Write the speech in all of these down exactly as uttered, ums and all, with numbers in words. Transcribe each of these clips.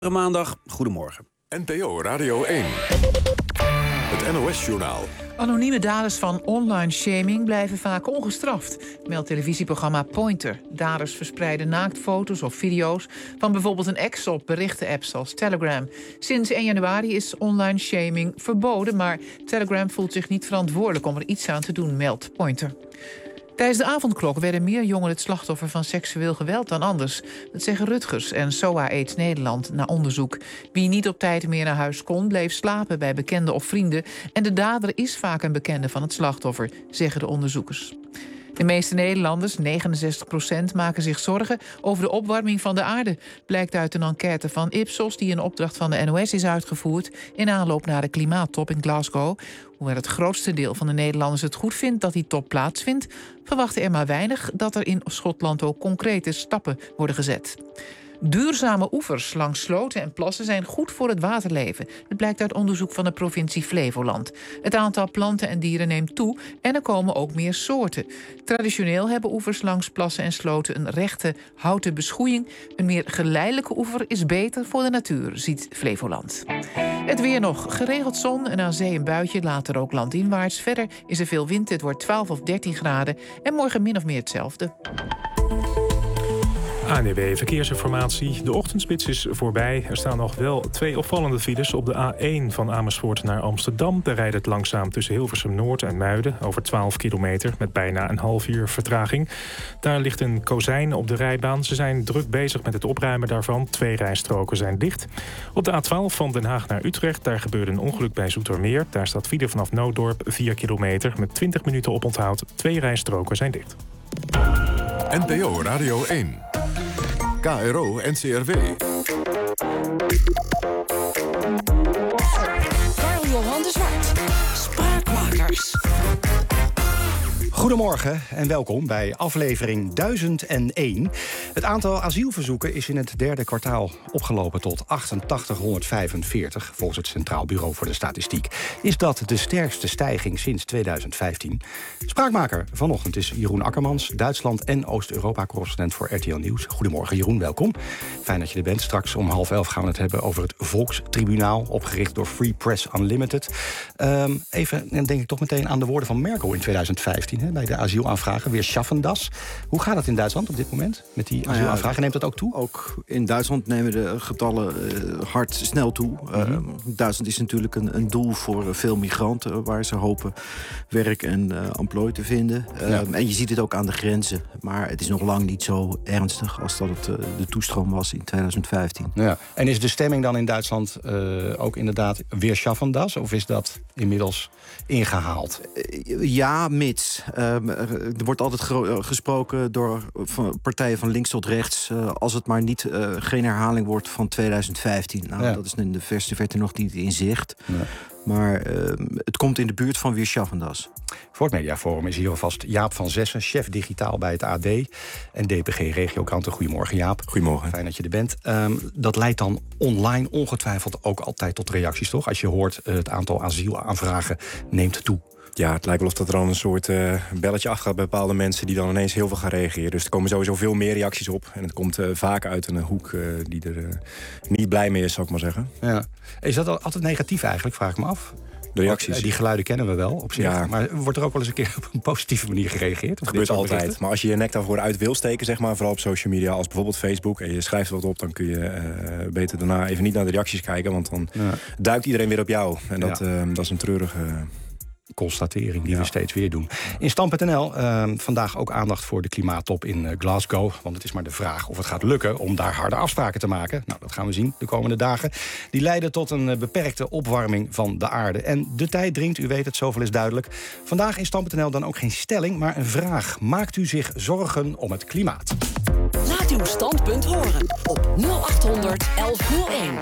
Maandag, goedemorgen. N P O Radio één. Het N O S-journaal. Anonieme daders van online shaming blijven vaak ongestraft, meldt televisieprogramma Pointer. Daders verspreiden naaktfoto's of video's van bijvoorbeeld een ex op berichten-apps als Telegram. Sinds één januari is online shaming verboden, maar Telegram voelt zich niet verantwoordelijk om er iets aan te doen, meldt Pointer. Tijdens de avondklok werden meer jongeren het slachtoffer van seksueel geweld dan anders. Dat zeggen Rutgers en S O A AIDS Nederland na onderzoek. Wie niet op tijd meer naar huis kon, bleef slapen bij bekenden of vrienden. En de dader is vaak een bekende van het slachtoffer, zeggen de onderzoekers. De meeste Nederlanders, negenenzestig procent, maken zich zorgen over de opwarming van de aarde. Blijkt uit een enquête van Ipsos die in opdracht van de N O S is uitgevoerd in aanloop naar de klimaattop in Glasgow. Hoewel het grootste deel van de Nederlanders het goed vindt dat die top plaatsvindt, verwachten er maar weinig dat er in Schotland ook concrete stappen worden gezet. Duurzame oevers langs sloten en plassen zijn goed voor het waterleven. Het blijkt uit onderzoek van de provincie Flevoland. Het aantal planten en dieren neemt toe en er komen ook meer soorten. Traditioneel hebben oevers langs plassen en sloten een rechte houten beschoeiing. Een meer geleidelijke oever is beter voor de natuur, ziet Flevoland. Het weer nog. Geregeld zon en aan zee een buitje, later ook landinwaarts. Verder is er veel wind, het wordt twaalf of dertien graden. En morgen min of meer hetzelfde. A N W B Verkeersinformatie. De ochtendspits is voorbij. Er staan nog wel twee opvallende files op de A één van Amersfoort naar Amsterdam. Daar rijdt het langzaam tussen Hilversum Noord en Muiden over twaalf kilometer met bijna een half uur vertraging. Daar ligt een kozijn op de rijbaan. Ze zijn druk bezig met het opruimen daarvan. Twee rijstroken zijn dicht. Op de A twaalf van Den Haag naar Utrecht, daar gebeurde een ongeluk bij Zoetermeer. Daar staat file vanaf Nooddorp vier kilometer met twintig minuten oponthoud. Twee rijstroken zijn dicht. N P O Radio één. K R O N C R W. Karl-Johan de Zwart. Spraakmakers. Goedemorgen en welkom bij aflevering duizend één. Het aantal asielverzoeken is in het derde kwartaal opgelopen tot achtentachtighonderdvijfenveertig... volgens het Centraal Bureau voor de Statistiek. Is dat de sterkste stijging sinds tweeduizend vijftien? Spraakmaker vanochtend is Jeroen Akkermans, Duitsland- en Oost-Europa-correspondent voor R T L Nieuws. Goedemorgen Jeroen, welkom. Fijn dat je er bent. Straks om half elf gaan we het hebben over het Volkstribunaal, opgericht door Free Press Unlimited. Um, even, dan denk ik toch meteen aan de woorden van Merkel in tweeduizend vijftien... Hè, bij de asielaanvragen, weer schaffen das. Hoe gaat het in Duitsland op dit moment met die asielaanvragen? Nou ja, neemt dat ook toe? Ook in Duitsland nemen de getallen uh, hard snel toe. Mm-hmm. Uh, Duitsland is natuurlijk een, een doel voor veel migranten, waar ze hopen werk en uh, emplooi te vinden. Uh, ja. En je ziet het ook aan de grenzen. Maar het is nog lang niet zo ernstig als dat het uh, de toestroom was in tweeduizend vijftien. Ja. En is de stemming dan in Duitsland uh, ook inderdaad weer schaffen das? Of is dat inmiddels ingehaald? Uh, ja, mits. Uh, er wordt altijd gro- gesproken door van partijen van links tot rechts, Uh, als het maar niet uh, geen herhaling wordt van tweeduizend vijftien. Nou, ja. Dat is in de verste verte nog niet in zicht. Ja. Maar uh, het komt in de buurt van weer schaffendas. Voor het Mediaforum is hier alvast Jaap van Zessen, chef digitaal bij het A D en D P G Regiokranten. Goedemorgen Jaap. Goedemorgen. Fijn dat je er bent. Um, dat leidt dan online ongetwijfeld ook altijd tot reacties, toch? Als je hoort uh, het aantal asielaanvragen neemt toe. Ja, het lijkt wel of dat er dan een soort uh, belletje afgaat bij bepaalde mensen die dan ineens heel veel gaan reageren. Dus er komen sowieso veel meer reacties op. En het komt uh, vaak uit een hoek uh, die er uh, niet blij mee is, zou ik maar zeggen. Ja. Is dat altijd negatief eigenlijk, vraag ik me af? De reacties. Die geluiden kennen we wel op zich. Ja. Maar wordt er ook wel eens een keer op een positieve manier gereageerd? Dat gebeurt altijd. Berichten? Maar als je je nek daarvoor uit wil steken, zeg maar, vooral op social media, als bijvoorbeeld Facebook, en je schrijft wat op, dan kun je uh, beter daarna even niet naar de reacties kijken. Want dan ja. duikt iedereen weer op jou. En dat, ja. uh, dat is een treurige Uh, constatering die ja. we steeds weer doen. In Stand punt n l uh, vandaag ook aandacht voor de klimaattop in uh, Glasgow. Want het is maar de vraag of het gaat lukken om daar harde afspraken te maken. Nou, dat gaan we zien de komende dagen. Die leiden tot een uh, beperkte opwarming van de aarde. En de tijd dringt, u weet het, zoveel is duidelijk. Vandaag in Stand punt n l dan ook geen stelling, maar een vraag. Maakt u zich zorgen om het klimaat? Laat uw standpunt horen op nul achthonderd elfhonderd één.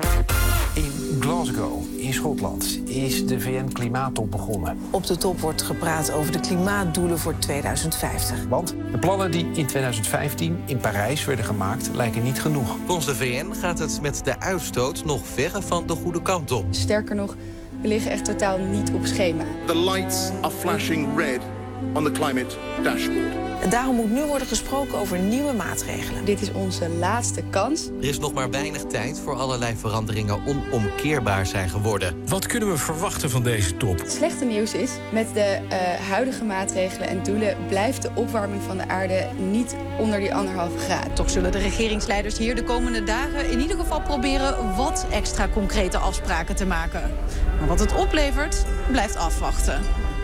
In Glasgow, in Schotland, is de V N-klimaattop begonnen. Op de top wordt gepraat over de klimaatdoelen voor tweeduizend vijftig. Want de plannen die in tweeduizend vijftien in Parijs werden gemaakt lijken niet genoeg. Volgens de V N gaat het met de uitstoot nog verre van de goede kant op. Sterker nog, we liggen echt totaal niet op schema. The lights are flashing red on the climate dashboard. En daarom moet nu worden gesproken over nieuwe maatregelen. Dit is onze laatste kans. Er is nog maar weinig tijd voor allerlei veranderingen onomkeerbaar zijn geworden. Wat kunnen we verwachten van deze top? Het slechte nieuws is, met de uh, huidige maatregelen en doelen blijft de opwarming van de aarde niet onder die anderhalve graad. Toch zullen de regeringsleiders hier de komende dagen in ieder geval proberen wat extra concrete afspraken te maken. Maar wat het oplevert, blijft afwachten.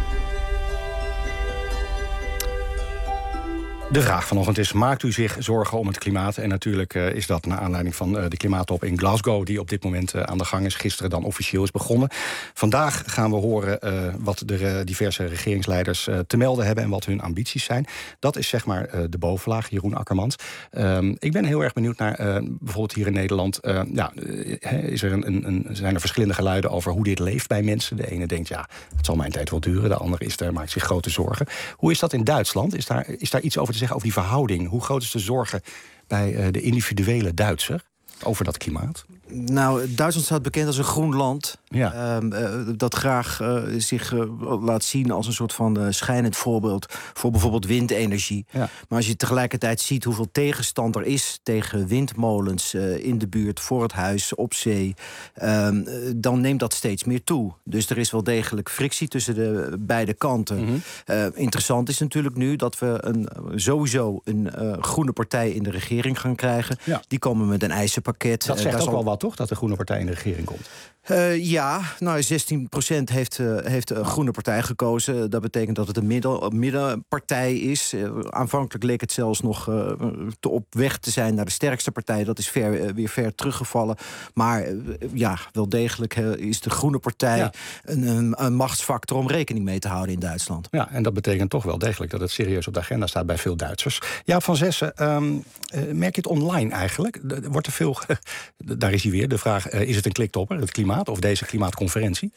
De vraag vanochtend is, maakt u zich zorgen om het klimaat? En natuurlijk uh, is dat naar aanleiding van uh, de klimaattop in Glasgow, die op dit moment uh, aan de gang is, gisteren dan officieel is begonnen. Vandaag gaan we horen uh, wat de uh, diverse regeringsleiders uh, te melden hebben en wat hun ambities zijn. Dat is zeg maar uh, de bovenlaag, Jeroen Akkermans. Um, ik ben heel erg benieuwd naar, uh, bijvoorbeeld hier in Nederland, uh, ja, uh, is er een, een, een, zijn er verschillende geluiden over hoe dit leeft bij mensen. De ene denkt, ja, het zal mijn tijd wel duren. De andere is, er maakt zich grote zorgen. Hoe is dat in Duitsland? Is daar, is daar iets over te zeggen over die verhouding? Hoe groot is de zorgen bij uh, de individuele Duitser over dat klimaat? Nou, Duitsland staat bekend als een groen land. Ja. Uh, uh, dat graag uh, zich uh, laat zien als een soort van uh, schijnend voorbeeld voor bijvoorbeeld windenergie. Ja. Maar als je tegelijkertijd ziet hoeveel tegenstand er is tegen windmolens uh, in de buurt, voor het huis, op zee, uh, dan neemt dat steeds meer toe. Dus er is wel degelijk frictie tussen de beide kanten. Mm-hmm. Uh, interessant is natuurlijk nu dat we een, sowieso een uh, groene partij in de regering gaan krijgen. Ja. Die komen met een eisenpakket. Dat zegt uh, ook zal... wel wat, toch? Dat de groene partij in de regering komt. Uh, ja, nou, zestien procent heeft, uh, heeft een groene partij gekozen. Dat betekent dat het een middel, middenpartij is. Uh, aanvankelijk leek het zelfs nog uh, te op weg te zijn naar de sterkste partij. Dat is ver, uh, weer ver teruggevallen. Maar uh, ja, wel degelijk uh, is de groene partij ja. een, een, een machtsfactor om rekening mee te houden in Duitsland. Ja, en dat betekent toch wel degelijk dat het serieus op de agenda staat bij veel Duitsers. Ja, Van Zessen, um, uh, merk je het online eigenlijk? Wordt er veel... Daar is hij weer, de vraag, uh, is het een kliktopper, het klimaat, of deze klimaatconferentie?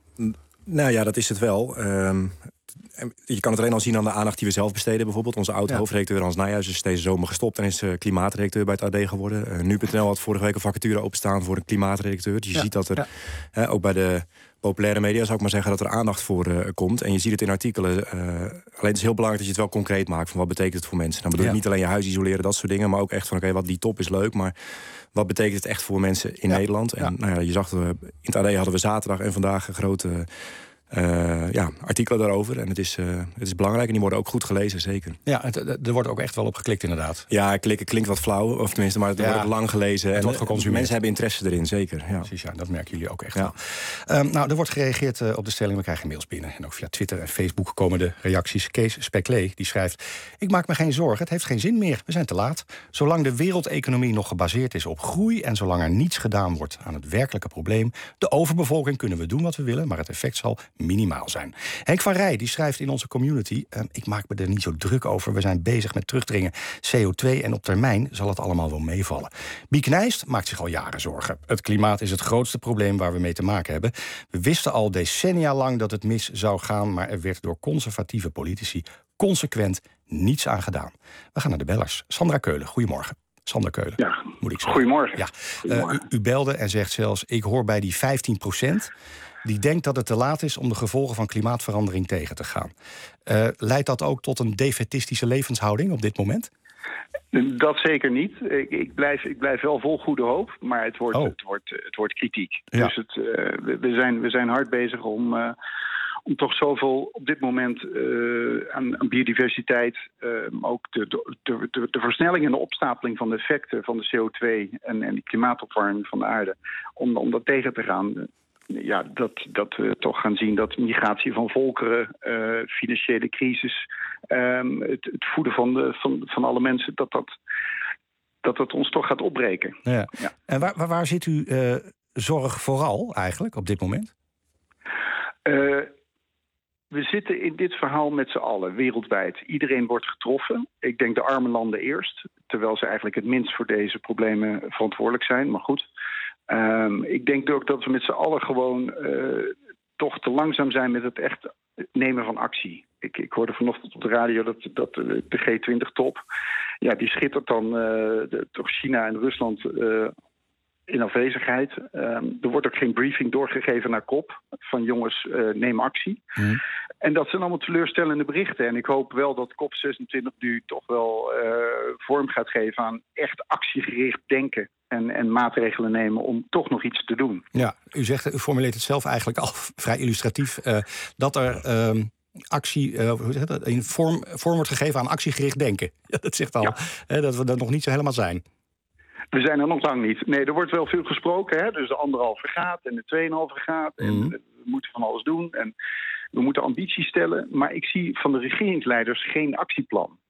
Nou ja, dat is het wel. Um, je kan het alleen al zien aan de aandacht die we zelf besteden. Bijvoorbeeld onze oud-hoofdredacteur Hans Nijhuis is deze zomer gestopt en is uh, klimaatredacteur bij het A D geworden. Uh, nu punt n l had vorige week een vacature openstaan voor een klimaatredacteur. Dus je ja. ziet dat er, ja. uh, ook bij de populaire media zou ik maar zeggen, dat er aandacht voor uh, komt. En je ziet het in artikelen. Uh, alleen het is heel belangrijk dat je het wel concreet maakt van wat betekent het voor mensen. Dan bedoel ik ja. niet alleen je huis isoleren, dat soort dingen, maar ook echt van oké, okay, wat die top is leuk, maar wat betekent het echt voor mensen in ja. Nederland? En ja. Nou ja, je zag, uh, in het A D hadden we zaterdag en vandaag een grote Uh, ja, artikelen daarover. En het is, uh, het is belangrijk en die worden ook goed gelezen, zeker. Ja, het, er wordt ook echt wel op geklikt inderdaad. Ja, klikken klinkt wat flauw, of tenminste, maar het ja, wordt ook lang gelezen. Het en wordt mensen hebben interesse erin, zeker. Ja. Precies, ja, dat merken jullie ook echt ja. wel. Um, nou, er wordt gereageerd uh, op de stelling, we krijgen mails binnen. En ook via Twitter en Facebook komen de reacties. Kees Speklee, die schrijft: ik maak me geen zorgen, het heeft geen zin meer. We zijn te laat. Zolang de wereldeconomie nog gebaseerd is op groei en zolang er niets gedaan wordt aan het werkelijke probleem, de overbevolking, kunnen we doen wat we willen, maar het effect zal minimaal zijn. Henk van Rij die schrijft in onze community: uh, ik maak me er niet zo druk over. We zijn bezig met terugdringen C O twee en op termijn zal het allemaal wel meevallen. Biek Nijst maakt zich al jaren zorgen. Het klimaat is het grootste probleem waar we mee te maken hebben. We wisten al decennia lang dat het mis zou gaan, maar er werd door conservatieve politici consequent niets aan gedaan. We gaan naar de bellers. Sandra Keulen, goedemorgen. Sander Keulen, ja. moet ik zeggen. Goedemorgen. Ja. Goedemorgen. Uh, u, u belde en zegt zelfs: ik hoor bij die vijftien procent... die denkt dat het te laat is om de gevolgen van klimaatverandering tegen te gaan. Uh, leidt dat ook tot een defaitistische levenshouding op dit moment? Dat zeker niet. Ik, ik, blijf, ik blijf wel vol goede hoop, maar het wordt, oh. het wordt, het wordt kritiek. Ja. Dus het, uh, we, we, zijn, we zijn hard bezig om, uh, om toch zoveel op dit moment uh, aan, aan biodiversiteit, uh, ook de, de, de, de versnelling en de opstapeling van de effecten van de C O twee en, en de klimaatopwarming van de aarde, om, om dat tegen te gaan. Ja, dat, dat we toch gaan zien dat migratie van volkeren, uh, financiële crisis, um, het, het voeden van, de, van, van alle mensen, dat dat, dat dat ons toch gaat opbreken. Ja. Ja. En waar, waar, waar zit u uh, zorg vooral eigenlijk op dit moment? Uh, we zitten in dit verhaal met z'n allen, wereldwijd. Iedereen wordt getroffen. Ik denk de arme landen eerst, terwijl ze eigenlijk het minst voor deze problemen verantwoordelijk zijn. Maar goed. Um, ik denk ook dat we met z'n allen gewoon uh, toch te langzaam zijn met het echt nemen van actie. Ik, ik hoorde vanochtend op de radio dat, dat de G twintig top, ja, die schittert dan uh, de, toch China en Rusland uh, in afwezigheid. Um, er wordt ook geen briefing doorgegeven naar kop van jongens, uh, neem actie. Mm. En dat zijn allemaal teleurstellende berichten. En ik hoop wel dat COP zesentwintig nu toch wel uh, vorm gaat geven aan echt actiegericht denken. En, en maatregelen nemen om toch nog iets te doen. Ja, u zegt, u formuleert het zelf eigenlijk al vrij illustratief. Uh, dat er uh, actie, uh, hoe zeg dat, in vorm, vorm wordt gegeven aan actiegericht denken. Ja, dat zegt al ja. uh, dat we dat nog niet zo helemaal zijn. We zijn er nog lang niet. Nee, er wordt wel veel gesproken. Hè? Dus de anderhalve graad en de tweeënhalve graad. Mm. En we moeten van alles doen. En we moeten ambities stellen. Maar ik zie van de regeringsleiders geen actieplan.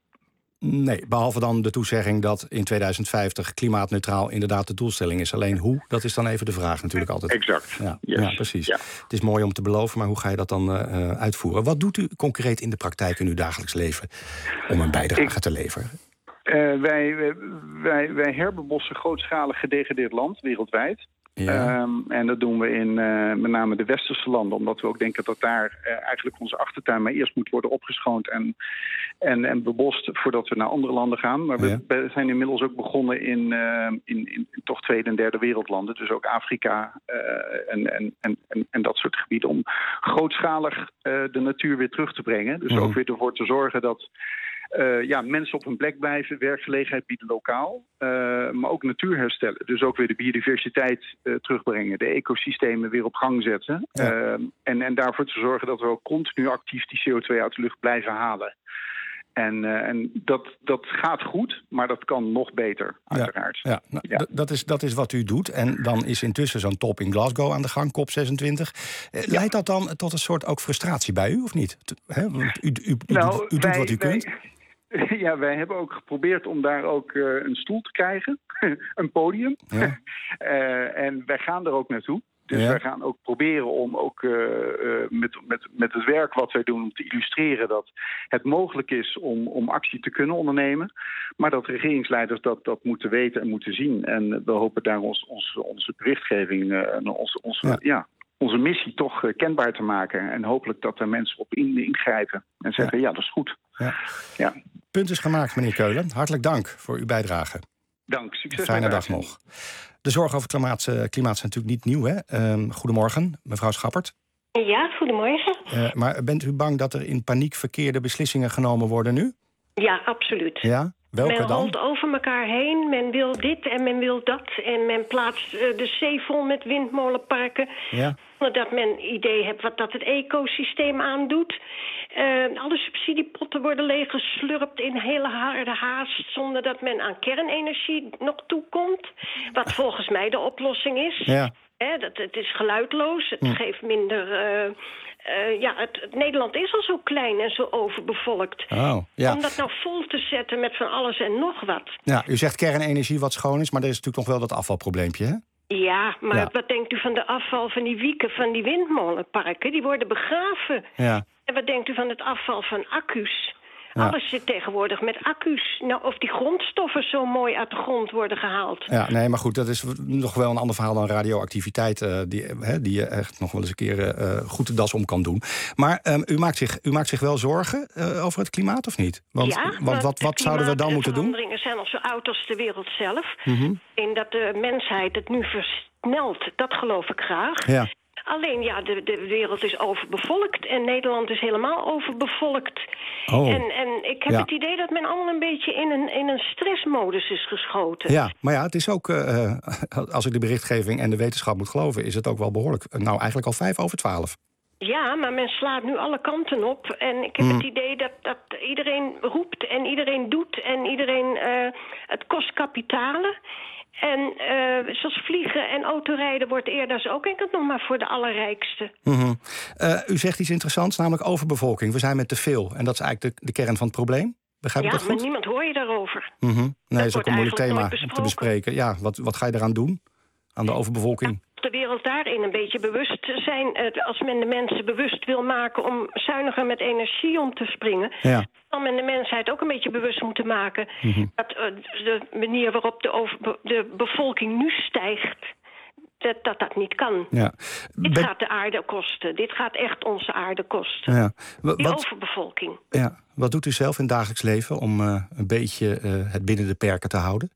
Nee, behalve dan de toezegging dat in tweeduizend vijftig klimaatneutraal inderdaad de doelstelling is. Alleen hoe, dat is dan even de vraag natuurlijk altijd. Exact. Ja, yes. ja precies. Ja. Het is mooi om te beloven, maar hoe ga je dat dan uh, uitvoeren? Wat doet u concreet in de praktijk in uw dagelijks leven om een bijdrage ik... te leveren? Uh, wij, wij, wij herbebossen grootschalig gedegradeerd land wereldwijd. Ja. Um, en dat doen we in uh, met name de westerse landen. Omdat we ook denken dat daar uh, eigenlijk onze achtertuin maar eerst moet worden opgeschoond en, en, en bebost voordat we naar andere landen gaan. Maar we, ja. we zijn inmiddels ook begonnen in, uh, in, in, in toch tweede en derde wereldlanden. Dus ook Afrika uh, en, en, en, en, en dat soort gebieden. Om grootschalig uh, de natuur weer terug te brengen. Dus mm. ook weer ervoor te zorgen dat Uh, ja, mensen op hun plek blijven, werkgelegenheid bieden lokaal, uh, maar ook natuur herstellen. Dus ook weer de biodiversiteit uh, terugbrengen, de ecosystemen weer op gang zetten. Ja. Uh, en, en daarvoor te zorgen dat we ook continu actief die C O twee uit de lucht blijven halen. En, uh, en dat, dat gaat goed, maar dat kan nog beter, uiteraard. Ja, ja. Nou, ja. D- dat, is, dat is wat u doet. En dan is intussen zo'n top in Glasgow aan de gang, COP zesentwintig. Uh, ja. Leidt dat dan tot een soort ook frustratie bij u, of niet? He, want u, u, u, nou, u, u wij, doet wat u wij, kunt. Ja, wij hebben ook geprobeerd om daar ook uh, een stoel te krijgen. Een podium. Ja. uh, en wij gaan er ook naartoe. Dus ja. wij gaan ook proberen om ook uh, uh, met, met, met het werk wat wij doen om te illustreren dat het mogelijk is om, om actie te kunnen ondernemen. Maar dat regeringsleiders dat, dat moeten weten en moeten zien. En we hopen daar ons, ons, onze berichtgeving, uh, onze, onze, ja. Ja, onze missie toch uh, kenbaar te maken. En hopelijk dat er mensen op in, ingrijpen en zeggen ja, ja dat is goed. Ja. Ja. Punt is gemaakt, meneer Keulen. Hartelijk dank voor uw bijdrage. Dank, succes. Fijne dag nog. De zorg over klimaat, uh, klimaat is natuurlijk niet nieuw, hè? Um, goedemorgen, mevrouw Schappert. Ja, goedemorgen. Uh, maar bent u bang dat er in paniek verkeerde beslissingen genomen worden nu? Ja, absoluut. Ja? Welke men dan? rolt over elkaar heen, men wil dit en men wil dat. En men plaatst uh, de zee vol met windmolenparken. Ja. Dat men idee heeft wat dat het ecosysteem aandoet. Uh, alle subsidiepotten worden leeggeslurpt in hele harde haast, zonder dat men aan kernenergie nog toekomt. Wat volgens mij de oplossing is. Ja. He, dat, het is geluidloos, het hm. geeft minder... Uh, Uh, ja, het, het Nederland is al zo klein en zo overbevolkt. Oh, ja. Om dat nou vol te zetten met van alles en nog wat. Ja, u zegt kernenergie wat schoon is, maar er is natuurlijk nog wel dat afvalprobleempje, hè? Ja, maar ja. wat denkt u van de afval van die wieken, van die windmolenparken? Die worden begraven. Ja. En wat denkt u van het afval van accu's? Ja. Alles zit tegenwoordig met accu's. Nou, of die grondstoffen zo mooi uit de grond worden gehaald. Ja, nee, maar goed, dat is nog wel een ander verhaal dan radioactiviteit, Uh, die, hè, die je echt nog wel eens een keer uh, goed de das om kan doen. Maar um, u, maakt zich, u maakt zich wel zorgen uh, over het klimaat, of niet? Want, ja, want wat, wat, wat zouden we dan moeten doen? Veranderingen zijn al zo oud als de wereld zelf. Mm-hmm. En dat de mensheid het nu versnelt, dat geloof ik graag. Ja. Alleen, ja, de, de wereld is overbevolkt en Nederland is helemaal overbevolkt. Oh. En, en ik heb ja. het idee dat men allemaal een beetje in een, in een stressmodus is geschoten. Ja, maar ja, het is ook, uh, als ik de berichtgeving en de wetenschap moet geloven, is het ook wel behoorlijk. Nou, eigenlijk al vijf over twaalf. Ja, maar men slaat nu alle kanten op. En ik heb mm. het idee dat, dat iedereen roept en iedereen doet en iedereen... Uh, het kost kapitalen. En uh, zoals vliegen en autorijden wordt eerder zo ook enkel nog maar voor de allerrijkste. Mm-hmm. Uh, u zegt iets interessants, namelijk overbevolking. We zijn met te veel. En dat is eigenlijk de, de kern van het probleem. Begrijp ik ja, dat goed? maar niemand hoor je daarover. Mm-hmm. Nee, dat, dat is ook een moeilijk thema om te bespreken. Ja, wat, wat ga je eraan doen? Aan de overbevolking? Ja, de wereld daarin een beetje bewust zijn. Als men de mensen bewust wil maken om zuiniger met energie om te springen... Ja. zal men de mensheid ook een beetje bewust moeten maken... Mm-hmm. dat uh, de manier waarop de, over, de bevolking nu stijgt... Dat, dat dat niet kan. Ja. Dit Be- gaat de aarde kosten. Dit gaat echt onze aarde kosten. Ja. W- Die wat, overbevolking. Ja. Wat doet u zelf in het dagelijks leven om uh, een beetje uh, het binnen de perken te houden?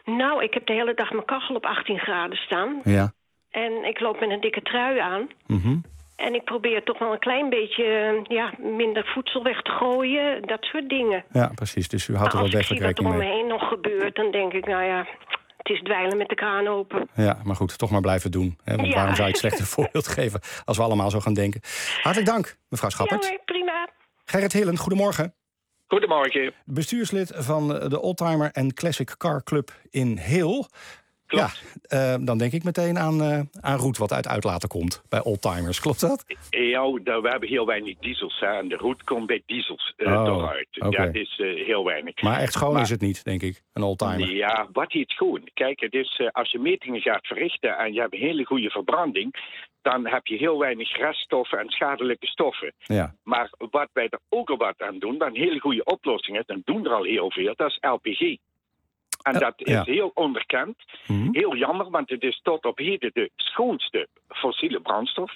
Nou, ik heb de hele dag mijn kachel op achttien graden staan. Ja. En ik loop met een dikke trui aan. Mm-hmm. En ik probeer toch wel een klein beetje ja, minder voedsel weg te gooien. Dat soort dingen. Ja, precies. Dus u houdt er wel degelijk rekening mee. Als ik zie dat er om me heen nog gebeurt, dan denk ik, nou ja, het is dweilen met de kraan open. Ja, maar goed, toch maar blijven doen. Hè? Want ja. waarom zou je het slechte voorbeeld geven als we allemaal zo gaan denken? Hartelijk dank, mevrouw Schappert. Ja hoor, prima. Gerrit Hillen, goedemorgen. Goedemorgen. Bestuurslid van de Oldtimer en Classic Car Club in Heel. Klopt. Ja, uh, dan denk ik meteen aan, uh, aan roet wat uit uitlaten komt bij oldtimers. Klopt dat? Ja, we hebben heel weinig diesels. Hè, en de roet komt bij diesels uh, oh, dooruit. Okay. Dat is uh, heel weinig. Maar echt schoon maar, is het niet, denk ik, een oldtimer. Ja, wat heet schoon? Kijk, het is, uh, als je metingen gaat verrichten en je hebt een hele goede verbranding, dan heb je heel weinig reststoffen en schadelijke stoffen. Ja. Maar wat wij er ook al wat aan doen, wat een hele goede oplossing is, en doen er al heel veel, dat is L P G. En dat is ja. heel onderkend. Mm-hmm. Heel jammer, want het is tot op heden de schoonste fossiele brandstof.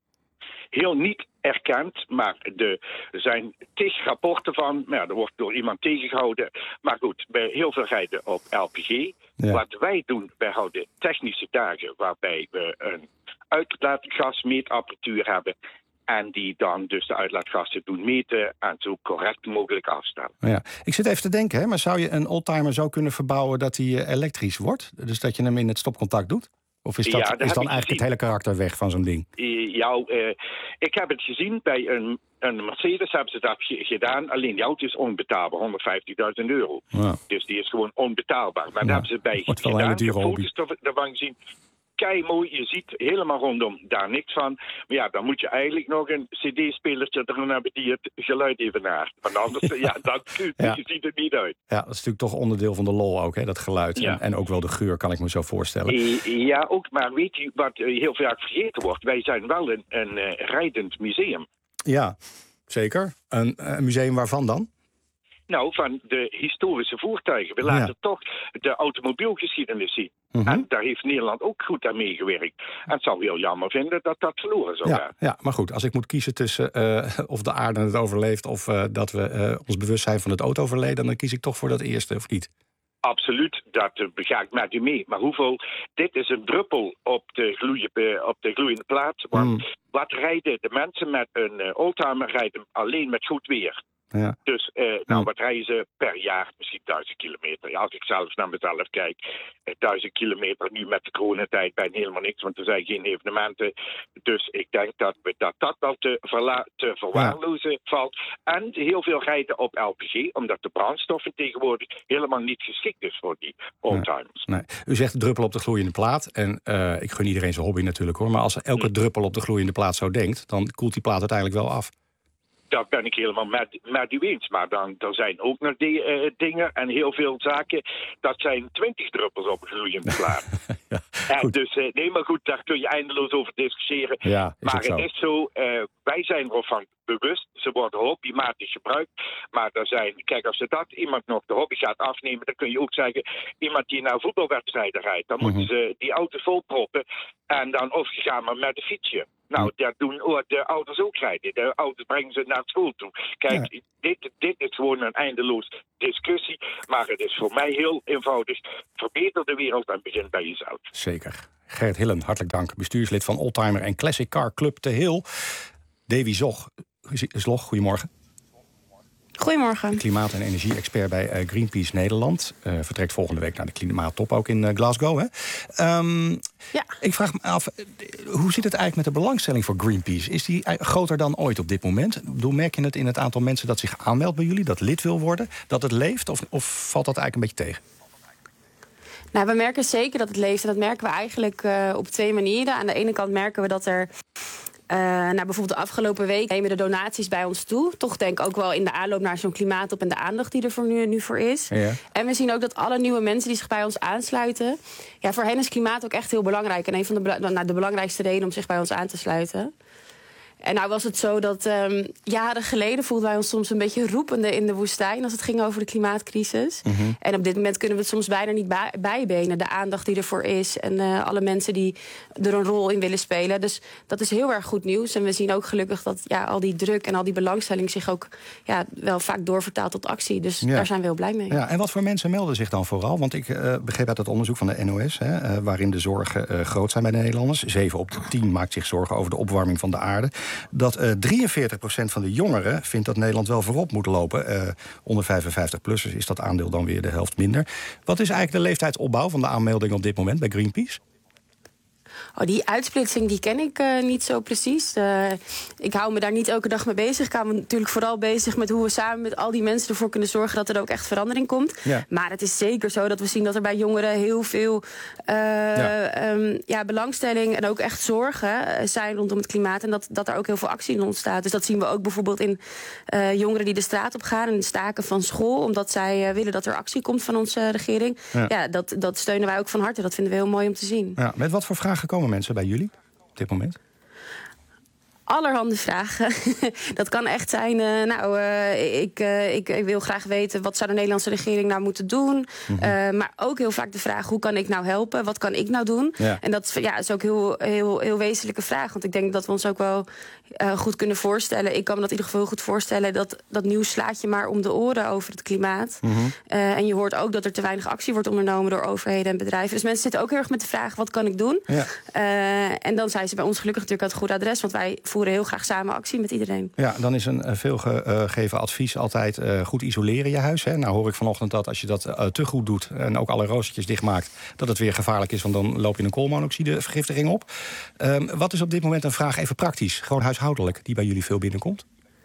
Heel niet erkend, maar de, er zijn tig rapporten van. Nou, er wordt door iemand tegengehouden. Maar goed, bij heel veel rijden op L P G. Ja. Wat wij doen, wij houden technische dagen waarbij we een uitlaatgasmeetapparatuur hebben. En die dan dus de uitlaatgassen doen meten en zo correct mogelijk afstellen. Ja. Ik zit even te denken, hè, maar zou je een oldtimer zo kunnen verbouwen dat hij uh, elektrisch wordt? Dus dat je hem in het stopcontact doet? Of is, dat, ja, dat is dan eigenlijk gezien. Het hele karakter weg van zo'n ding? Ja, uh, ik heb het gezien bij een, een Mercedes hebben ze dat ge- gedaan. Alleen die auto is onbetaalbaar, honderdvijftigduizend euro. Ja. Dus die is gewoon onbetaalbaar. Maar ja. daar hebben ze bij Wordt gedaan. Wel een hele dure hobby. Foto's ervan gezien. Kei mooi, je ziet helemaal rondom daar niks van. Maar ja, dan moet je eigenlijk nog een cd-spelertje erin hebben die het geluid even naar. Want anders, ja, ja dat ja. je ziet het niet uit. Ja, dat is natuurlijk toch onderdeel van de lol ook, hè, dat geluid. Ja. En, en ook wel de geur, kan ik me zo voorstellen. Ja, ook, maar weet je wat heel vaak vergeten wordt? Wij zijn wel een, een uh, rijdend museum. Ja, zeker. Een, een museum waarvan dan? Nou, van de historische voertuigen. We laten ja. toch de automobielgeschiedenis zien. Mm-hmm. En daar heeft Nederland ook goed aan meegewerkt. En het zou heel jammer vinden dat dat verloren zou ja, gaan. Ja, maar goed, als ik moet kiezen tussen uh, of de aarde het overleeft of uh, dat we uh, ons bewust zijn van het dood overleden, dan kies ik toch voor dat eerste, of niet? Absoluut, dat uh, ga ik met u mee. Maar hoeveel? Dit is een druppel op de, gloeie, op de gloeiende plaat. Want mm. wat rijden de mensen met een uh, oldtimer rijden alleen met goed weer? Ja. Dus uh, nou, ja. wat rijden ze per jaar? Misschien duizend kilometer. Ja, als ik zelfs naar mezelf kijk, uh, duizend kilometer nu met de coronatijd bijna helemaal niks, want er zijn geen evenementen. Dus ik denk dat we, dat, dat wel te, verla- te verwaarlozen ja. valt. En heel veel rijden op L P G, omdat de brandstoffen tegenwoordig helemaal niet geschikt is voor die oldtimers. Nee, nee. U zegt druppel op de gloeiende plaat. En uh, ik gun iedereen zijn hobby natuurlijk hoor. Maar als elke druppel op de gloeiende plaat zo denkt, dan koelt die plaat uiteindelijk wel af. Dat ben ik helemaal met, met u eens. Maar dan, er zijn ook nog die, uh, dingen en heel veel zaken. Dat zijn twintig druppels op een gloeiende plaat. ja, en dus, uh, nee, maar goed, daar kun je eindeloos over discussiëren. Ja, maar het zo. is zo, uh, wij zijn ervan bewust. Ze worden hobbymatig gebruikt. Maar er zijn, kijk, als je dat iemand nog de hobby gaat afnemen, dan kun je ook zeggen, iemand die naar voetbalwedstrijden rijdt, dan mm-hmm. moeten ze die auto volproppen. En dan of je gaat maar met de fietsje. Nou, dat doen de ouders ook rijden. De ouders brengen ze naar school toe. Kijk, ja. dit, dit is gewoon een eindeloos discussie. Maar het is voor mij heel eenvoudig. Verbeter de wereld en begin bij jezelf. Zeker. Gerrit Hillen, hartelijk dank. Bestuurslid van Oldtimer en Classic Car Club te Heel. Davy Zog, Zlog, goedemorgen. Goedemorgen. Klimaat- en energie-expert bij uh, Greenpeace Nederland. Uh, vertrekt volgende week naar de klimaattop ook in uh, Glasgow. Hè? Um, ja. Ik vraag me af, hoe zit het eigenlijk met de belangstelling voor Greenpeace? Is die groter dan ooit op dit moment? Ik bedoel, merk je het in het aantal mensen dat zich aanmeldt bij jullie, dat lid wil worden, dat het leeft? Of, of valt dat eigenlijk een beetje tegen? Nou, we merken zeker dat het leeft. En dat merken we eigenlijk uh, op twee manieren. Aan de ene kant merken we dat er Uh, nou, bijvoorbeeld de afgelopen week nemen de donaties bij ons toe. Toch denk ik ook wel in de aanloop naar zo'n klimaattop en de aandacht die er voor nu, nu voor is. Ja. En we zien ook dat alle nieuwe mensen die zich bij ons aansluiten, ja, voor hen is klimaat ook echt heel belangrijk. En een van de, nou, de belangrijkste redenen om zich bij ons aan te sluiten. En nou was het zo dat um, jaren geleden voelden wij ons soms een beetje roepende in de woestijn als het ging over de klimaatcrisis. Mm-hmm. En op dit moment kunnen we het soms bijna niet bij, bijbenen. De aandacht die ervoor is en uh, alle mensen die er een rol in willen spelen. Dus dat is heel erg goed nieuws. En we zien ook gelukkig dat ja, al die druk en al die belangstelling zich ook ja, wel vaak doorvertaalt tot actie. Dus ja. daar zijn we heel blij mee. Ja, en wat voor mensen melden zich dan vooral? Want ik uh, begreep uit het onderzoek van de N O S, hè, uh, waarin de zorgen uh, groot zijn bij de Nederlanders. zeven op de tien maakt zich zorgen over de opwarming van de aarde. Dat uh, drieënveertig procent van de jongeren vindt dat Nederland wel voorop moet lopen. Uh, onder vijfenvijftig-plussers is dat aandeel dan weer de helft minder. Wat is eigenlijk de leeftijdsopbouw van de aanmelding op dit moment bij Greenpeace? Oh, die uitsplitsing die ken ik uh, niet zo precies. Uh, ik hou me daar niet elke dag mee bezig. Ik hou me natuurlijk vooral bezig met hoe we samen met al die mensen ervoor kunnen zorgen dat er ook echt verandering komt. Ja. Maar het is zeker zo dat we zien dat er bij jongeren heel veel uh, ja. Um, ja, belangstelling en ook echt zorgen zijn rondom het klimaat. En dat, dat er ook heel veel actie in ontstaat. Dus dat zien we ook bijvoorbeeld in uh, jongeren die de straat op gaan en staken van school. Omdat zij uh, willen dat er actie komt van onze regering. Ja, ja dat, dat steunen wij ook van harte. Dat vinden we heel mooi om te zien. Ja, met wat voor vragen komen mensen bij jullie op dit moment? Allerhande vragen. Dat kan echt zijn, uh, nou, uh, ik, uh, ik, ik wil graag weten... wat zou de Nederlandse regering nou moeten doen? Mm-hmm. Uh, maar ook heel vaak de vraag, hoe kan ik nou helpen? Wat kan ik nou doen? Ja. En dat ja, is ook een heel, heel, heel wezenlijke vraag. Want ik denk dat we ons ook wel uh, goed kunnen voorstellen... ik kan me dat in ieder geval goed voorstellen... dat dat nieuws slaat je maar om de oren over het klimaat. Mm-hmm. Uh, en je hoort ook dat er te weinig actie wordt ondernomen... door overheden en bedrijven. Dus mensen zitten ook heel erg met de vraag, wat kan ik doen? Ja. Uh, en dan zijn ze bij ons gelukkig natuurlijk aan het goede adres... want wij voeren heel graag samen actie met iedereen. Ja, dan is een veelgegeven advies altijd uh, goed isoleren je huis. Hè? Nou hoor ik vanochtend dat als je dat uh, te goed doet... en ook alle roostertjes dichtmaakt, dat het weer gevaarlijk is... want dan loop je een koolmonoxidevergiftiging op. Um, wat is op dit moment een vraag, even praktisch, gewoon huishoudelijk... die bij jullie veel binnenkomt?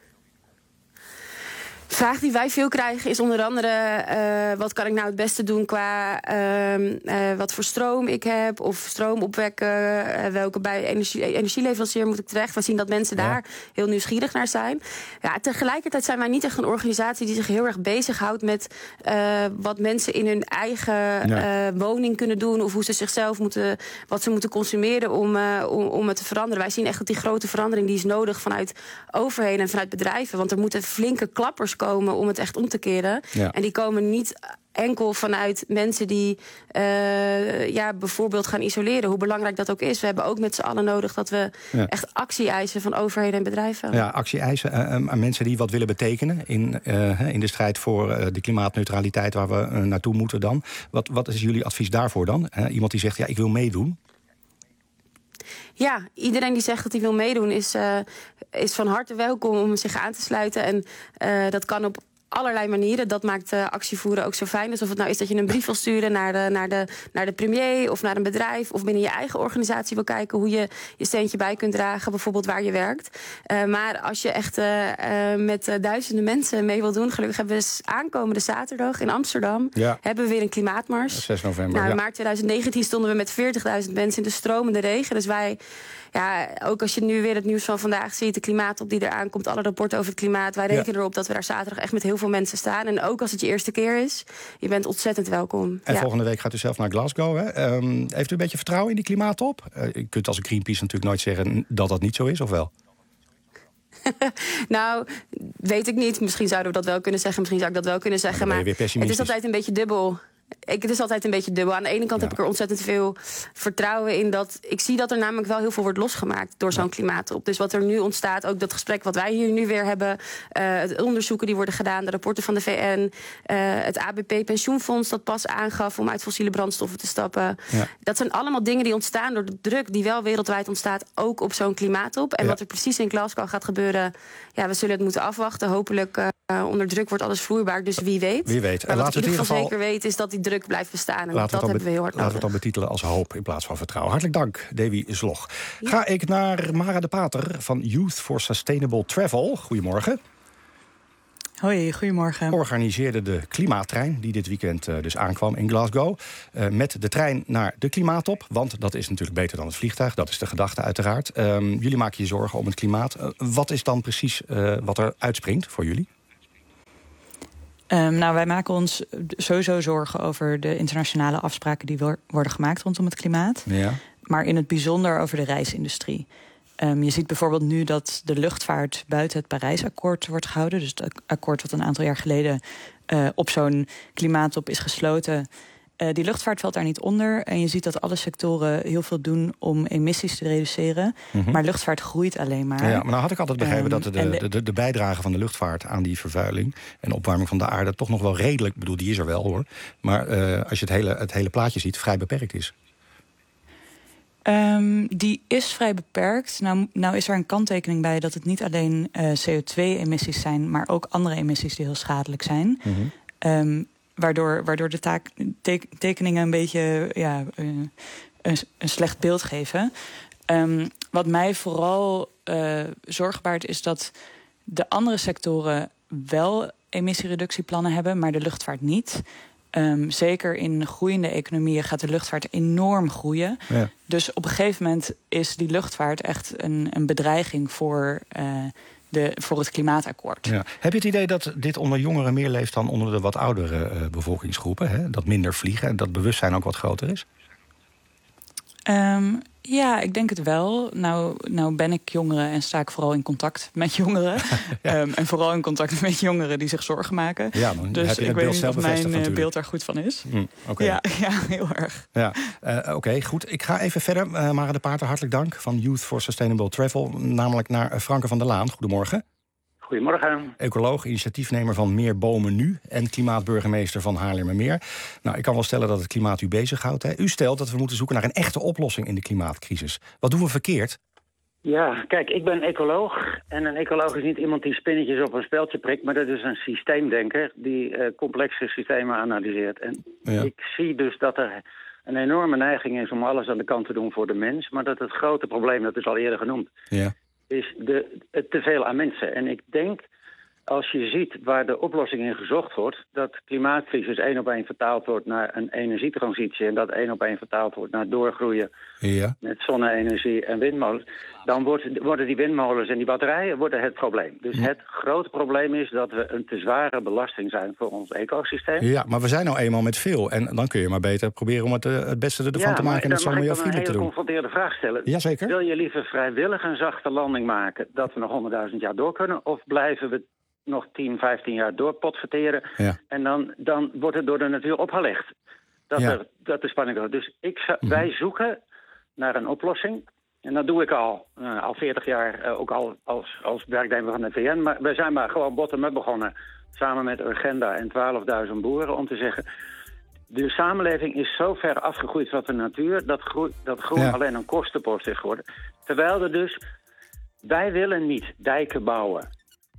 De vraag die wij veel krijgen is onder andere... Uh, wat kan ik nou het beste doen qua uh, uh, wat voor stroom ik heb... of stroom opwekken, uh, welke bij energie, energieleverancier moet ik terecht. We zien dat mensen daar ja. heel nieuwsgierig naar zijn. Ja, tegelijkertijd zijn wij niet echt een organisatie... die zich heel erg bezighoudt met uh, wat mensen in hun eigen ja. uh, woning kunnen doen... of hoe ze zichzelf moeten, wat ze moeten consumeren om, uh, om, om het te veranderen. Wij zien echt dat die grote verandering die is nodig vanuit overheden en vanuit bedrijven. Want er moeten flinke klappers komen om het echt om te keren. Ja. En die komen niet enkel vanuit mensen die uh, ja, bijvoorbeeld gaan isoleren. Hoe belangrijk dat ook is. We hebben ook met z'n allen nodig dat we ja. echt actie eisen van overheden en bedrijven. Ja, actie eisen aan uh, mensen die wat willen betekenen in, uh, in de strijd voor uh, de klimaatneutraliteit waar we uh, naartoe moeten dan. Wat, wat is jullie advies daarvoor dan? Uh, iemand die zegt, ja, ik wil meedoen. Ja, iedereen die zegt dat hij wil meedoen is, uh, is van harte welkom om zich aan te sluiten. En uh, dat kan op allerlei manieren. Dat maakt uh, actievoeren ook zo fijn. Dus of het nou is dat je een brief wil sturen naar de, naar, de, naar de premier of naar een bedrijf... of binnen je eigen organisatie wil kijken hoe je je steentje bij kunt dragen... bijvoorbeeld waar je werkt. Uh, maar als je echt uh, uh, met uh, duizenden mensen mee wil doen... gelukkig hebben we aankomende zaterdag in Amsterdam... Ja. hebben we weer een klimaatmars. zes november, nou, in ja. maart twintig negentien stonden we met veertigduizend mensen in de stromende regen. Dus wij... Ja, ook als je nu weer het nieuws van vandaag ziet... de klimaatop die eraan komt, alle rapporten over het klimaat... wij rekenen ja. erop dat we daar zaterdag echt met heel veel mensen staan. En ook als het je eerste keer is, je bent ontzettend welkom. En ja. volgende week gaat u zelf naar Glasgow. Hè? Um, heeft u een beetje vertrouwen in die klimaattop? Uh, je kunt als een Greenpeace natuurlijk nooit zeggen dat dat niet zo is, of wel? Nou, weet ik niet. Misschien zouden we dat wel kunnen zeggen. Misschien zou ik dat wel kunnen zeggen. Maar het is altijd een beetje dubbel. Ik, het is altijd een beetje dubbel. Aan de ene kant ja. heb ik er ontzettend veel vertrouwen in dat... Ik zie dat er namelijk wel heel veel wordt losgemaakt door zo'n ja. klimaattop. Dus wat er nu ontstaat, ook dat gesprek wat wij hier nu weer hebben... Uh, het onderzoeken die worden gedaan, de rapporten van de V N... Uh, het A B P-pensioenfonds dat pas aangaf om uit fossiele brandstoffen te stappen. Ja. Dat zijn allemaal dingen die ontstaan door de druk... die wel wereldwijd ontstaat, ook op zo'n klimaattop. En ja. wat er precies in Glasgow gaat gebeuren... ja, we zullen het moeten afwachten. Hopelijk uh, onder druk wordt alles vloeibaar, dus wie weet. Wie weet. Maar wat laten ik in ieder geval geval... zeker weet is dat die druk blijft bestaan. En dat hebben we heel hard nodig. Laten we het dan betitelen als hoop in plaats van vertrouwen. Hartelijk dank, Davy Zlog. Ja. Ga ik naar Mara de Pater van Youth for Sustainable Travel. Goedemorgen. Hoi, goedemorgen. Organiseerde de klimaattrein die dit weekend uh, dus aankwam in Glasgow. Uh, met de trein naar de klimaattop. Want dat is natuurlijk beter dan het vliegtuig. Dat is de gedachte uiteraard. Um, jullie maken je zorgen om het klimaat. Uh, wat is dan precies uh, wat er uitspringt voor jullie? Um, nou, wij maken ons sowieso zorgen over de internationale afspraken... die worden gemaakt rondom het klimaat. Ja. Maar in het bijzonder over de reisindustrie. Um, je ziet bijvoorbeeld nu dat de luchtvaart buiten het Parijsakkoord wordt gehouden. Dus het akkoord wat een aantal jaar geleden uh, op zo'n klimaattop is gesloten. Uh, die luchtvaart valt daar niet onder. En je ziet dat alle sectoren heel veel doen om emissies te reduceren. Mm-hmm. Maar luchtvaart groeit alleen maar. Ja, maar nou had ik altijd begrepen um, dat de, de, de, de bijdrage van de luchtvaart aan die vervuiling en opwarming van de aarde toch nog wel redelijk, ik bedoel, die is er wel hoor. Maar uh, als je het hele, het hele plaatje ziet, vrij beperkt is. Um, die is vrij beperkt. Nou, nou is er een kanttekening bij dat het niet alleen uh, C O twee emissies zijn, maar ook andere emissies die heel schadelijk zijn. Mm-hmm. Um, waardoor, waardoor de taak, te, tekeningen een beetje ja, uh, een, een slecht beeld geven. Um, wat mij vooral uh, zorg baart is dat de andere sectoren wel emissiereductieplannen hebben, maar de luchtvaart niet. Um, zeker in groeiende economieën gaat de luchtvaart enorm groeien. Ja. Dus op een gegeven moment is die luchtvaart echt een, een bedreiging voor, uh, de, voor het klimaatakkoord. Ja. Heb je het idee dat dit onder jongeren meer leeft dan onder de wat oudere uh, bevolkingsgroepen? Hè? Dat minder vliegen en dat bewustzijn ook wat groter is? Um, ja, ik denk het wel. Nou, nou ben ik jongeren en sta ik vooral in contact met jongeren. ja. um, en vooral in contact met jongeren die zich zorgen maken. Ja, dan dus heb je ik weet niet of mijn natuurlijk. beeld daar goed van is. Mm, okay. ja, ja, heel erg. Ja. Uh, Oké, okay, goed. Ik ga even verder. Uh, Mara de Paarter, hartelijk dank van Youth for Sustainable Travel. Namelijk naar Franke van der Laan. Goedemorgen. Goedemorgen. Ecoloog, initiatiefnemer van Meer Bomen Nu en klimaatburgemeester van Haarlemmermeer. Nou, ik kan wel stellen dat het klimaat u bezighoudt. Hè? U stelt dat we moeten zoeken naar een echte oplossing in de klimaatcrisis. Wat doen we verkeerd? Ja, kijk, ik ben ecoloog. En een ecoloog is niet iemand die spinnetjes op een speldje prikt, maar dat is een systeemdenker die uh, complexe systemen analyseert. En ja. ik zie dus dat er een enorme neiging is om alles aan de kant te doen voor de mens, maar dat het grote probleem, dat is al eerder genoemd, ja. is de, het teveel aan mensen. En ik denk, als je ziet waar de oplossing in gezocht wordt, dat klimaatcrisis één op één vertaald wordt naar een energietransitie en dat één op één vertaald wordt naar doorgroeien ja. met zonne-energie en windmolens, dan wordt, worden die windmolens en die batterijen worden het probleem. Dus het grote probleem is dat we een te zware belasting zijn voor ons ecosysteem. Ja, maar we zijn nou eenmaal met veel en dan kun je maar beter proberen om het, het beste ervan ja, te maken en het zo milieuvriendelijk te doen. Ik mag een hele confronterende vraag stellen. Jazeker. Wil je liever vrijwillig een zachte landing maken dat we nog honderdduizend jaar door kunnen, of blijven we nog tien, vijftien jaar doorpotverteren ja. en dan, dan wordt het door de natuur opgelegd. Dat, ja. er, dat de spanning wordt. Dus ik, mm-hmm. wij zoeken naar een oplossing. En dat doe ik al, uh, al veertig jaar, uh, ook al als, als werknemer van de V N. Maar we zijn maar gewoon bottom-up begonnen, samen met Urgenda en twaalfduizend boeren, om te zeggen, de samenleving is zo ver afgegroeid van de natuur, dat, groei, dat groen ja. alleen een kostenpost is geworden. Terwijl er dus, wij willen niet dijken bouwen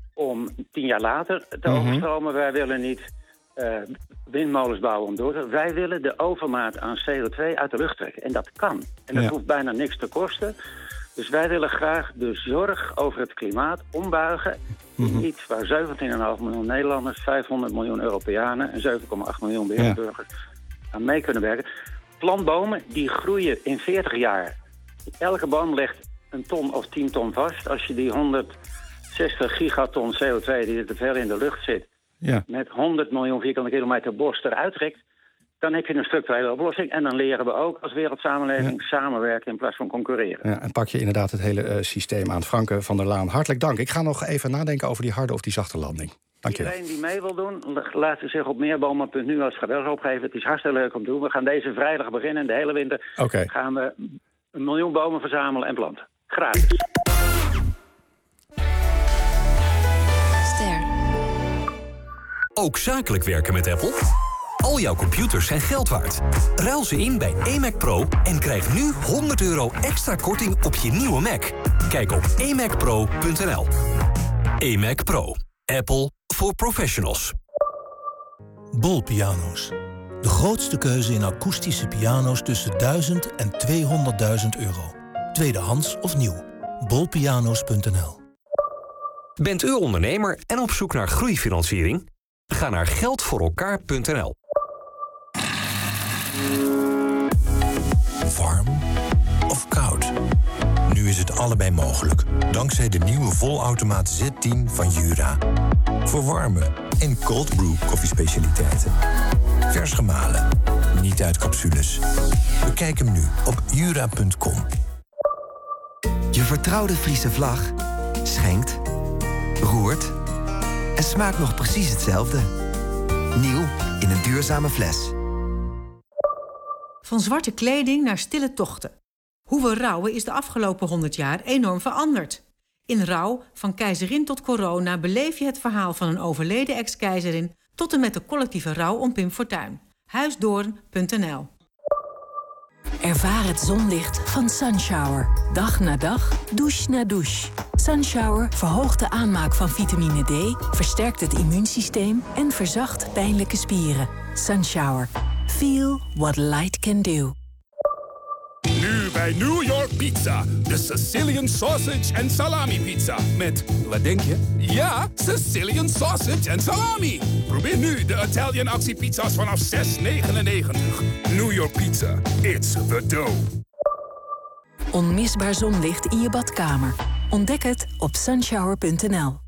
om tien jaar later te mm-hmm. overstromen. Wij willen niet uh, windmolens bouwen om door te... Wij willen de overmaat aan C O twee uit de lucht trekken. En dat kan. En dat ja. hoeft bijna niks te kosten. Dus wij willen graag de zorg over het klimaat ombuigen. Mm-hmm. Iets waar zeventien komma vijf miljoen Nederlanders, vijfhonderd miljoen Europeanen en zeven komma acht miljoen wereldburgers ja. aan mee kunnen werken. Plantbomen die groeien in veertig jaar. Elke boom legt een ton of tien ton vast. Als je die honderdzestig gigaton C O twee die er te veel in de lucht zit, ja. met honderd miljoen vierkante kilometer bos eruit trekt, dan heb je een structurele oplossing. En dan leren we ook als wereldsamenleving ja. samenwerken in plaats van concurreren. Ja, en pak je inderdaad het hele uh, systeem aan. Franke van der Laan, hartelijk dank. Ik ga nog even nadenken over die harde of die zachte landing. Dank je wel. Iedereen die mee wil doen, laat zich op meerbomen punt nu als geweldig opgeven. Het is hartstikke leuk om te doen. We gaan deze vrijdag beginnen. De hele winter okay. gaan we een miljoen bomen verzamelen en planten. Gratis. Ster. Ook zakelijk werken met Apple? Al jouw computers zijn geld waard. Ruil ze in bij e Mac Pro en krijg nu honderd euro extra korting op je nieuwe Mac. Kijk op e mac pro punt n l. e Mac Pro. Apple for professionals. Bol Piano's. De grootste keuze in akoestische piano's tussen duizend en tweehonderdduizend euro. Tweedehands of nieuw. bol piano's punt n l. Bent u ondernemer en op zoek naar groeifinanciering? Ga naar geld voor elkaar punt n l. Warm of koud? Nu is het allebei mogelijk, dankzij de nieuwe volautomaat Z tien van Jura. Voor warme en cold brew koffiespecialiteiten. Vers gemalen, niet uit capsules. Bekijk hem nu op jura punt com. Je vertrouwde Friese vlag schenkt, roert en smaakt nog precies hetzelfde. Nieuw in een duurzame fles. Van zwarte kleding naar stille tochten. Hoe we rouwen is de afgelopen honderd jaar enorm veranderd. In Rouw, van keizerin tot corona, beleef je het verhaal van een overleden ex-keizerin tot en met de collectieve rouw om Pim Fortuyn. huisdoorn punt n l. Ervaar het zonlicht van Sunshower. Dag na dag, douche na douche. Sunshower verhoogt de aanmaak van vitamine D, versterkt het immuunsysteem en verzacht pijnlijke spieren. Sunshower. Feel what light can do. Nu bij New York Pizza. De Sicilian Sausage en Salami Pizza. Met, wat denk je? Ja, Sicilian Sausage en Salami. Probeer nu de Italian actiepizza's vanaf zes negenennegentig. New York Pizza. It's the dough. Onmisbaar zonlicht in je badkamer. Ontdek het op sunshower punt n l.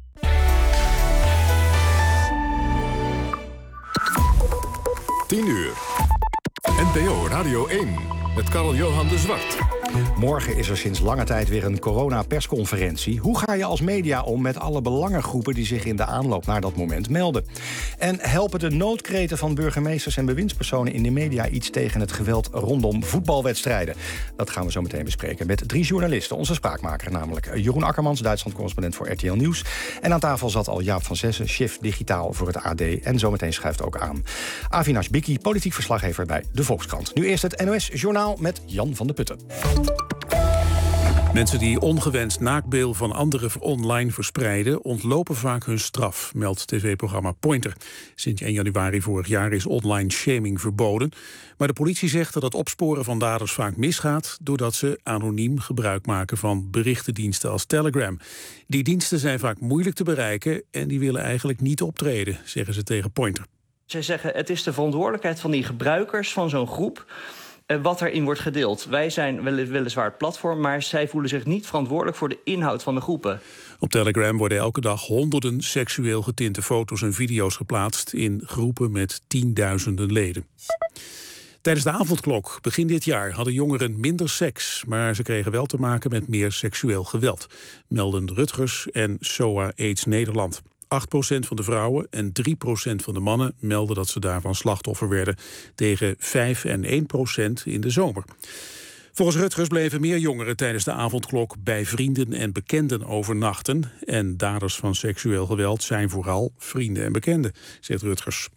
tien uur. N P O Radio één. Met Karl-Johan de Zwart. Morgen is er sinds lange tijd weer een corona-persconferentie. Hoe ga je als media om met alle belangengroepen die zich in de aanloop naar dat moment melden? En helpen de noodkreten van burgemeesters en bewindspersonen in de media iets tegen het geweld rondom voetbalwedstrijden? Dat gaan we zo meteen bespreken met drie journalisten. Onze spraakmaker namelijk Jeroen Akkermans, Duitsland-correspondent voor R T L Nieuws. En aan tafel zat al Jaap van Zessen, chef digitaal voor het A D. En zometeen schuift ook aan Avinash Bikki, politiek verslaggever bij de Volkskrant. Nu eerst het N O S-journaal met Jan van de Putten. Mensen die ongewenst naaktbeeld van anderen online verspreiden ontlopen vaak hun straf, meldt tv-programma Pointer. Sinds één januari vorig jaar is online shaming verboden. Maar de politie zegt dat het opsporen van daders vaak misgaat doordat ze anoniem gebruik maken van berichtendiensten als Telegram. Die diensten zijn vaak moeilijk te bereiken en die willen eigenlijk niet optreden, zeggen ze tegen Pointer. Zij zeggen het is de verantwoordelijkheid van die gebruikers van zo'n groep wat erin wordt gedeeld. Wij zijn weliswaar het platform, maar zij voelen zich niet verantwoordelijk voor de inhoud van de groepen. Op Telegram worden elke dag honderden seksueel getinte foto's en video's geplaatst in groepen met tienduizenden leden. Tijdens de avondklok begin dit jaar hadden jongeren minder seks, maar ze kregen wel te maken met meer seksueel geweld, melden Rutgers en S O A AIDS Nederland. acht procent van de vrouwen en drie procent van de mannen melden dat ze daarvan slachtoffer werden, tegen vijf en één procent in de zomer. Volgens Rutgers bleven meer jongeren tijdens de avondklok bij vrienden en bekenden overnachten. En daders van seksueel geweld zijn vooral vrienden en bekenden, zegt Rutgers.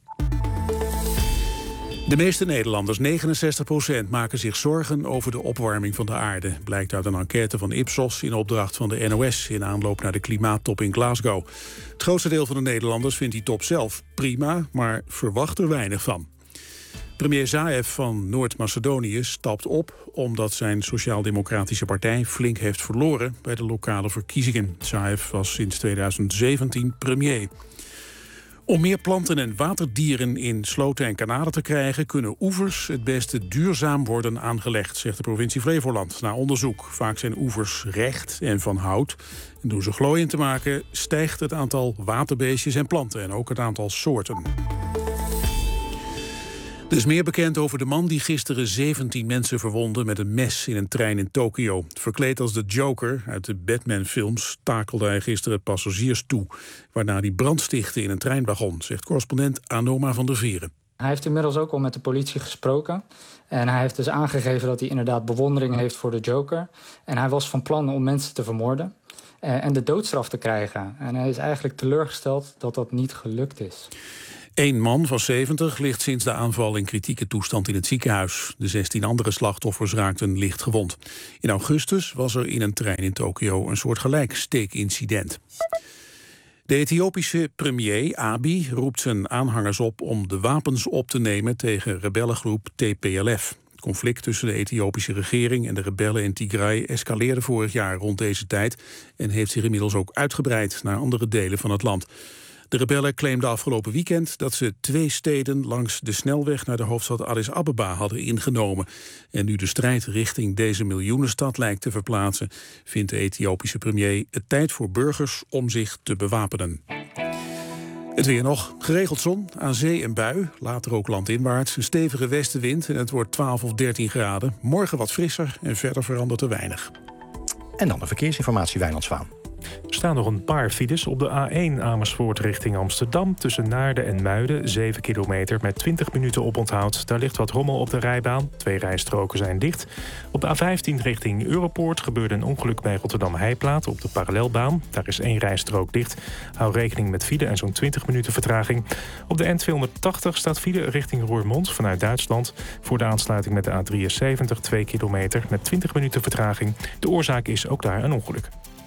De meeste Nederlanders, negenenzestig procent, maken zich zorgen over de opwarming van de aarde. Blijkt uit een enquête van Ipsos in opdracht van de N O S in aanloop naar de klimaattop in Glasgow. Het grootste deel van de Nederlanders vindt die top zelf prima, maar verwacht er weinig van. Premier Zaev van Noord-Macedonië stapt op omdat zijn Sociaal-Democratische Partij flink heeft verloren bij de lokale verkiezingen. Zaev was sinds tweeduizend zeventien premier. Om meer planten en waterdieren in sloten en kanalen te krijgen, kunnen oevers het beste duurzaam worden aangelegd, zegt de provincie Flevoland na onderzoek. Vaak zijn oevers recht en van hout. En door ze glooiend te maken stijgt het aantal waterbeestjes en planten en ook het aantal soorten. Er is meer bekend over de man die gisteren zeventien mensen verwondde met een mes in een trein in Tokio. Verkleed als de Joker uit de Batman-films takelde hij gisteren passagiers toe, waarna hij brand stichtte in een treinwagon, zegt correspondent Anoma van der Vieren. Hij heeft inmiddels ook al met de politie gesproken. En hij heeft dus aangegeven dat hij inderdaad bewondering heeft voor de Joker. En hij was van plan om mensen te vermoorden en de doodstraf te krijgen. En hij is eigenlijk teleurgesteld dat dat niet gelukt is. Eén man van zeventig ligt sinds de aanval in kritieke toestand in het ziekenhuis. De zestien andere slachtoffers raakten licht gewond. In augustus was er in een trein in Tokio een soortgelijk steekincident. De Ethiopische premier Abiy roept zijn aanhangers op om de wapens op te nemen tegen rebellengroep T P L F. Het conflict tussen de Ethiopische regering en de rebellen in Tigray escaleerde vorig jaar rond deze tijd en heeft zich inmiddels ook uitgebreid naar andere delen van het land. De rebellen claimden afgelopen weekend dat ze twee steden langs de snelweg naar de hoofdstad Addis Abeba hadden ingenomen. En nu de strijd richting deze miljoenenstad lijkt te verplaatsen, vindt de Ethiopische premier het tijd voor burgers om zich te bewapenen. Het weer nog. Geregeld zon, aan zee en bui. Later ook landinwaarts. Een stevige westenwind en het wordt twaalf of dertien graden. Morgen wat frisser en verder verandert er weinig. En dan de verkeersinformatie, Wijnand Zwaan. Er staan nog een paar files op de A één Amersfoort richting Amsterdam. Tussen Naarden en Muiden, zeven kilometer met twintig minuten oponthoud. Daar ligt wat rommel op de rijbaan. Twee rijstroken zijn dicht. Op de A vijftien richting Europoort gebeurde een ongeluk bij Rotterdam-Heiplaat op de parallelbaan. Daar is één rijstrook dicht. Hou rekening met file en zo'n twintig minuten vertraging. Op de N tweehonderdtachtig staat file richting Roermond vanuit Duitsland. Voor de aansluiting met de A drieënzeventig, twee kilometer met twintig minuten vertraging. De oorzaak is ook daar een ongeluk.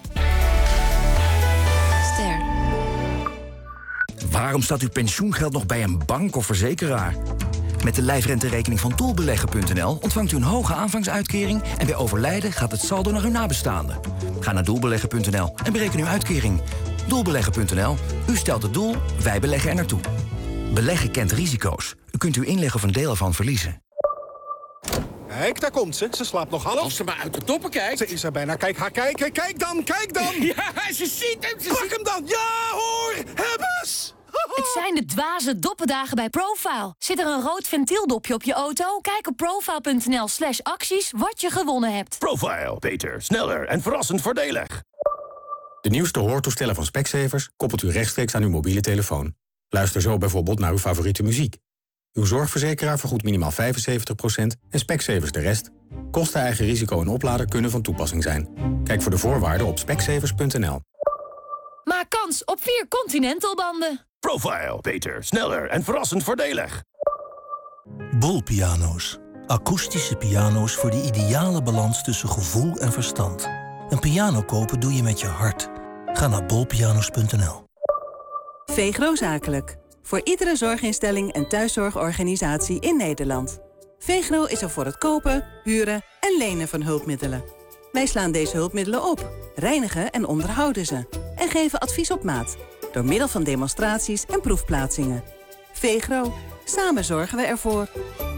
Waarom staat uw pensioengeld nog bij een bank of verzekeraar? Met de lijfrenterekening van doelbeleggen punt n l ontvangt u een hoge aanvangsuitkering en bij overlijden gaat het saldo naar uw nabestaanden. Ga naar doelbeleggen punt n l en bereken uw uitkering. doelbeleggen punt n l. U stelt het doel, wij beleggen er naartoe. Beleggen kent risico's. U kunt uw inleg of een deel ervan verliezen. Kijk, daar komt ze. Ze slaapt nog half. Als ze maar uit de doppen kijkt. Ze is er bijna. Kijk haar kijken. Kijk dan, kijk dan. Ja, ze ziet hem. Ze Pak ziet... hem dan. Ja, hoor. Hebbes. Het zijn de dwaze doppendagen bij Profile. Zit er een rood ventieldopje op je auto? Kijk op profile punt n l slash acties wat je gewonnen hebt. Profile. Beter, sneller en verrassend voordelig. De nieuwste hoortoestellen van Specsavers koppelt u rechtstreeks aan uw mobiele telefoon. Luister zo bijvoorbeeld naar uw favoriete muziek. Uw zorgverzekeraar vergoedt minimaal vijfenzeventig procent en Specsavers de rest. Kosten, eigen risico en oplader kunnen van toepassing zijn. Kijk voor de voorwaarden op specsavers punt n l. Maak kans op vier Continental-banden. Profile. Beter, sneller en verrassend voordelig. Bol-piano's. Akoestische piano's voor de ideale balans tussen gevoel en verstand. Een piano kopen doe je met je hart. Ga naar bol pianos punt n l. Vegro Zakelijk. Voor iedere zorginstelling en thuiszorgorganisatie in Nederland. Vegro is er voor het kopen, huren en lenen van hulpmiddelen. Wij slaan deze hulpmiddelen op, reinigen en onderhouden ze. En geven advies op maat. Door middel van demonstraties en proefplaatsingen. Vegro. Samen zorgen we ervoor.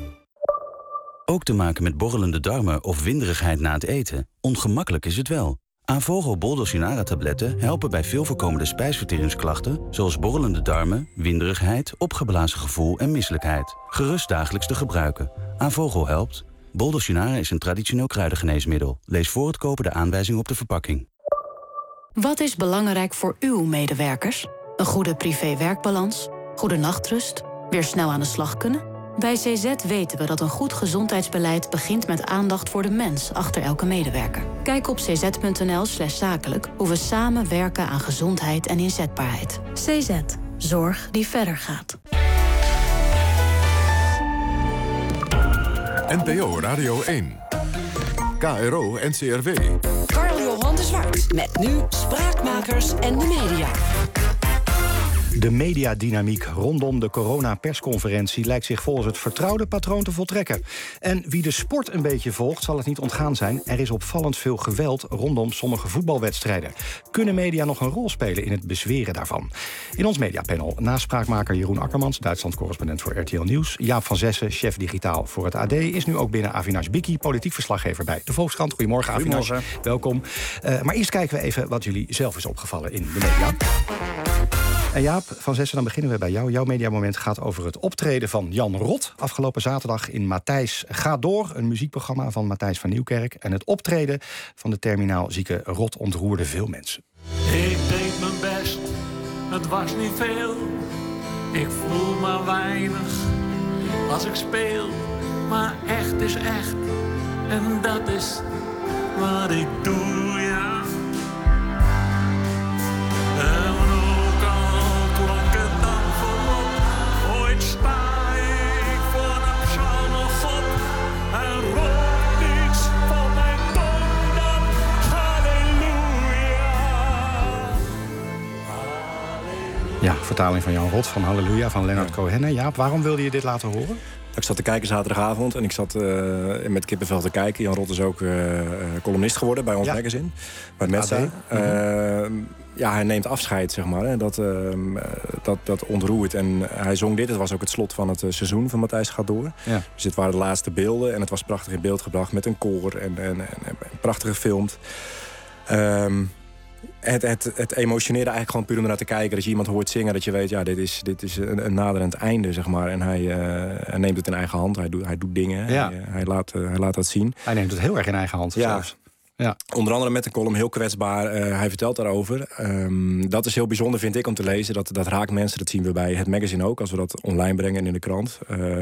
Ook te maken met borrelende darmen of winderigheid na het eten? Ongemakkelijk is het wel. Avogo Bol-Dulcinara-tabletten helpen bij veel voorkomende spijsverteringsklachten... zoals borrelende darmen, winderigheid, opgeblazen gevoel en misselijkheid. Gerust dagelijks te gebruiken. Avogo helpt. Bol-Dulcinara is een traditioneel kruidengeneesmiddel. Lees voor het kopen de aanwijzing op de verpakking. Wat is belangrijk voor uw medewerkers? Een goede privé-werkbalans? Goede nachtrust? Weer snel aan de slag kunnen? Bij C Z weten we dat een goed gezondheidsbeleid begint met aandacht voor de mens achter elke medewerker. Kijk op c z punt n l slash zakelijk hoe we samen werken aan gezondheid en inzetbaarheid. C Z. Zorg die verder gaat. N P O Radio één. K R O N C R W. Carl-Johan de Zwart met nu Spraakmakers en de media. De mediadynamiek rondom de coronapersconferentie lijkt zich volgens het vertrouwde patroon te voltrekken. En wie de sport een beetje volgt, zal het niet ontgaan zijn. Er is opvallend veel geweld rondom sommige voetbalwedstrijden. Kunnen media nog een rol spelen in het bezweren daarvan? In ons mediapanel naspraakmaker Jeroen Akkermans, Duitsland-correspondent voor R T L Nieuws. Jaap van Zessen, chef digitaal voor het A D, is nu ook binnen. Avinash Biki, politiek verslaggever bij de Volkskrant. Goedemorgen, Avinash. Welkom. Uh, maar eerst kijken we even wat jullie zelf is opgevallen in de media. En Jaap van Zessen, dan beginnen we bij jou. Jouw mediamoment gaat over het optreden van Jan Rot afgelopen zaterdag in Matthijs Gaat Door, een muziekprogramma van Matthijs van Nieuwkerk. En het optreden van de terminaal zieke Rot ontroerde veel mensen. Ik deed mijn best, het was niet veel. Ik voel maar weinig als ik speel. Maar echt is echt, en dat is wat ik doe, ja. En ook al klonk het dan voorop, ooit sta ik voor een psalmgod. En rolt niets van mijn tong dan halleluja. Ja, vertaling van Jan Rot van Halleluja van Leonard Cohen. Jaap, waarom wilde je dit laten horen? Ik zat te kijken zaterdagavond en ik zat uh, met kippenvel te kijken. Jan Rot is ook uh, columnist geworden bij ons ja. magazine, bij Metza. Uh, ja, hij neemt afscheid, zeg maar. Hè. Dat, uh, dat, dat ontroert. En hij zong dit. Het was ook het slot van het uh, seizoen van Matthijs Gaat Door. Ja. Dus dit waren de laatste beelden. En het was prachtig in beeld gebracht met een koor. En, en, en, en prachtig gefilmd. Um, Het, het, het emotioneerde eigenlijk gewoon puur om ernaar te kijken. Dat je iemand hoort zingen, dat je weet, ja, dit is, dit is een, een naderend einde, zeg maar. En hij, uh, hij neemt het in eigen hand, hij doet, hij doet dingen, ja. hij, hij, laat, uh, hij laat dat zien. Hij neemt het heel erg in eigen hand ja. zelfs. Ja. Onder andere met een column, heel kwetsbaar. Uh, hij vertelt daarover. Um, dat is heel bijzonder, vind ik, om te lezen. Dat, dat raakt mensen, dat zien we bij het magazine ook... als we dat online brengen en in de krant. Uh,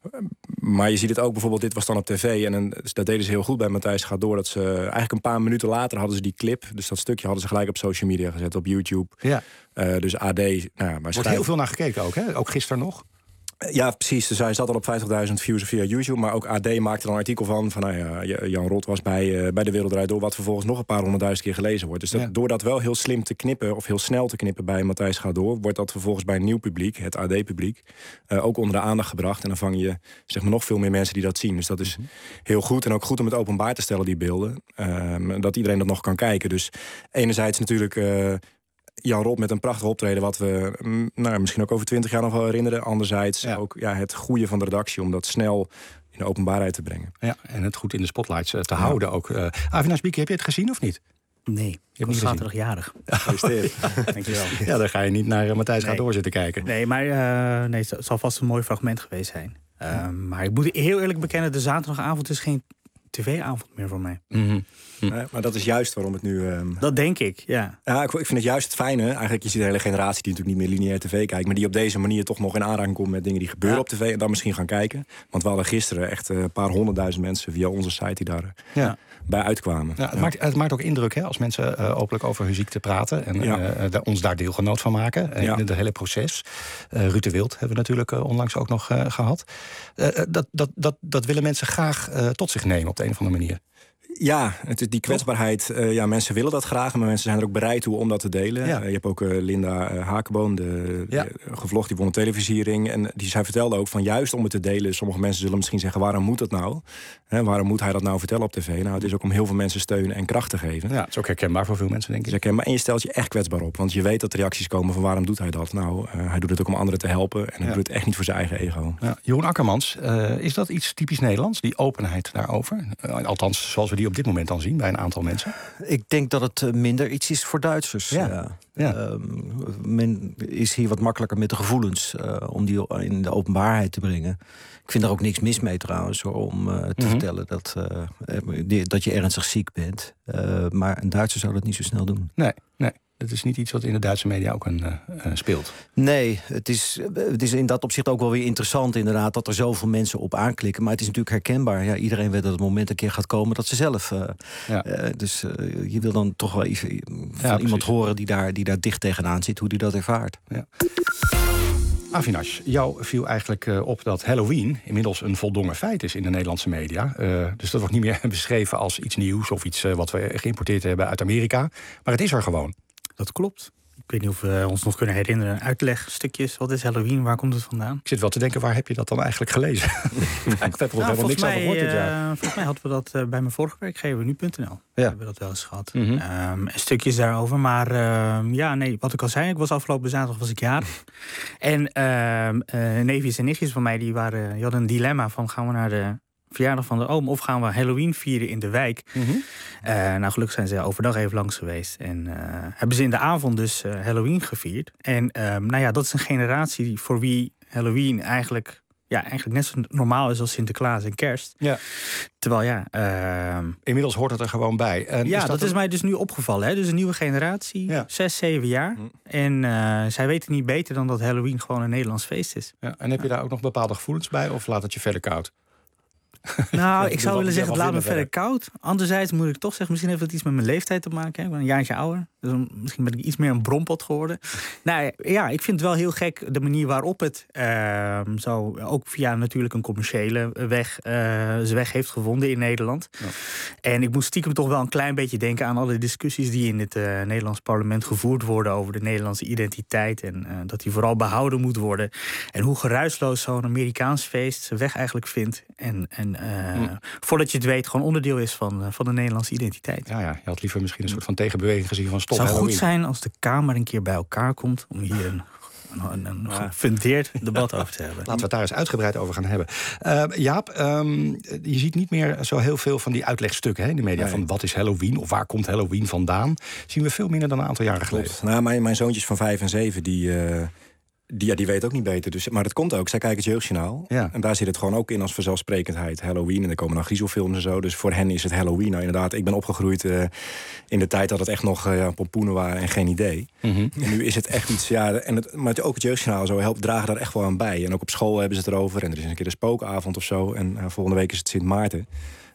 maar je ziet het ook bijvoorbeeld, dit was dan op tv... en een, dat deden ze heel goed bij Matthijs Gaat Door... dat ze eigenlijk een paar minuten later hadden ze die clip... dus dat stukje hadden ze gelijk op social media gezet, op YouTube. Ja. Uh, dus A D... Nou ja, maar wordt heel veel naar gekeken ook, hè? Ook gisteren nog? Ja, precies. Dus hij zat al op vijftigduizend views via YouTube. Maar ook A D maakte er een artikel van. van nou ja, Jan Rot was bij, uh, bij De Wereld Draait Door... wat vervolgens nog een paar honderdduizend keer gelezen wordt. Dus dat, ja. door dat wel heel slim te knippen... of heel snel te knippen bij Matthijs Gaat Door... wordt dat vervolgens bij een nieuw publiek, het A D-publiek... Uh, ook onder de aandacht gebracht. En dan vang je zeg maar, nog veel meer mensen die dat zien. Dus dat is mm-hmm. heel goed. En ook goed om het openbaar te stellen, die beelden. Uh, dat iedereen dat nog kan kijken. Dus enerzijds natuurlijk... Uh, Jan Rot met een prachtig optreden... wat we nou, misschien ook over twintig jaar nog wel herinneren. Anderzijds ja. ook ja, het goede van de redactie... om dat snel in de openbaarheid te brengen. Ja, en het goed in de spotlights te ja. houden ook. Uh, Avinash Bieke, heb je het gezien of niet? Nee, je hebt niet zaterdagjarig. Gefeliciteerd. Dankjewel. Ja, dan ga je niet naar uh, Matthijs nee. Gaat Door zitten kijken. Nee, maar uh, nee, het zal vast een mooi fragment geweest zijn. Uh, ja. Maar ik moet heel eerlijk bekennen... de zaterdagavond is geen tv-avond meer voor mij. Mm-hmm. Nee, maar dat is juist waarom het nu... Um... Dat denk ik, ja. Ja, ik, ik vind het juist het fijne. Eigenlijk, je ziet de hele generatie die natuurlijk niet meer lineair tv kijkt... maar die op deze manier toch nog in aanraking komt met dingen die gebeuren ja. op tv... en dan misschien gaan kijken. Want we hadden gisteren echt een paar honderdduizend mensen... via onze site die daar ja. bij uitkwamen. Ja, het, ja. Maakt, het maakt ook indruk hè, als mensen uh, openlijk over hun ziekte praten... en ja. uh, de, ons daar deelgenoot van maken. Uh, ja. In het hele proces. Uh, Ruud de Wild hebben we natuurlijk uh, onlangs ook nog uh, gehad. Uh, dat, dat, dat, dat willen mensen graag uh, tot zich nemen op de een of andere manier. Ja, het is die kwetsbaarheid. Uh, ja, mensen willen dat graag, maar mensen zijn er ook bereid toe om dat te delen. Ja. Uh, je hebt ook uh, Linda uh, Hakenboom, de, ja. de gevlogd, die won een televisiering. En die, zij vertelde ook van juist om het te delen... sommige mensen zullen misschien zeggen, waarom moet dat nou? He, waarom moet hij dat nou vertellen op tv? Nou, het is ook om heel veel mensen steun en kracht te geven. Ja, het is ook herkenbaar voor veel mensen, denk ik. Het is herkenbaar en je stelt je echt kwetsbaar op. Want je weet dat er reacties komen van waarom doet hij dat? Nou, uh, hij doet het ook om anderen te helpen. En hij ja. doet het echt niet voor zijn eigen ego. Ja. Jeroen Akkermans, uh, is dat iets typisch Nederlands? Die openheid daarover? Uh, althans, zoals we die op dit moment dan zien bij een aantal mensen? Ik denk dat het minder iets is voor Duitsers. Ja. Ja. Ja. Uh, men is hier wat makkelijker met de gevoelens uh, om die in de openbaarheid te brengen. Ik vind er ook niks mis mee trouwens, hoor, om uh, te mm-hmm. vertellen dat, uh, dat je ernstig ziek bent. Uh, maar een Duitser zou dat niet zo snel doen. Nee, nee. Het is niet iets wat in de Duitse media ook een, uh, uh, speelt. Nee, het is, het is in dat opzicht ook wel weer interessant inderdaad... dat er zoveel mensen op aanklikken. Maar het is natuurlijk herkenbaar. Ja, iedereen weet dat het moment een keer gaat komen dat ze zelf... Uh, ja. uh, dus uh, je wil dan toch wel even van ja, iemand horen die daar, die daar dicht tegenaan zit... hoe die dat ervaart. Ja. Avinash, jou viel eigenlijk uh, op dat Halloween inmiddels een voldongen feit is in de Nederlandse media. Uh, dus dat wordt niet meer beschreven als iets nieuws... of iets uh, wat we geïmporteerd hebben uit Amerika. Maar het is er gewoon. Dat klopt. Ik weet niet of we ons nog kunnen herinneren. Uitlegstukjes. Wat is Halloween? Waar komt het vandaan? Ik zit wel te denken, waar heb je dat dan eigenlijk gelezen? Ik heb er nou, helemaal niks mij, over gehoord dit jaar. Uh, volgens mij hadden we dat uh, bij mijn vorige werkgever, nu punt n l. Ja. Hebben we dat wel eens gehad. Mm-hmm. Um, stukjes daarover. Maar uh, ja, nee, wat ik al zei, ik was afgelopen zaterdag was ik jarig. en uh, uh, neefjes en nichtjes van mij, die, waren, die hadden een dilemma van gaan we naar de verjaardag van de oom of gaan we Halloween vieren in de wijk. Mm-hmm. Uh, nou, gelukkig zijn ze overdag even langs geweest. En uh, hebben ze in de avond dus uh, Halloween gevierd. En uh, nou ja, dat is een generatie voor wie Halloween eigenlijk, ja, eigenlijk net zo normaal is als Sinterklaas en Kerst. Ja. Terwijl ja... Uh, Inmiddels hoort het er gewoon bij. En ja, is dat, dat een... is mij dus nu opgevallen. Hè? Dus een nieuwe generatie, ja. zes, zeven jaar. Mm. En uh, zij weten niet beter dan dat Halloween gewoon een Nederlands feest is. Ja, en heb je daar ook nog bepaalde gevoelens bij? Of laat het je verder koud? Nou, ik zou willen zeggen, het laat me verder koud. Anderzijds moet ik toch zeggen, misschien heeft het iets met mijn leeftijd te maken. Hè? Ik ben een jaartje ouder. Dus misschien ben ik iets meer een brompot geworden. Nou ja, ik vind het wel heel gek de manier waarop het uh, zo ook via natuurlijk een commerciële weg uh, zijn weg heeft gevonden in Nederland. Ja. En ik moet stiekem toch wel een klein beetje denken aan alle discussies die in het uh, Nederlands parlement gevoerd worden over de Nederlandse identiteit. En uh, dat die vooral behouden moet worden. En hoe geruisloos zo'n Amerikaans feest zijn weg eigenlijk vindt. En, en uh, mm. voordat je het weet, gewoon onderdeel is van, uh, van de Nederlandse identiteit. Ja, ja, je had liever misschien een soort van tegenbeweging gezien van stop. Het zou Halloween. goed zijn als de Kamer een keer bij elkaar komt om hier een, een, een ja. gefundeerd debat over te hebben. Laten we het daar eens uitgebreid over gaan hebben. Uh, Jaap, um, je ziet niet meer zo heel veel van die uitlegstukken hè, in de media. Nee. Van wat is Halloween of waar komt Halloween vandaan? Zien we veel minder dan een aantal jaren geleden. Nou, mijn, mijn zoontjes van vijf en zeven die... Uh... Die, ja, die weet ook niet beter. Dus, maar het komt ook. Zij kijken het Jeugdjournaal. Ja. En daar zit het gewoon ook in als vanzelfsprekendheid. Halloween. En er komen dan griezelfilms en zo. Dus voor hen is het Halloween. Nou, inderdaad, ik ben opgegroeid uh, in de tijd dat het echt nog uh, pompoenen waren en geen idee. Mm-hmm. En nu is het echt iets... Ja, en het, maar ook het Jeugdjournaal zo helpt, dragen daar echt wel aan bij. En ook op school hebben ze het erover. En er is een keer een spookavond of zo. En uh, volgende week is het Sint Maarten.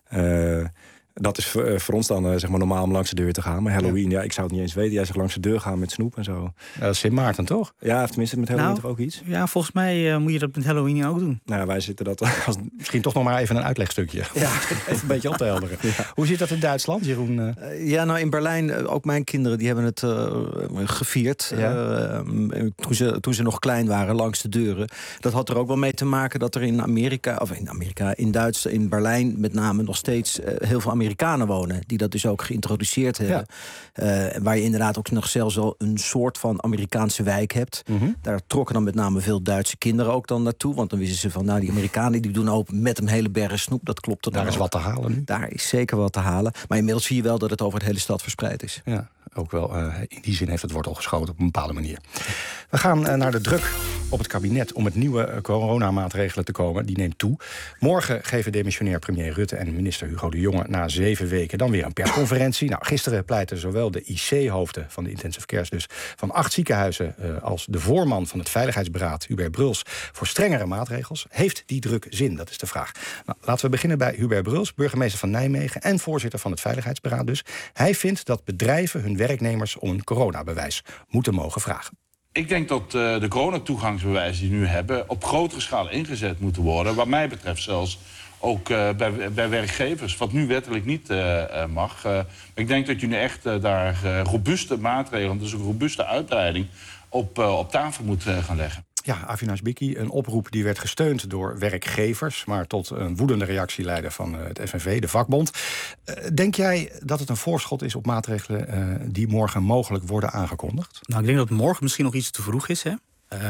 Uh, Dat is voor, voor ons dan uh, zeg maar normaal om langs de deur te gaan. Maar Halloween, ja. ja, ik zou het niet eens weten. Jij zegt langs de deur gaan met snoep en zo. Ja, dat is Sint Maarten, toch? Ja, tenminste met Halloween nou, toch ook iets? Ja, volgens mij uh, moet je dat met Halloween ook doen. Nou, wij zitten dat... Als... Misschien toch nog maar even een uitlegstukje. Ja, even een beetje op te helderen. Ja. Hoe zit dat in Duitsland, Jeroen? Uh, ja, nou in Berlijn, uh, ook mijn kinderen, die hebben het uh, gevierd. Ja. Uh, toen, ze, toen ze nog klein waren, langs de deuren. Dat had er ook wel mee te maken dat er in Amerika, of in Amerika, in Duitsland, in Berlijn met name nog steeds uh, heel veel Amerikanen wonen. Die dat dus ook geïntroduceerd hebben. Ja. Uh, waar je inderdaad ook nog zelfs wel een soort van Amerikaanse wijk hebt. Mm-hmm. Daar trokken dan met name veel Duitse kinderen ook dan naartoe. Want dan wisten ze van, nou, die Amerikanen die doen open met een hele berg snoep. Dat klopt er. Daar is ook wat te halen nu. Daar is zeker wat te halen. Maar inmiddels zie je wel dat het over de hele stad verspreid is. Ja, ook wel. Uh, in die zin heeft het wortel geschoten op een bepaalde manier. We gaan uh, naar de druk op het kabinet om met nieuwe uh, coronamaatregelen te komen. Die neemt toe. Morgen geven demissionair premier Rutte en minister Hugo de Jonge na zeven weken dan weer een persconferentie. Nou, gisteren pleiten zowel de I C-hoofden van de intensive cares dus van acht ziekenhuizen uh, als de voorman van het Veiligheidsberaad, Hubert Bruls, voor strengere maatregels. Heeft die druk zin? Dat is de vraag. Nou, laten we beginnen bij Hubert Bruls, burgemeester van Nijmegen en voorzitter van het Veiligheidsberaad dus. Hij vindt dat bedrijven hun werknemers om een coronabewijs moeten mogen vragen. Ik denk dat uh, de coronatoegangsbewijzen die we nu hebben op grotere schaal ingezet moeten worden. Wat mij betreft zelfs ook uh, bij, bij werkgevers, wat nu wettelijk niet uh, mag. Uh, ik denk dat je nu echt uh, daar uh, robuuste maatregelen, dus een robuuste uitbreiding, op, uh, op tafel moet uh, gaan leggen. Ja, Avinash Bikki, een oproep die werd gesteund door werkgevers, maar tot een woedende reactie leidde van uh, het F N V, de vakbond. Uh, denk jij dat het een voorschot is op maatregelen uh, die morgen mogelijk worden aangekondigd? Nou, ik denk dat morgen misschien nog iets te vroeg is, hè?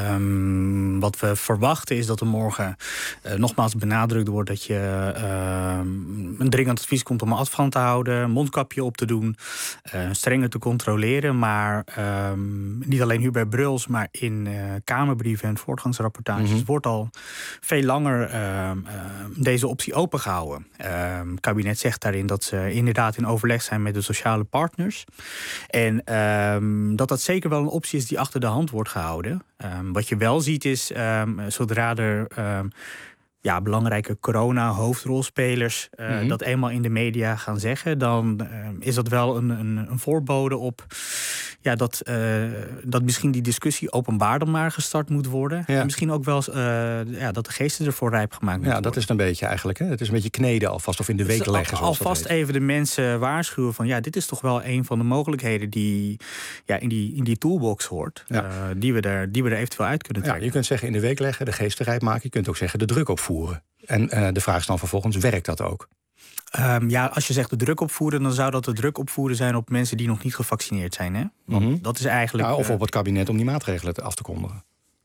Um, wat we verwachten is dat er morgen uh, nogmaals benadrukt wordt dat je uh, een dringend advies komt om een afstand te houden, een mondkapje op te doen, uh, strenger te controleren. Maar um, niet alleen Hubert Bruls, maar in uh, Kamerbrieven en voortgangsrapportages mm-hmm. wordt al veel langer uh, uh, deze optie opengehouden. Uh, het kabinet zegt daarin dat ze inderdaad in overleg zijn met de sociale partners. En um, dat dat zeker wel een optie is die achter de hand wordt gehouden. Um, wat je wel ziet is, um, zodra er um, ja, belangrijke corona-hoofdrolspelers uh, mm-hmm. dat eenmaal in de media gaan zeggen, dan uh, is dat wel een, een, een voorbode op ja, dat, uh, dat misschien die discussie openbaar dan maar gestart moet worden. Ja. En misschien ook wel uh, ja, dat de geesten ervoor rijp gemaakt moeten Ja, dat worden. is het een beetje eigenlijk. Hè? Het is een beetje kneden alvast of in de week dus leggen. Al, alvast even de mensen waarschuwen van ja, dit is toch wel een van de mogelijkheden die ja, in, die, in die toolbox hoort. Ja. Uh, die, we er, die we er eventueel uit kunnen trekken. Ja, je kunt zeggen in de week leggen, de geesten rijp maken. Je kunt ook zeggen de druk opvoeren. En uh, de vraag is dan vervolgens, werkt dat ook? Um, ja, als je zegt de druk opvoeren, dan zou dat de druk opvoeren zijn op mensen die nog niet gevaccineerd zijn. Hè? Want mm-hmm. dat is eigenlijk. Ja, of op het kabinet om die maatregelen af te kondigen.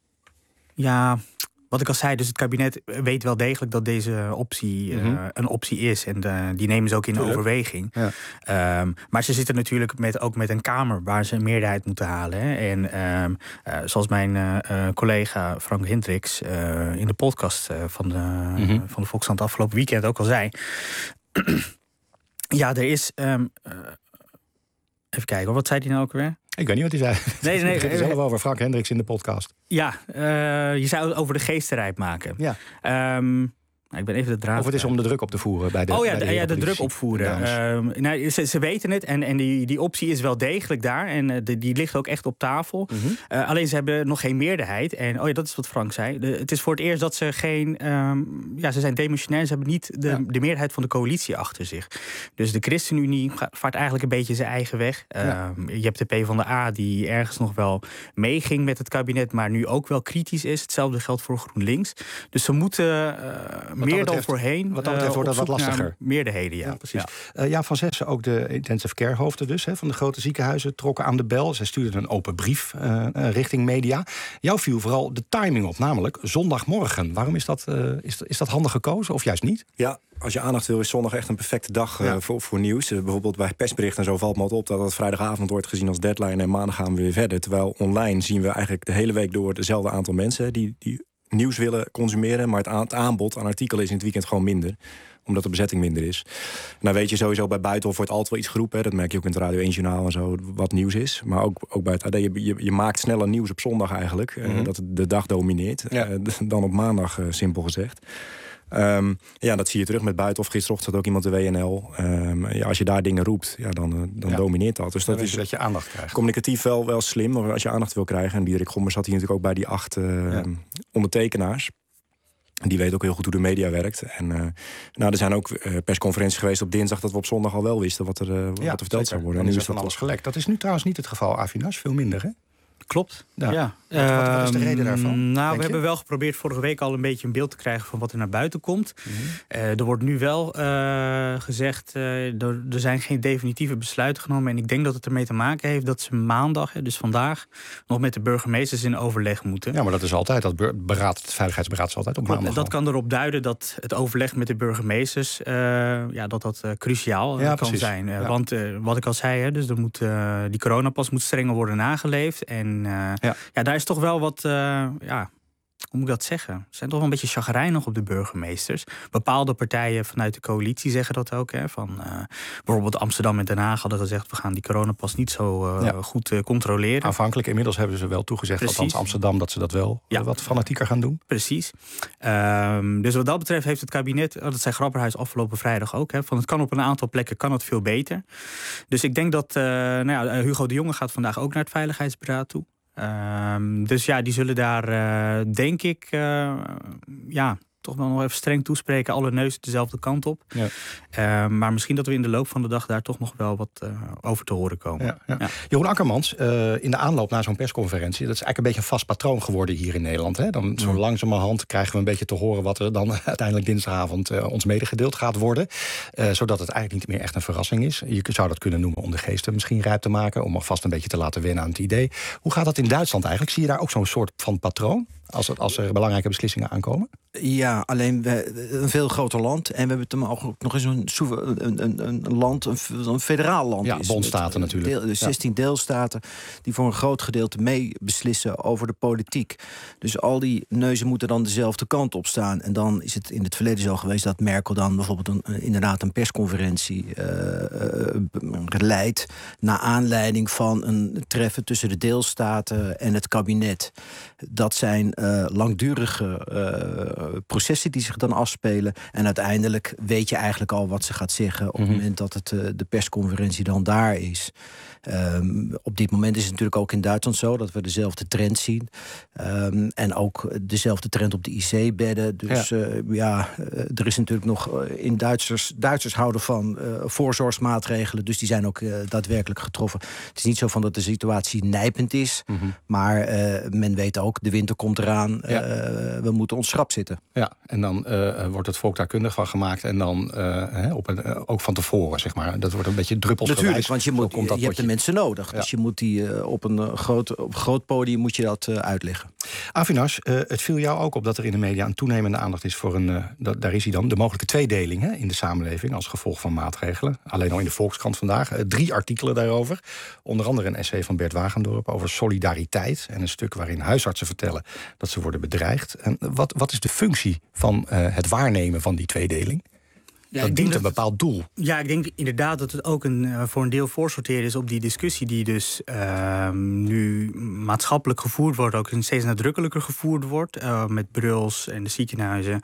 Ja, wat ik al zei, dus het kabinet weet wel degelijk dat deze optie mm-hmm. uh, een optie is. En uh, die nemen ze ook in Tuurlijk. overweging. Ja. Um, maar ze zitten natuurlijk met, ook met een Kamer waar ze een meerderheid moeten halen. Hè. En um, uh, zoals mijn uh, uh, collega Frank Hendricks uh, in de podcast uh, van, de, mm-hmm. van de Volkskrant afgelopen weekend ook al zei. Ja, er is. Um, uh, even kijken, wat zei hij nou ook weer? Ik weet niet wat hij zei. Nee, nee, nee. zelf over Frank Hendricks in de podcast. Ja, uh, je zou over de geesten rijp maken. Ja. Um, ik ben even de draad. Of het is om de druk op te voeren bij de. Oh ja, bij de, de, ja, de druk opvoeren. Uh, nou, ze, ze weten het en, en die, die optie is wel degelijk daar. En uh, de, die ligt ook echt op tafel. Mm-hmm. Uh, alleen ze hebben nog geen meerderheid. En oh ja, dat is wat Frank zei. De, het is voor het eerst dat ze geen. Um, ja, ze zijn demissionair. Ze hebben niet de, ja. de meerderheid van de coalitie achter zich. Dus de ChristenUnie vaart eigenlijk een beetje zijn eigen weg. Uh, ja. Je hebt de PvdA die ergens nog wel meeging met het kabinet, maar nu ook wel kritisch is. Hetzelfde geldt voor GroenLinks. Dus ze moeten. Uh, dat meer betreft, dan voorheen. Wat dat betreft wordt dat wat lastiger. Meerderheden, ja. Ja, precies. Ja. Uh, Jaap van Zessen, ook de intensive care hoofden dus, hè, van de grote ziekenhuizen, trokken aan de bel. Zij stuurden een open brief uh, uh, richting media. Jou viel vooral de timing op, namelijk zondagmorgen. Waarom is dat, uh, is, is dat handig gekozen of juist niet? Ja, als je aandacht wil, is zondag echt een perfecte dag uh, ja. voor, voor nieuws. Uh, bijvoorbeeld bij persberichten en zo valt me op dat het vrijdagavond wordt gezien als deadline en maandag gaan we weer verder. Terwijl online zien we eigenlijk de hele week door dezelfde aantal mensen die, die nieuws willen consumeren, maar het, a- het aanbod aan artikelen is in het weekend gewoon minder, omdat de bezetting minder is. Nou weet je sowieso, bij Buitenhof wordt altijd wel iets geroepen. Hè. Dat merk je ook in het Radio één Journaal en zo, wat nieuws is. Maar ook, ook bij het A D, je, je, je maakt sneller nieuws op zondag eigenlijk. Mm-hmm. Uh, dat de dag domineert, ja. uh, dan op maandag, uh, simpel gezegd. Um, ja, dat zie je terug met Buitenhof. Gisterochtend zat ook iemand de W N L. Um, ja, als je daar dingen roept, ja, dan, uh, dan ja. domineert dat. Dus dat dan is dat je aandacht krijgt. Communicatief wel, wel slim, maar als je aandacht wil krijgen. En Diederik Gommers zat hier natuurlijk ook bij die acht uh, ja. ondertekenaars. Die weet ook heel goed hoe de media werkt. En uh, nou, er zijn ook uh, persconferenties geweest op dinsdag dat we op zondag al wel wisten wat er, uh, wat ja, er verteld zou worden. En nu is dat van alles gelekt. Dat is nu trouwens niet het geval, Avinash, veel minder, hè? Klopt, ja. ja. Wat, wat, wat is de reden daarvan? Nou, we je? hebben wel geprobeerd vorige week al een beetje een beeld te krijgen van wat er naar buiten komt. Mm-hmm. Uh, er wordt nu wel uh, gezegd, uh, er, er zijn geen definitieve besluiten genomen. En ik denk dat het ermee te maken heeft dat ze maandag, dus vandaag, nog met de burgemeesters in overleg moeten. Ja, maar dat is altijd, dat beraad, het veiligheidsberaad is altijd op maandag. Dat kan erop duiden dat het overleg met de burgemeesters, uh, ja, dat dat uh, cruciaal ja, kan precies. zijn. Uh, ja. Want uh, wat ik al zei, hè, dus er moet, uh, die coronapas moet strenger worden nageleefd. En uh, ja. ja, daar is toch wel wat, uh, ja, hoe moet ik dat zeggen? Ze zijn toch wel een beetje chagrijnig op de burgemeesters. Bepaalde partijen vanuit de coalitie zeggen dat ook. Hè, van, uh, bijvoorbeeld Amsterdam en Den Haag hadden gezegd, we gaan die coronapas niet zo uh, ja. goed uh, controleren. Aanvankelijk, inmiddels hebben ze wel toegezegd, Precies. althans Amsterdam, dat ze dat wel ja. uh, wat fanatieker gaan doen. Precies. Um, dus wat dat betreft heeft het kabinet, oh, dat zei Grapperhaus afgelopen vrijdag ook, hè, van het kan op een aantal plekken kan het veel beter. Dus ik denk dat uh, nou ja, Hugo de Jonge gaat vandaag ook naar het Veiligheidsberaad toe. Um, dus ja, die zullen daar, uh, denk ik, uh, ja, toch wel nog even streng toespreken. Alle neuzen dezelfde kant op. Ja. Uh, maar misschien dat we in de loop van de dag daar toch nog wel wat uh, over te horen komen. Ja, ja. Ja. Jeroen Akkermans, uh, in de aanloop naar zo'n persconferentie, dat is eigenlijk een beetje een vast patroon geworden hier in Nederland. Hè? Dan zo langzamerhand krijgen we een beetje te horen wat er dan uiteindelijk dinsdagavond uh, ons medegedeeld gaat worden. Uh, zodat het eigenlijk niet meer echt een verrassing is. Je zou dat kunnen noemen om de geesten misschien rijp te maken, om alvast een beetje te laten wennen aan het idee. Hoe gaat dat in Duitsland eigenlijk? Zie je daar ook zo'n soort van patroon? Als er, als er belangrijke beslissingen aankomen? Ja, alleen we, een veel groter land. En we hebben het ook nog eens een, een, een, een land, een, een federaal land. Ja, is, bondstaten met, natuurlijk. Deel, zestien ja. deelstaten die voor een groot gedeelte mee beslissen over de politiek. Dus al die neuzen moeten dan dezelfde kant op staan. En dan is het in het verleden zo geweest dat Merkel dan bijvoorbeeld een, inderdaad een persconferentie uh, uh, leidt naar aanleiding van een treffen tussen de deelstaten en het kabinet. Dat zijn uh, langdurige uh, processen die zich dan afspelen. En uiteindelijk weet je eigenlijk al wat ze gaat zeggen op mm-hmm. het moment dat het, uh, de persconferentie dan daar is. Um, op dit moment is het natuurlijk ook in Duitsland zo dat we dezelfde trend zien. Um, en ook dezelfde trend op de I C-bedden. Dus ja, uh, ja uh, er is natuurlijk nog uh, in Duitsers... Duitsers houden van uh, voorzorgsmaatregelen. Dus die zijn ook uh, daadwerkelijk getroffen. Het is niet zo van dat de situatie nijpend is. Mm-hmm. Maar uh, men weet ook, de winter komt eraan. Ja. Uh, we moeten ons schrap zitten. Ja, en dan uh, wordt het volk daar kundig van gemaakt. En dan uh, hè, op een, uh, ook van tevoren, zeg maar. Dat wordt een beetje druppelsgewijs. Natuurlijk, want je, moet, komt dat je hebt de mensen nodig. Ja. Dus je moet die uh, op een uh, groot, op groot podium moet je dat uh, uitleggen. Avinash, uh, het viel jou ook op dat er in de media een toenemende aandacht is voor een, uh, dat, daar is hij dan, de mogelijke tweedeling hè, in de samenleving als gevolg van maatregelen. Alleen al in de Volkskrant vandaag. Uh, drie artikelen daarover. Onder andere een essay van Bert Wagendorp over solidariteit. En een stuk waarin huisartsen vertellen dat ze worden bedreigd. En wat, wat is de functie van uh, het waarnemen van die tweedeling? Ja, dat dient een bepaald doel. Ja, ik denk inderdaad dat het ook een, uh, voor een deel voorsorteren is op die discussie die dus uh, nu maatschappelijk gevoerd wordt, ook steeds nadrukkelijker gevoerd wordt, uh, met Bruls en de ziekenhuizen.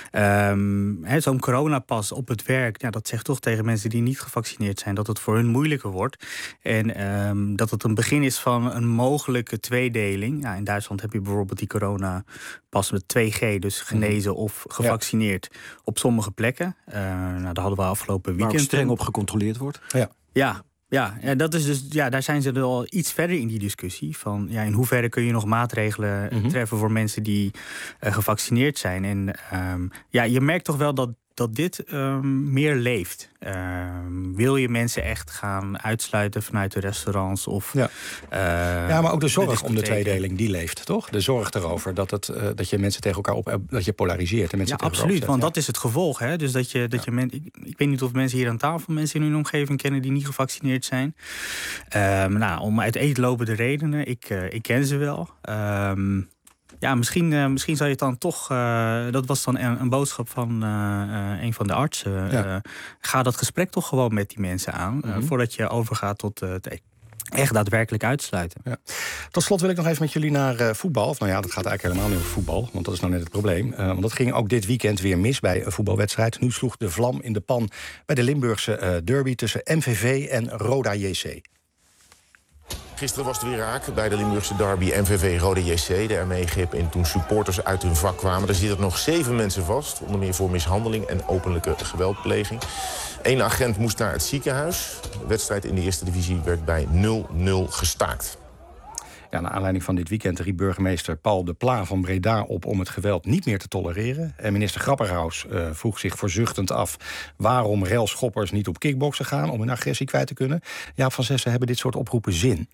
Um, Zo'n coronapas op het werk, ja, dat zegt toch tegen mensen die niet gevaccineerd zijn dat het voor hun moeilijker wordt. En um, dat het een begin is van een mogelijke tweedeling. Ja, in Duitsland heb je bijvoorbeeld die coronapas met twee G, dus genezen of gevaccineerd, ja, op sommige plekken. Uh, nou, daar hadden we afgelopen weekend. Waar ook streng op gecontroleerd wordt. Ja. Ja, Ja, ja, dat is dus, ja, daar zijn ze er al iets verder in die discussie. Van, ja, in hoeverre kun je nog maatregelen mm-hmm. treffen voor mensen die uh, gevaccineerd zijn. En um, ja, je merkt toch wel dat, dat dit um, meer leeft. Um, wil je mensen echt gaan uitsluiten vanuit de restaurants? Of, ja. Uh, ja, maar ook de zorg de om de tweedeling, die leeft, toch? De zorg erover dat, het, uh, dat je mensen tegen elkaar op... dat je polariseert. En mensen ja, absoluut, opzet, want ja. dat is het gevolg. Hè? Dus dat je, dat ja. je men, ik, ik weet niet of mensen hier aan tafel mensen in hun omgeving kennen die niet gevaccineerd zijn. Um, nou, om uit eetlopende redenen. Ik, uh, ik ken ze wel. Um, Ja, misschien, uh, misschien zou je het dan toch... Uh, dat was dan een, een boodschap van uh, uh, een van de artsen. Ja. Uh, ga dat gesprek toch gewoon met die mensen aan... Uh, mm-hmm. voordat je overgaat tot uh, het echt daadwerkelijk uitsluiten. Ja. Tot slot wil ik nog even met jullie naar uh, voetbal. Of nou ja, dat gaat eigenlijk helemaal niet over voetbal. Want dat is nou net het probleem. Uh, want dat ging ook dit weekend weer mis bij een voetbalwedstrijd. Nu sloeg de vlam in de pan bij de Limburgse uh, derby... tussen M V V en Roda J C. Gisteren was het weer raak bij de Limburgse derby M V V Roda J C. De M E greep in toen supporters uit hun vak kwamen. Er zitten nog zeven mensen vast, onder meer voor mishandeling en openlijke geweldpleging. Eén agent moest naar het ziekenhuis. De wedstrijd in de eerste divisie werd bij nul nul gestaakt. Ja, naar aanleiding van dit weekend riep burgemeester Paul de Pla van Breda op om het geweld niet meer te tolereren. En minister Grapperhaus uh, vroeg zich verzuchtend af waarom relschoppers niet op kickboksen gaan om hun agressie kwijt te kunnen. Jaap van Zessen, hebben dit soort oproepen zin?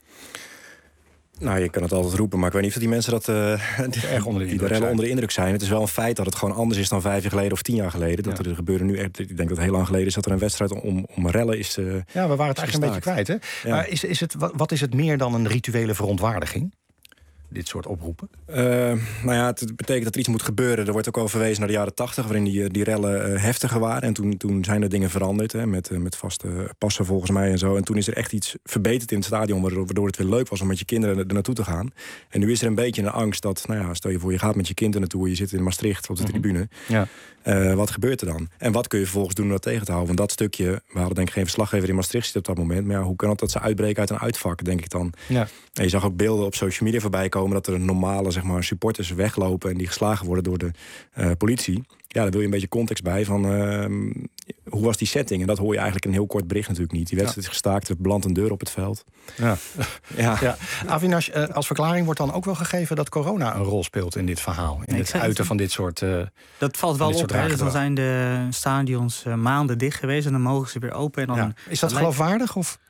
Nou, je kan het altijd roepen, maar ik weet niet of die mensen dat uh, erg onder de, die de onder de indruk zijn. Het is wel een feit dat het gewoon anders is dan vijf jaar geleden of tien jaar geleden. Dat ja. er gebeuren nu echt, ik denk dat het heel lang geleden is dat er een wedstrijd om, om rellen is. Uh, ja, we waren het eigenlijk een beetje kwijt, hè? Ja. Maar is, is het, wat is het meer dan een rituele verontwaardiging? Dit soort oproepen? Uh, nou ja, het betekent dat er iets moet gebeuren. Er wordt ook al verwezen naar de jaren tachtig, waarin die, die rellen uh, heftiger waren. En toen, toen zijn er dingen veranderd, hè, met, uh, met vaste passen volgens mij en zo. En toen is er echt iets verbeterd in het stadion, waardoor het weer leuk was om met je kinderen er naartoe te gaan. En nu is er een beetje een angst dat, nou ja, stel je voor, je gaat met je kind er naartoe, je zit in Maastricht op de mm-hmm. tribune. Ja. Uh, wat gebeurt er dan? En wat kun je vervolgens doen om dat tegen te houden? Want dat stukje, we hadden denk ik geen verslaggever in Maastricht zitten op dat moment. Maar ja, hoe kan het dat ze uitbreken uit een uitvak, denk ik dan? Ja. En je zag ook beelden op social media voorbij komen dat er een normale, zeg maar, supporters weglopen en die geslagen worden door de uh, politie. Ja, daar wil je een beetje context bij van uh, hoe was die setting? En dat hoor je eigenlijk in een heel kort bericht natuurlijk niet. Die wedstrijd ja. is gestaakt, er belandt een deur op het veld. Ja. ja. ja. Avinash, uh, als verklaring wordt dan ook wel gegeven dat corona een rol speelt in dit verhaal. In nee, het uiten van dit soort uh, dat valt wel op, hè? Dan zijn de stadions uh, maanden dicht geweest en dan mogen ze weer open. En dan ja. Is dat geloofwaardig? Of?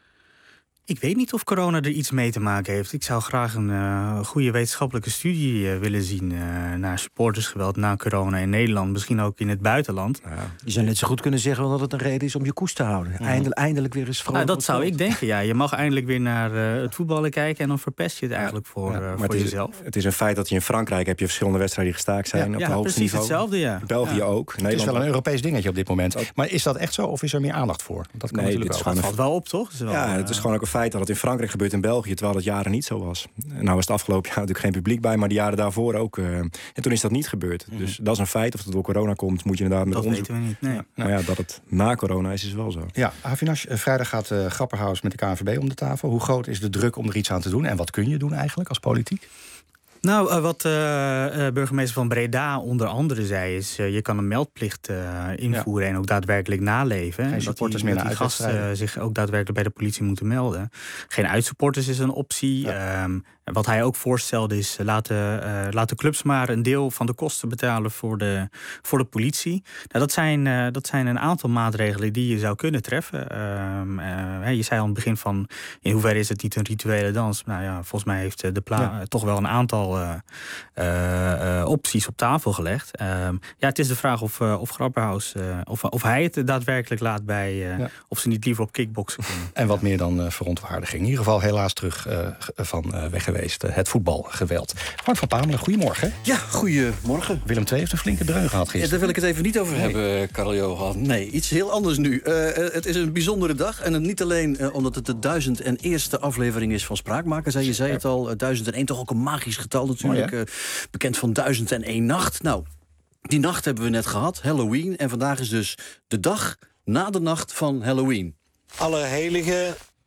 Ik weet niet of corona er iets mee te maken heeft. Ik zou graag een uh, goede wetenschappelijke studie uh, willen zien uh, naar supportersgeweld na corona in Nederland. Misschien ook in het buitenland. Ja. Je zou net zo goed kunnen zeggen dat het een reden is om je koest te houden. Ja. Eindelijk, eindelijk weer eens vrolijk. Nou, dat zou ik denken, ja. Je mag eindelijk weer naar uh, het voetballen kijken en dan verpest je het eigenlijk voor, ja, uh, voor het is, jezelf. Het is een feit dat je in Frankrijk heb je verschillende wedstrijden die gestaakt zijn. Ja, op ja, de hoogste precies niveau. Hetzelfde, ja. België ja. ook. Het Nederland is wel een Europees dingetje op dit moment. Ook. Maar is dat echt zo of is er meer aandacht voor? Dat kan nee, natuurlijk dit wel. Het valt wel op, toch? Wel, ja, het is gewoon ook een feit dat het in Frankrijk gebeurt in België, terwijl dat jaren niet zo was. Nou was het afgelopen jaar natuurlijk geen publiek bij, maar de jaren daarvoor ook. Uh, en toen is dat niet gebeurd. Mm-hmm. Dus dat is een feit. Of het door corona komt, moet je inderdaad met dat onderzoek... weten we niet, nee. Ja, nou ja, dat het na corona is, is wel zo. Ja, Avinash, vrijdag gaat uh, Grapperhaus met de K N V B om de tafel. Hoe groot is de druk om er iets aan te doen? En wat kun je doen eigenlijk als politiek? Nou, uh, wat uh, uh, burgemeester van Breda onder andere zei is... Uh, je kan een meldplicht uh, invoeren ja. en ook daadwerkelijk naleven. Geen supporters meer naar dat die gasten uh, zich ook daadwerkelijk bij de politie moeten melden. Geen uitsupporters is een optie. Ja. Um, wat hij ook voorstelde is... laten, uh, laten clubs maar een deel van de kosten betalen voor de, voor de politie. Nou, dat, zijn, uh, dat zijn een aantal maatregelen die je zou kunnen treffen. Um, uh, je zei aan het begin van... in hoeverre is het niet een rituele dans? Nou ja, volgens mij heeft de Pla ja. toch wel een aantal... Uh, uh, uh, opties op tafel gelegd. Uh, ja, het is de vraag of, uh, of Grapperhaus... Uh, of, of hij het daadwerkelijk laat bij... Uh, ja. of ze niet liever op kickboksen kunnen. En wat meer dan uh, verontwaardiging. In ieder geval helaas terug uh, van uh, weg geweest. Uh, het voetbalgeweld. Frank van Pamelen, goedemorgen. Ja, goedemorgen. Willem twee heeft een flinke dreun gehad gisteren. Ja, daar wil ik het even niet over nee. hebben, Karl-Johan. Nee, iets heel anders nu. Uh, het is een bijzondere dag. En niet alleen uh, omdat het de duizend en eerste aflevering is van Spraakmakers. Je zei het al, uh, duizend en één, toch ook een magisch getal natuurlijk. Oh, ja? uh, bekend van duizend en één nacht. Nou, die nacht hebben we net gehad, Halloween. En vandaag is dus de dag na de nacht van Halloween. Allerheiligen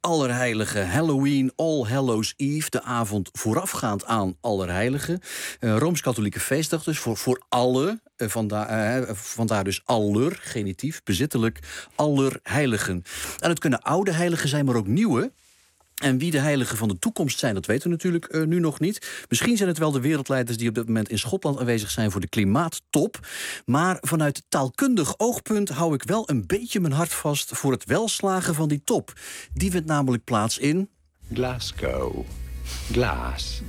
Allerheiligen, Halloween, All Hallows Eve, de avond voorafgaand aan Allerheiligen. Uh, Rooms-katholieke feestdag dus voor, voor alle. Uh, vandaar, uh, vandaar dus aller, genitief, bezittelijk, allerheiligen. En het kunnen oude heiligen zijn, maar ook nieuwe. En wie de heiligen van de toekomst zijn, dat weten we natuurlijk uh, nu nog niet. Misschien zijn het wel de wereldleiders die op dit moment in Schotland aanwezig zijn voor de klimaattop. Maar vanuit taalkundig oogpunt hou ik wel een beetje mijn hart vast voor het welslagen van die top. Die vindt namelijk plaats in Glasgow. Glasgow.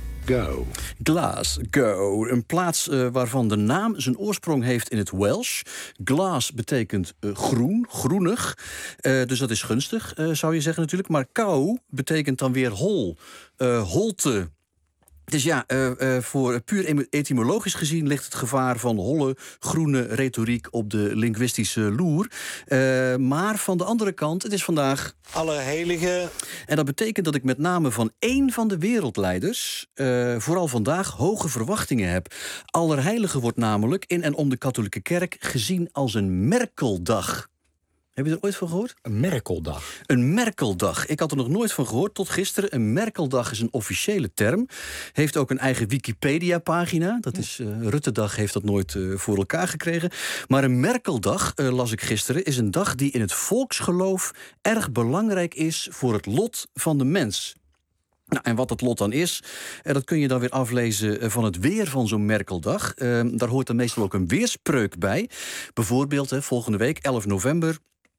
Glasgow. Een plaats uh, waarvan de naam zijn oorsprong heeft in het Welsh. Glas betekent uh, groen, groenig. Uh, dus dat is gunstig, uh, zou je zeggen natuurlijk. Maar kou betekent dan weer hol, uh, holte. Dus ja, uh, uh, voor puur etymologisch gezien ligt het gevaar van holle, groene retoriek op de linguïstische loer. Uh, maar van de andere kant, het is vandaag Allerheiligen. En dat betekent dat ik met name van één van de wereldleiders, uh, vooral vandaag, hoge verwachtingen heb. Allerheiligen wordt namelijk in en om de katholieke kerk gezien als een Merkeldag. Heb je er ooit van gehoord? Een Merkeldag. Een Merkeldag. Ik had er nog nooit van gehoord tot gisteren. Een Merkeldag is een officiële term. Heeft ook een eigen Wikipedia-pagina. Dat is, uh, Ruttedag heeft dat nooit uh, voor elkaar gekregen. Maar een Merkeldag, uh, las ik gisteren, is een dag die in het volksgeloof erg belangrijk is voor het lot van de mens. Nou, en wat dat lot dan is, eh, dat kun je dan weer aflezen eh, van het weer van zo'n Merkeldag. Eh, daar hoort dan meestal ook een weerspreuk bij. Bijvoorbeeld, eh, volgende week, elf november...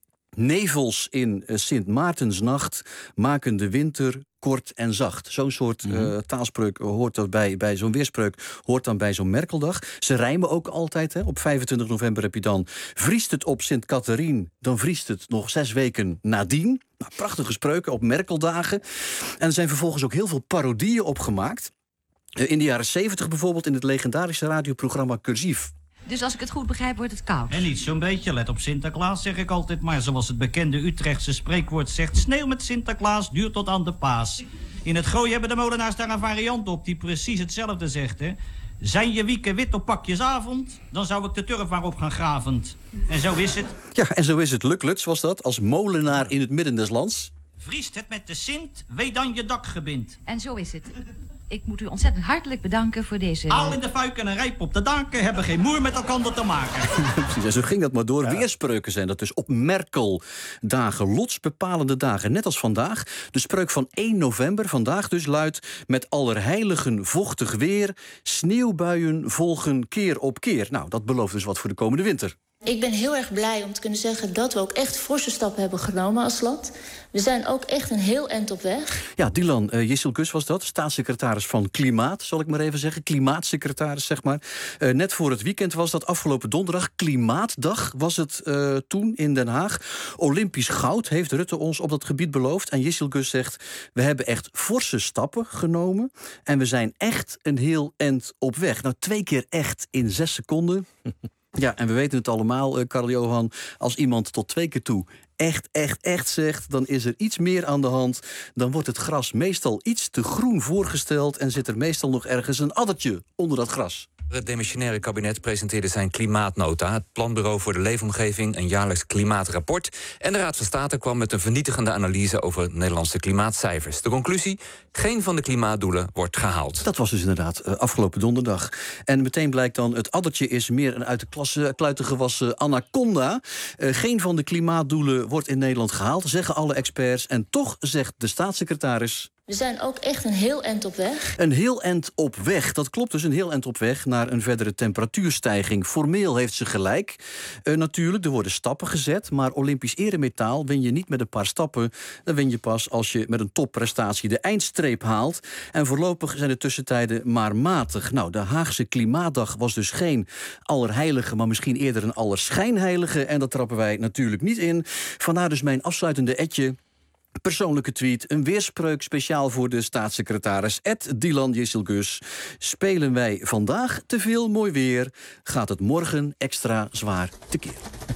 Nevels in uh, Sint Maartensnacht maken de winter kort en zacht. Zo'n soort uh, mm-hmm. taalspreuk hoort daarbij, bij zo'n weerspreuk hoort dan bij zo'n Merkeldag. Ze rijmen ook altijd. Hè. Op vijfentwintig november heb je dan vriest het op Sint Catharien, dan vriest het nog zes weken nadien. Nou, prachtige spreuken op Merkeldagen. En er zijn vervolgens ook heel veel parodieën op gemaakt. Uh, in de jaren zeventig bijvoorbeeld in het legendarische radioprogramma Cursief. Dus als ik het goed begrijp, wordt het koud. En niet zo'n beetje, let op Sinterklaas, zeg ik altijd maar. Zoals het bekende Utrechtse spreekwoord zegt... sneeuw met Sinterklaas duurt tot aan de paas. In het Gooi hebben de molenaars daar een variant op... die precies hetzelfde zegt, hè. Zijn je wieken wit op pakjesavond... dan zou ik de turf maar op gaan gravend. En zo is het. Ja, en zo is het. Lukluts was dat, als molenaar in het midden des lands. Vriest het met de Sint, weet dan je dakgebind. En zo is het. Ik moet u ontzettend hartelijk bedanken voor deze... Aal in de fuik en een rijp op de daken hebben geen moer met elkaar te maken. Precies, en zo ging dat maar door. Ja. Weerspreuken zijn dat dus op Merkeldagen, lotsbepalende dagen, net als vandaag. De spreuk van één november, vandaag dus, luidt... met allerheiligen vochtig weer, sneeuwbuien volgen keer op keer. Nou, dat belooft dus wat voor de komende winter. Ik ben heel erg blij om te kunnen zeggen dat we ook echt forse stappen hebben genomen als land. We zijn ook echt een heel eind op weg. Ja, Dylan uh, Jisselkus was dat, staatssecretaris van Klimaat, zal ik maar even zeggen. Klimaatsecretaris, zeg maar. Uh, net voor het weekend was dat, afgelopen donderdag. Klimaatdag was het uh, toen in Den Haag. Olympisch goud heeft Rutte ons op dat gebied beloofd. En Jisselkus zegt, we hebben echt forse stappen genomen. En we zijn echt een heel eind op weg. Nou, twee keer echt in zes seconden... Ja, en we weten het allemaal, uh, Karl-Johan. Als iemand tot twee keer toe echt, echt, echt zegt... dan is er iets meer aan de hand. Dan wordt het gras meestal iets te groen voorgesteld... en zit er meestal nog ergens een addertje onder dat gras. Het demissionaire kabinet presenteerde zijn klimaatnota. Het Planbureau voor de Leefomgeving, een jaarlijks klimaatrapport. En de Raad van State kwam met een vernietigende analyse... over Nederlandse klimaatcijfers. De conclusie, geen van de klimaatdoelen wordt gehaald. Dat was dus inderdaad uh, afgelopen donderdag. En meteen blijkt dan, het addertje is meer een uit de klasse kluiten gewassen anaconda. Uh, geen van de klimaatdoelen wordt in Nederland gehaald, zeggen alle experts. En toch zegt de staatssecretaris... We zijn ook echt een heel eind op weg. Een heel eind op weg. Dat klopt dus, een heel eind op weg naar een verdere temperatuurstijging. Formeel heeft ze gelijk. Uh, natuurlijk, er worden stappen gezet. Maar Olympisch eremetaal win je niet met een paar stappen. Dan win je pas als je met een topprestatie de eindstreep haalt. En voorlopig zijn de tussentijden maar matig. Nou, de Haagse Klimaatdag was dus geen allerheilige... maar misschien eerder een allerschijnheilige. En dat trappen wij natuurlijk niet in. Vandaar dus mijn afsluitende etje... Persoonlijke tweet, een weerspreuk speciaal voor de staatssecretaris Ed Dylan Jisselgus. Spelen wij vandaag te veel mooi weer, gaat het morgen extra zwaar tekeer.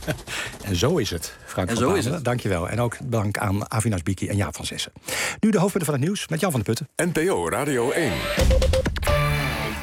En zo is het, Frank en van zo Balen. is het. Dankjewel. En ook dank aan Avinash Biki en Jaap van Zessen. Nu de hoofdpunten van het nieuws met Jan van der Putten. N P O Radio één.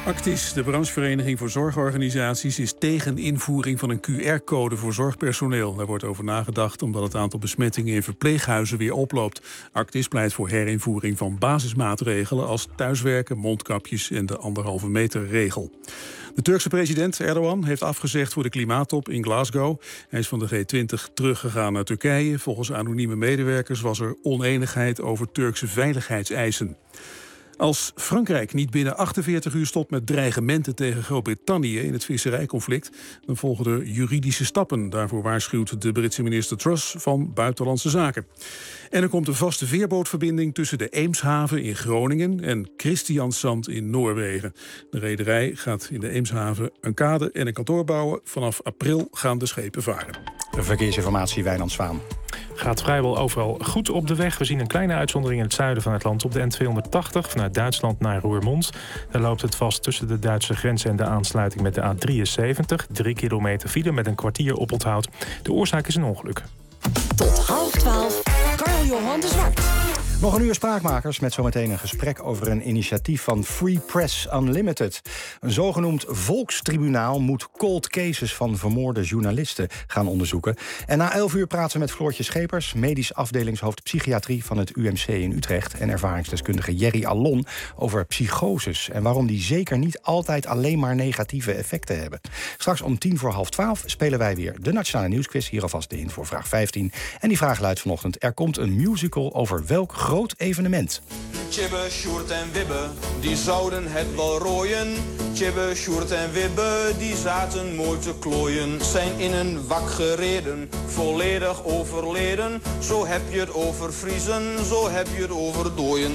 Actis, de branchevereniging voor zorgorganisaties, is tegen invoering van een Q R-code voor zorgpersoneel. Daar wordt over nagedacht omdat het aantal besmettingen in verpleeghuizen weer oploopt. Actis pleit voor herinvoering van basismaatregelen als thuiswerken, mondkapjes en de anderhalve meter regel. De Turkse president Erdogan heeft afgezegd voor de klimaattop in Glasgow. Hij is van de G twintig teruggegaan naar Turkije. Volgens anonieme medewerkers was er oneenigheid over Turkse veiligheidseisen. Als Frankrijk niet binnen achtenveertig uur stopt met dreigementen tegen Groot-Brittannië in het visserijconflict, dan volgen er juridische stappen. Daarvoor waarschuwt de Britse minister Truss van Buitenlandse Zaken. En er komt een vaste veerbootverbinding tussen de Eemshaven in Groningen en Kristiansand in Noorwegen. De rederij gaat in de Eemshaven een kade en een kantoor bouwen. Vanaf april gaan de schepen varen. De verkeersinformatie, Wijnand Zwaan. Gaat vrijwel overal goed op de weg. We zien een kleine uitzondering in het zuiden van het land. Op de N tweehonderdtachtig vanuit Duitsland naar Roermond. Daar loopt het vast tussen de Duitse grens en de aansluiting met de A drieënzeventig. Drie kilometer file met een kwartier oponthoud. De oorzaak is een ongeluk. Tot half twaalf, Karl-Johan de Zwart. Nog een uur Spraakmakers met zometeen een gesprek over een initiatief van Free Press Unlimited. Een zogenoemd volkstribunaal moet cold cases van vermoorde journalisten gaan onderzoeken. En na elf uur praten we met Floortje Schepers, medisch afdelingshoofd psychiatrie van het U M C in Utrecht, en ervaringsdeskundige Jerry Allon over psychoses en waarom die zeker niet altijd alleen maar negatieve effecten hebben. Straks om tien voor half twaalf spelen wij weer de Nationale Nieuwsquiz. Hier alvast de in voor vraag vijftien. En die vraag luidt vanochtend: er komt een musical over welk groot evenement? Tjibbe, Sjoerd en Wibbe, die zouden het wel rooien. Tjibbe, Sjoerd en Wibbe, die zaten mooi te klooien. Zijn in een wak gereden, volledig overleden. Zo heb je het over Friezen, zo heb je het over dooien.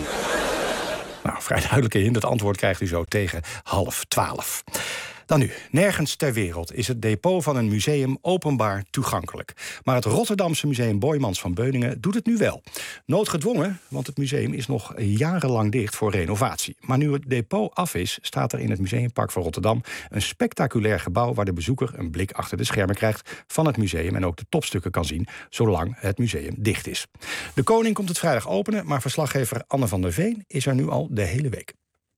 Nou, vrij duidelijke hint. Het antwoord krijgt u zo tegen half twaalf. Dan nu, nergens ter wereld is het depot van een museum openbaar toegankelijk. Maar het Rotterdamse museum Boijmans van Beuningen doet het nu wel. Noodgedwongen, want het museum is nog jarenlang dicht voor renovatie. Maar nu het depot af is, staat er in het Museumpark van Rotterdam een spectaculair gebouw waar de bezoeker een blik achter de schermen krijgt van het museum en ook de topstukken kan zien, zolang het museum dicht is. De koning komt het vrijdag openen, maar verslaggever Anne van der Veen is er nu al de hele week.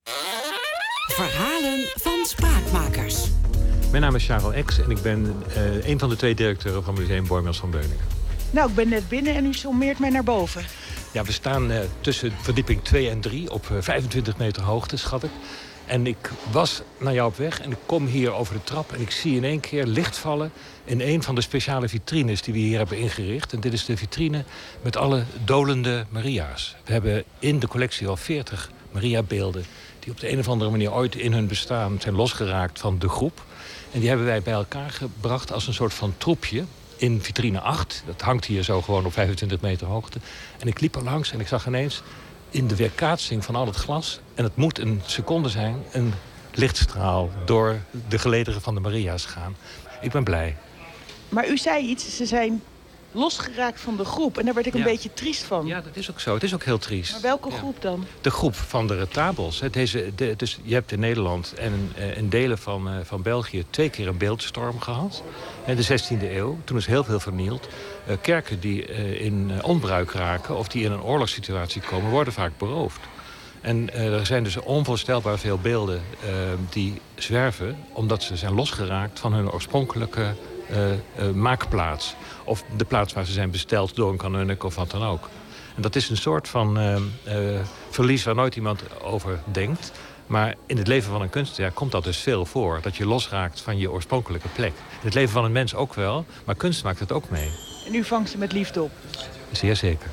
Verhalen van Spraakmakers. Mijn naam is Charles X en ik ben uh, een van de twee directeuren van Museum Boijmans van Beuningen. Nou, ik ben net binnen en u sommeert mij naar boven. Ja, we staan uh, tussen verdieping twee en drie op uh, vijfentwintig meter hoogte, schat ik. En ik was naar jou op weg en ik kom hier over de trap en ik zie in één keer licht vallen in een van de speciale vitrines die we hier hebben ingericht. En dit is de vitrine met alle dolende Maria's. We hebben in de collectie al veertig Maria-beelden die op de een of andere manier ooit in hun bestaan zijn losgeraakt van de groep. En die hebben wij bij elkaar gebracht als een soort van troepje in vitrine acht. Dat hangt hier zo gewoon op vijfentwintig meter hoogte. En ik liep er langs en ik zag ineens in de weerkaatsing van al het glas, en het moet een seconde zijn, een lichtstraal door de gelederen van de Maria's gaan. Ik ben blij. Maar u zei iets, ze zijn losgeraakt van de groep. En daar werd ik een ja. beetje triest van. Ja, dat is ook zo. Het is ook heel triest. Maar welke ja. groep dan? De groep van de retabels. Deze, de, dus je hebt in Nederland en in delen van, uh, van België twee keer een beeldstorm gehad. In de zestiende eeuw. Toen is heel veel vernield. Uh, kerken die uh, in uh, onbruik raken of die in een oorlogssituatie komen, worden vaak beroofd. En uh, er zijn dus onvoorstelbaar veel beelden uh, die zwerven omdat ze zijn losgeraakt van hun oorspronkelijke uh, uh, maakplaats. Of de plaats waar ze zijn besteld door een kanunnik of wat dan ook. En dat is een soort van uh, uh, verlies waar nooit iemand over denkt. Maar in het leven van een kunstenaar komt dat dus veel voor. Dat je losraakt van je oorspronkelijke plek. In het leven van een mens ook wel, maar kunst maakt het ook mee. En u vangt ze met liefde op? Zeer zeker.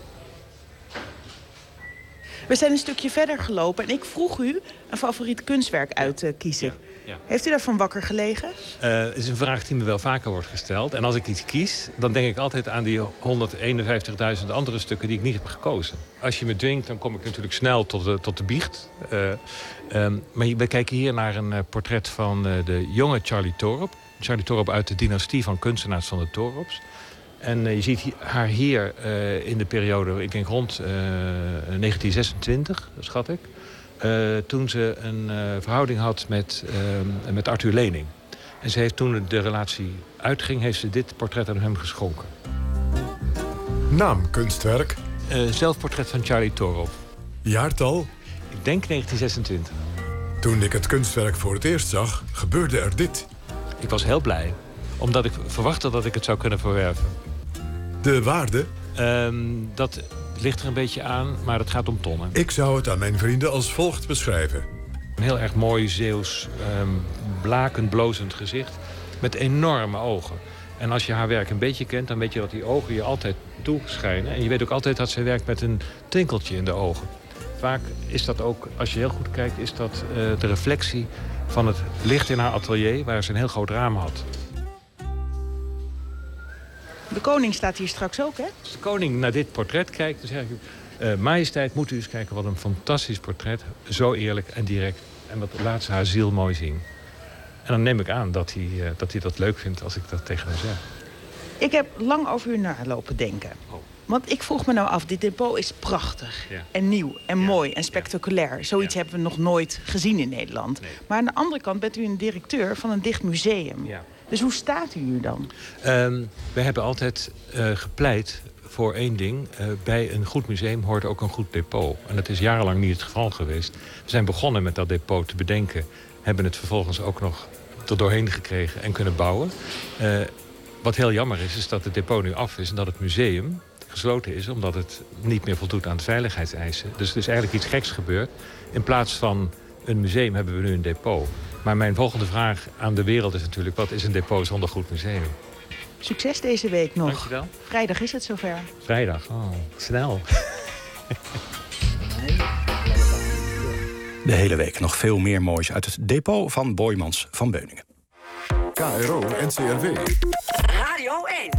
We zijn een stukje verder gelopen en ik vroeg u een favoriet kunstwerk uit te kiezen. Ja, ja. Heeft u daarvan wakker gelegen? Uh, het is een vraag die me wel vaker wordt gesteld. En als ik iets kies, dan denk ik altijd aan die honderdeenenvijftigduizend andere stukken die ik niet heb gekozen. Als je me dwingt, dan kom ik natuurlijk snel tot de, tot de biecht. Uh, um, maar we kijken hier naar een uh, portret van uh, de jonge Charlie Torup. Charlie Torup uit de dynastie van kunstenaars van de Torups. En uh, je ziet hi- haar hier uh, in de periode, ik denk rond uh, negentien zesentwintig, schat ik. Uh, toen ze een uh, verhouding had met, uh, met Arthur Lening. En ze heeft toen de relatie uitging, heeft ze dit portret aan hem geschonken. Naam kunstwerk? Uh, zelfportret van Charlie Torup. Jaartal? Ik denk negentien zesentwintig. Toen ik het kunstwerk voor het eerst zag, gebeurde er dit. Ik was heel blij, omdat ik verwachtte dat ik het zou kunnen verwerven. De waarde? Um, dat ligt er een beetje aan, maar het gaat om tonnen. Ik zou het aan mijn vrienden als volgt beschrijven. Een heel erg mooi Zeeuws, um, blakend, blozend gezicht met enorme ogen. En als je haar werk een beetje kent, dan weet je dat die ogen je altijd toeschijnen. En je weet ook altijd dat ze werkt met een tinkeltje in de ogen. Vaak is dat ook, als je heel goed kijkt, is dat uh, de reflectie van het licht in haar atelier, waar ze een heel groot raam had. De koning staat hier straks ook, hè? Als de koning naar dit portret kijkt, dan zeg ik... Uh, majesteit, moet u eens kijken wat een fantastisch portret. Zo eerlijk en direct. En dat laat ze haar ziel mooi zien. En dan neem ik aan dat hij, uh, dat hij dat leuk vindt als ik dat tegen hem zeg. Ik heb lang over u nalopen denken. Oh. Want ik vroeg me nou af, dit depot is prachtig. Ja. En nieuw en ja. mooi en spectaculair. Zoiets ja. hebben we nog nooit gezien in Nederland. Nee. Maar aan de andere kant bent u een directeur van een dicht museum. Ja. Dus hoe staat u hier dan? Um, we hebben altijd uh, gepleit voor één ding. Uh, bij een goed museum hoort ook een goed depot. En dat is jarenlang niet het geval geweest. We zijn begonnen met dat depot te bedenken. Hebben het vervolgens ook nog er doorheen gekregen en kunnen bouwen. Uh, wat heel jammer is, is dat het depot nu af is en dat het museum gesloten is, omdat het niet meer voldoet aan de veiligheidseisen. Dus er is eigenlijk iets geks gebeurd. In plaats van een museum hebben we nu een depot. Maar mijn volgende vraag aan de wereld is natuurlijk, wat is een depot zonder goed museum? Succes deze week nog. Dankjewel. Vrijdag is het zover. Vrijdag, oh, snel. De hele week nog veel meer moois uit het depot van Boijmans van Beuningen. K R O N C R W. Radio één.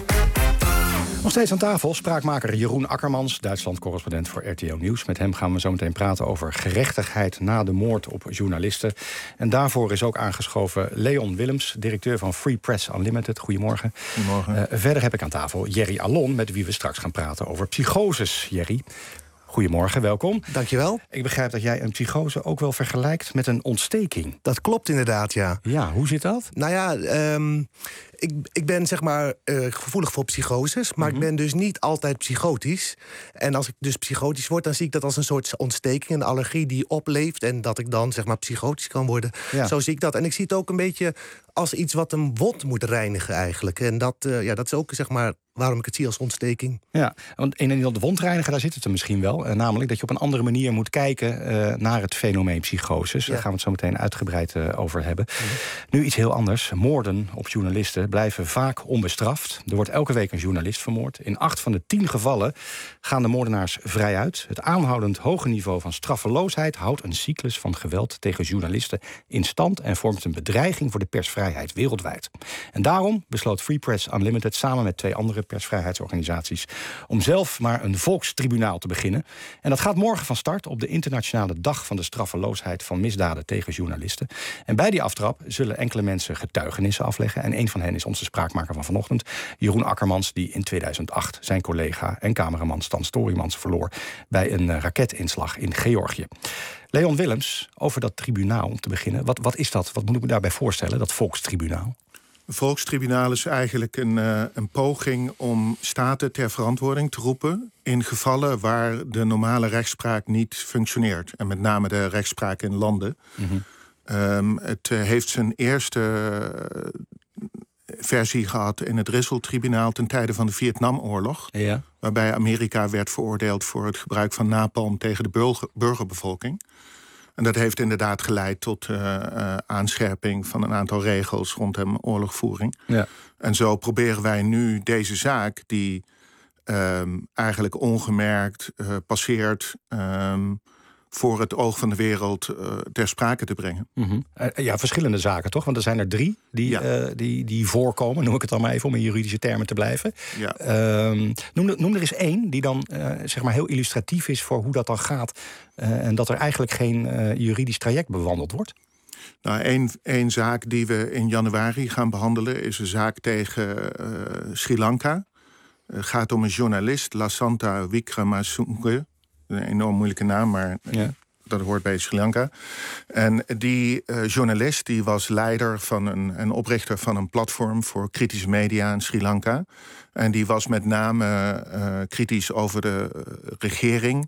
Nog steeds aan tafel spraakmaker Jeroen Akkermans, Duitsland-correspondent voor R T L Nieuws. Met hem gaan we zo meteen praten over gerechtigheid na de moord op journalisten. En daarvoor is ook aangeschoven Leon Willems, directeur van Free Press Unlimited. Goedemorgen. Goedemorgen. Uh, verder heb ik aan tafel Jerry Allon, met wie we straks gaan praten over psychoses. Jerry, goedemorgen, welkom. Dankjewel. Ik begrijp dat jij een psychose ook wel vergelijkt met een ontsteking. Dat klopt inderdaad, ja. Ja, hoe zit dat? Nou ja, um, ik, ik ben zeg maar uh, gevoelig voor psychoses, maar mm-hmm. ik ben dus niet altijd psychotisch. En als ik dus psychotisch word, dan zie ik dat als een soort ontsteking, een allergie die opleeft en dat ik dan zeg maar psychotisch kan worden. Ja. Zo zie ik dat. En ik zie het ook een beetje als iets wat een wond moet reinigen eigenlijk. En dat, uh, ja, dat is ook zeg maar waarom ik het zie als ontsteking. Ja, want een en ander de wond reinigen, daar zit het er misschien wel. Uh, namelijk dat je op een andere manier moet kijken uh, naar het fenomeen psychoses. Ja. Daar gaan we het zo meteen uitgebreid uh, over hebben. Mm-hmm. Nu iets heel anders. Moorden op journalisten blijven vaak onbestraft. Er wordt elke week een journalist vermoord. In acht van de tien gevallen gaan de moordenaars vrij uit. Het aanhoudend hoge niveau van straffeloosheid houdt een cyclus van geweld tegen journalisten in stand en vormt een bedreiging voor de persvrijheid wereldwijd. En daarom besloot Free Press Unlimited samen met twee andere persvrijheidsorganisaties om zelf maar een volkstribunaal te beginnen. En dat gaat morgen van start op de internationale dag van de straffeloosheid van misdaden tegen journalisten. En bij die aftrap zullen enkele mensen getuigenissen afleggen. En een van hen is onze spraakmaker van vanochtend, Jeroen Akkermans, die in tweeduizend acht zijn collega en cameraman Stan Storymans verloor bij een raketinslag in Georgië. Leon Willems, over dat tribunaal om te beginnen. Wat, wat is dat? Wat moet ik me daarbij voorstellen, dat volkstribunaal? Een volkstribunaal is eigenlijk een, uh, een poging om staten ter verantwoording te roepen in gevallen waar de normale rechtspraak niet functioneert. En met name de rechtspraak in landen. Mm-hmm. Um, het uh, heeft zijn eerste uh, versie gehad in het Risseltribunaal ten tijde van de Vietnamoorlog. Ja. Waarbij Amerika werd veroordeeld voor het gebruik van napalm tegen de burger, burgerbevolking. En dat heeft inderdaad geleid tot uh, uh, aanscherping van een aantal regels rondom oorlogvoering. Ja. En zo proberen wij nu deze zaak, die um, eigenlijk ongemerkt uh, passeert, Um, voor het oog van de wereld uh, ter sprake te brengen. Mm-hmm. Uh, ja, verschillende zaken, toch? Want er zijn er drie die, ja. uh, die, die voorkomen, noem ik het dan maar even om in juridische termen te blijven. Ja. Uh, noem, noem er eens één die dan uh, zeg maar heel illustratief is voor hoe dat dan gaat. Uh, en dat er eigenlijk geen uh, juridisch traject bewandeld wordt. Nou, één, één zaak die we in januari gaan behandelen is een zaak tegen uh, Sri Lanka. Het gaat om een journalist, Lasantha Wickremesinghe. Een enorm moeilijke naam, maar ja. dat hoort bij Sri Lanka. En die uh, journalist die was leider van een, en oprichter van een platform voor kritische media in Sri Lanka. En die was met name uh, kritisch over de uh, regering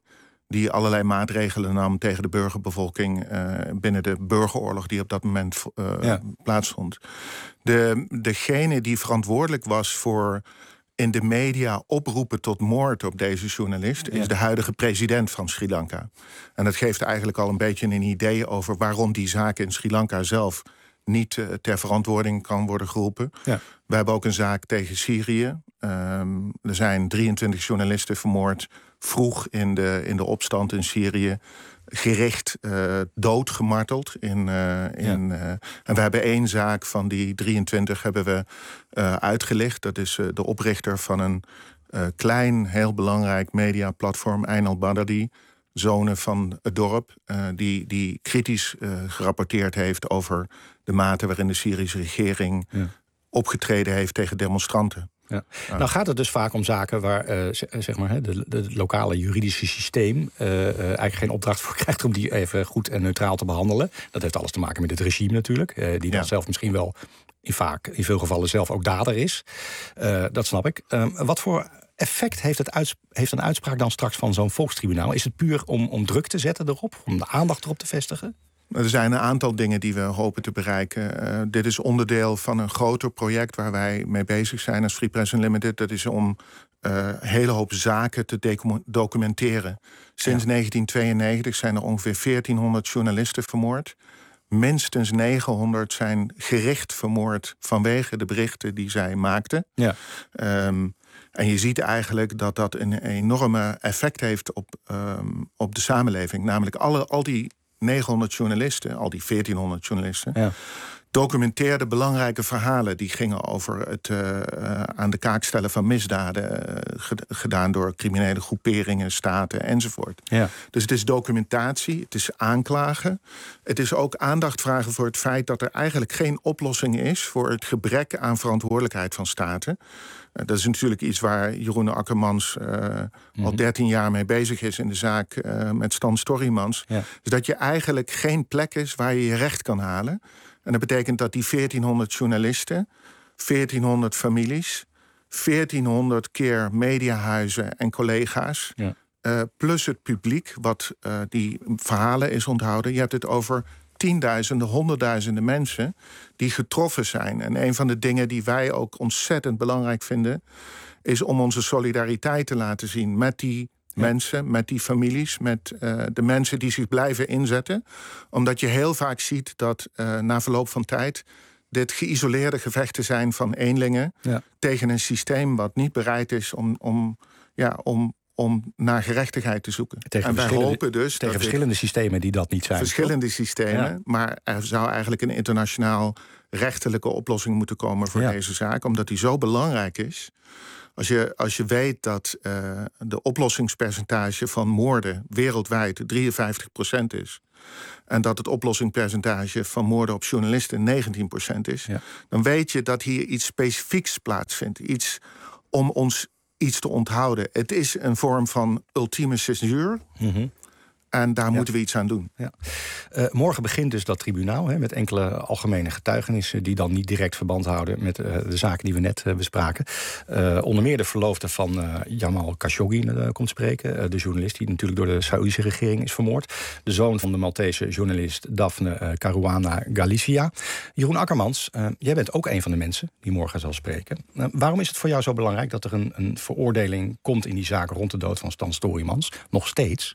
die allerlei maatregelen nam tegen de burgerbevolking uh, binnen de burgeroorlog die op dat moment uh, ja. plaatsvond. De, degene die verantwoordelijk was voor in de media oproepen tot moord op deze journalist is ja. de huidige president van Sri Lanka. En dat geeft eigenlijk al een beetje een idee over waarom die zaak in Sri Lanka zelf niet uh, ter verantwoording kan worden geroepen. Ja. We hebben ook een zaak tegen Syrië. Um, er zijn drieëntwintig journalisten vermoord vroeg in de, in de opstand in Syrië. Gericht uh, doodgemarteld. In, uh, in, ja. uh, en we hebben één zaak van die drieëntwintig hebben we uh, uitgelicht. Dat is uh, de oprichter van een uh, klein, heel belangrijk mediaplatform, Einal Badadi, zonen van het dorp, uh, die, die kritisch uh, gerapporteerd heeft over de mate waarin de Syrische regering ja. opgetreden heeft tegen demonstranten. Ja. Nou gaat het dus vaak om zaken waar uh, zeg maar, de, de lokale juridische systeem uh, uh, eigenlijk geen opdracht voor krijgt om die even goed en neutraal te behandelen. Dat heeft alles te maken met het regime natuurlijk, uh, die dan ja. zelf misschien wel in, vaak, in veel gevallen zelf ook dader is. Uh, dat snap ik. Uh, wat voor effect heeft, het uits- heeft een uitspraak dan straks van zo'n volkstribunaal? Is het puur om, om druk te zetten erop, om de aandacht erop te vestigen? Er zijn een aantal dingen die we hopen te bereiken. Uh, dit is onderdeel van een groter project waar wij mee bezig zijn als Free Press Unlimited. Dat is om uh, een hele hoop zaken te decu- documenteren. Sinds ja. negentien tweeënnegentig zijn er ongeveer veertienhonderd journalisten vermoord. Minstens negenhonderd zijn gericht vermoord vanwege de berichten die zij maakten. Ja. Um, en je ziet eigenlijk dat dat een enorme effect heeft op, um, op de samenleving. Namelijk alle, al die negenhonderd journalisten, al die veertienhonderd journalisten, ja. documenteerden belangrijke verhalen. Die gingen over het uh, uh, aan de kaak stellen van misdaden, uh, ged- gedaan door criminele groeperingen, staten enzovoort. Ja. Dus het is documentatie, het is aanklagen. Het is ook aandacht vragen voor het feit dat er eigenlijk geen oplossing is voor het gebrek aan verantwoordelijkheid van staten. Uh, dat is natuurlijk iets waar Jeroen Akkermans uh, mm-hmm. al dertien jaar mee bezig is in de zaak uh, met Stan Storrymans. Ja. Dus dat je eigenlijk geen plek is waar je je recht kan halen. En dat betekent dat die veertienhonderd journalisten, veertienhonderd families, veertienhonderd keer mediahuizen en collega's, ja. uh, plus het publiek wat uh, die verhalen is onthouden. Je hebt het over tienduizenden, honderdduizenden mensen die getroffen zijn. En een van de dingen die wij ook ontzettend belangrijk vinden, is om onze solidariteit te laten zien met die Ja. mensen, met die families, met uh, de mensen die zich blijven inzetten. Omdat je heel vaak ziet dat uh, na verloop van tijd dit geïsoleerde gevechten zijn van eenlingen ja. tegen een systeem wat niet bereid is om, om, ja, om, om naar gerechtigheid te zoeken. Tegen en wij hopen dus tegen dat verschillende systemen die dat niet zijn. Verschillende toch? systemen, ja. maar er zou eigenlijk een internationaal rechtelijke oplossing moeten komen voor ja. deze zaak, omdat die zo belangrijk is. Als je, als je weet dat uh, de oplossingspercentage van moorden wereldwijd drieënvijftig procent is, en dat het oplossingspercentage van moorden op journalisten negentien procent is, ja. dan weet je dat hier iets specifieks plaatsvindt. Iets om ons iets te onthouden. Het is een vorm van ultieme censuur. Mm-hmm. En daar ja. moeten we iets aan doen. Ja. Uh, morgen begint dus dat tribunaal hè, met enkele algemene getuigenissen die dan niet direct verband houden met uh, de zaken die we net uh, bespraken. Uh, onder meer de verloofde van uh, Jamal Khashoggi uh, komt spreken. Uh, de journalist die natuurlijk door de Saoedische regering is vermoord. De zoon van de Maltese journalist Daphne uh, Caruana Galizia. Jeroen Akkermans, uh, jij bent ook een van de mensen die morgen zal spreken. Uh, waarom is het voor jou zo belangrijk dat er een, een veroordeling komt in die zaak rond de dood van Stan Storrymans? Nog steeds?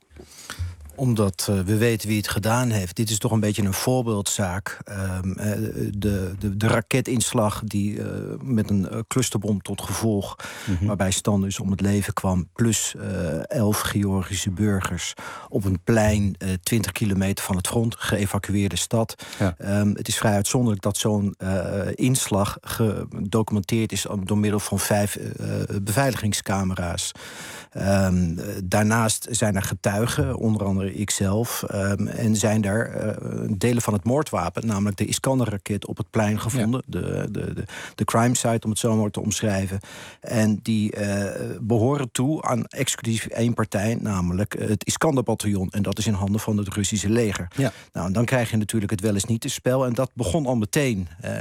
Omdat uh, we weten wie het gedaan heeft. Dit is toch een beetje een voorbeeldzaak. Um, uh, de, de, de raketinslag die uh, met een uh, clusterbom tot gevolg, mm-hmm. waarbij Stan dus om het leven kwam, plus uh, elf Georgische burgers op een plein uh, twintig kilometer van het front, geëvacueerde stad. Ja. Um, het is vrij uitzonderlijk dat zo'n uh, inslag gedocumenteerd is door middel van vijf uh, beveiligingscamera's. Um, daarnaast zijn er getuigen, onder andere andere ikzelf. Um, en zijn daar uh, delen van het moordwapen, namelijk de Iskander-raket, op het plein gevonden. Ja. De, de, de, de crime site, om het zo maar te omschrijven. En die uh, behoren toe aan exclusief één partij, namelijk het Iskander-bataljon. En dat is in handen van het Russische leger. Ja. Nou, en dan krijg je natuurlijk het wel eens niet te spel. En dat begon al meteen. Uh,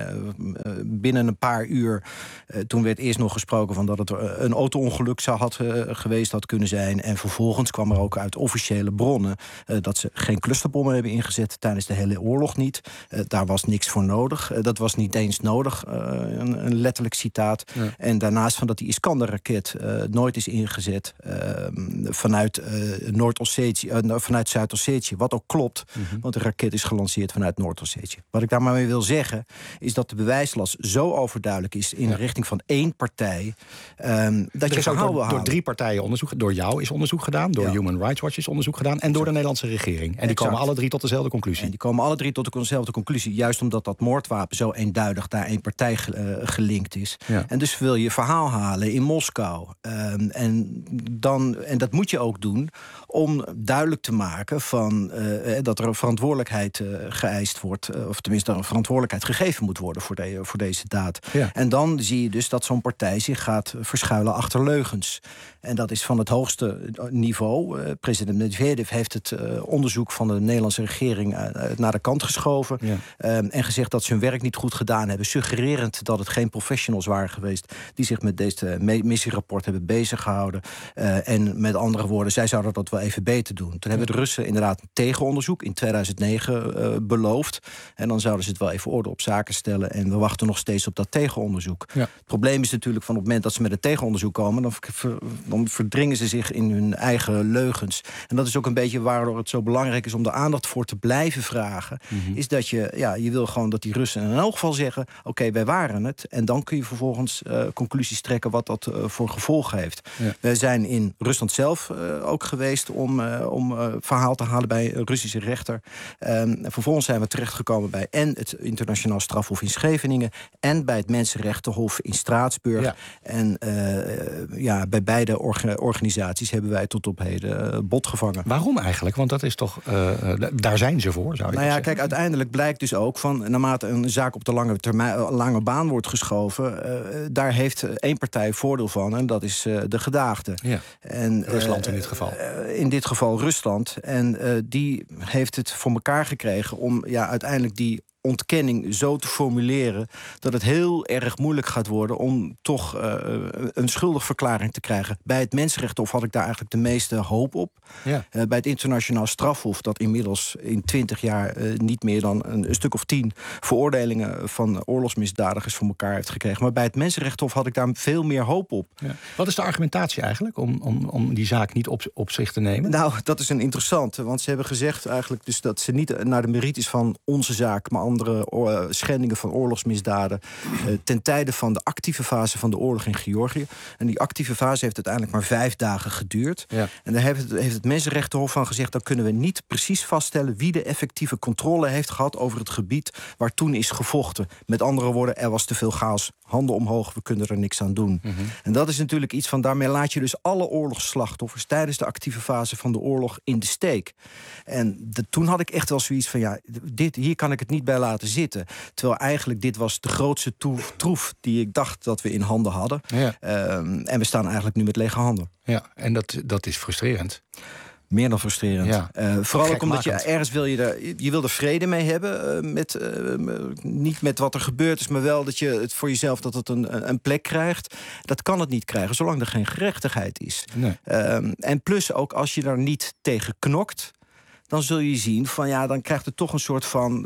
binnen een paar uur. Uh, toen werd eerst nog gesproken van dat het een auto-ongeluk zou had uh, geweest had kunnen zijn. En vervolgens kwam er ook uit officiële bronnen uh, dat ze geen clusterbommen hebben ingezet tijdens de hele oorlog niet. Uh, daar was niks voor nodig. Uh, dat was niet eens nodig. Uh, een, een letterlijk citaat. Ja. En daarnaast van dat die Iskander-raket uh, nooit is ingezet uh, vanuit uh, Noord-Ossetië, uh, vanuit Zuid-Ossetië. Wat ook klopt, mm-hmm. want de raket is gelanceerd vanuit Noord-Ossetië. Wat ik daar maar mee wil zeggen, is dat de bewijslast zo overduidelijk is in ja. de richting van één partij. Um, dat er je is ook door, door drie partijen onderzoek. Door jou is onderzoek gedaan, door ja. Human Rights Watch is onderzoek gedaan en door de Nederlandse regering. En die exact. komen alle drie tot dezelfde conclusie. En die komen alle drie tot dezelfde conclusie. Juist omdat dat moordwapen zo eenduidig daar één partij uh, gelinkt is. Ja. En dus wil je verhaal halen in Moskou. Um, en, dan, en dat moet je ook doen om duidelijk te maken van, uh, dat er een verantwoordelijkheid uh, geëist wordt. Uh, of tenminste een verantwoordelijkheid gegeven moet worden voor, de, voor deze daad. Ja. En dan zie je dus dat zo'n partij zich gaat verschuilen achter leugens. En dat is van het hoogste niveau. Uh, president Medvedev heeft het uh, onderzoek van de Nederlandse regering uh, naar de kant geschoven. Ja. Um, en gezegd dat ze hun werk niet goed gedaan hebben. Suggererend dat het geen professionals waren geweest die zich met deze missierapport hebben bezig gehouden. Uh, en met andere woorden, zij zouden dat wel even beter doen. Toen ja. hebben de Russen inderdaad een tegenonderzoek in tweeduizend negen uh, beloofd. En dan zouden ze het wel even orde op zaken stellen. En we wachten nog steeds op dat tegenonderzoek. Ja. Het probleem is natuurlijk van op het moment dat ze met het tegenonderzoek komen, dan, ver, dan verdringen ze zich in hun eigen leugens. En dat is ook een beetje waardoor het zo belangrijk is om de aandacht voor te blijven vragen. Mm-hmm. Is dat je, ja, je wil gewoon dat die Russen in elk geval zeggen, oké, okay, wij waren het. En dan kun je vervolgens uh, conclusies trekken wat dat uh, voor gevolgen heeft. Ja. We zijn in Rusland zelf uh, ook geweest om, uh, om uh, verhaal te halen bij een Russische rechter. Um, vervolgens zijn we terechtgekomen bij en het internationaal strafhof in Scheveningen en bij het Mensenrechtenhof in Straatsburg. Ja. En uh, ja, bij beide orga- organisaties hebben wij tot op heden uh, bot gevangen. Waarom eigenlijk? Want dat is toch, uh, daar zijn ze voor, zou je nou ja, zeggen. Kijk, uiteindelijk blijkt dus ook van, naarmate een zaak op de lange, termijn, lange baan wordt geschoven, uh, daar heeft één partij voordeel van en dat is uh, de gedaagde. Ja. En, Rusland uh, in dit geval. Uh, in dit geval Rusland. En uh, die heeft het voor elkaar gekregen om ja, uiteindelijk die ontkenning zo te formuleren dat het heel erg moeilijk gaat worden om toch uh, een schuldigverklaring te krijgen. Bij het Mensenrechtenhof had ik daar eigenlijk de meeste hoop op. Ja. Uh, bij het internationaal strafhof, dat inmiddels in twintig jaar uh, niet meer dan een, een stuk of tien veroordelingen van oorlogsmisdadigers voor elkaar heeft gekregen. Maar bij het Mensenrechtenhof had ik daar veel meer hoop op. Ja. Wat is de argumentatie eigenlijk om, om, om die zaak niet op, op zich te nemen? Nou, dat is een interessante, want ze hebben gezegd eigenlijk dus dat ze niet naar de merites van onze zaak, maar andere uh, schendingen van oorlogsmisdaden uh, ten tijde van de actieve fase van de oorlog in Georgië. En die actieve fase heeft uiteindelijk maar vijf dagen geduurd. Ja. En daar heeft het, heeft het Mensenrechtenhof van gezegd, dan kunnen we niet precies vaststellen wie de effectieve controle heeft gehad over het gebied waar toen is gevochten. Met andere woorden, er was te veel chaos. Handen omhoog, we kunnen er niks aan doen. Mm-hmm. En dat is natuurlijk iets van, daarmee laat je dus alle oorlogsslachtoffers tijdens de actieve fase van de oorlog in de steek. En de, toen had ik echt wel zoiets van, ja, dit, hier kan ik het niet bij laten zitten. Terwijl eigenlijk dit was de grootste troef, troef die ik dacht dat we in handen hadden. Ja. Um, en we staan eigenlijk nu met lege handen. Ja, en dat, dat is frustrerend. Meer dan frustrerend. Ja. Uh, vooral ook omdat je ergens wil je er, je wil er vrede mee hebben. Uh, met, uh, niet met wat er gebeurd is, maar wel dat je het voor jezelf dat het een, een plek krijgt. Dat kan het niet krijgen, zolang er geen gerechtigheid is. Nee. Um, en plus ook als je daar niet tegen knokt, dan zul je zien van ja, dan krijgt het toch een soort van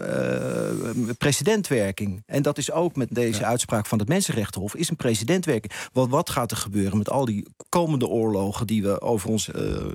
uh, precedentwerking. En dat is ook met deze ja. uitspraak van het Mensenrechtenhof, is een precedentwerking. Want wat gaat er gebeuren met al die komende oorlogen die we over ons uh,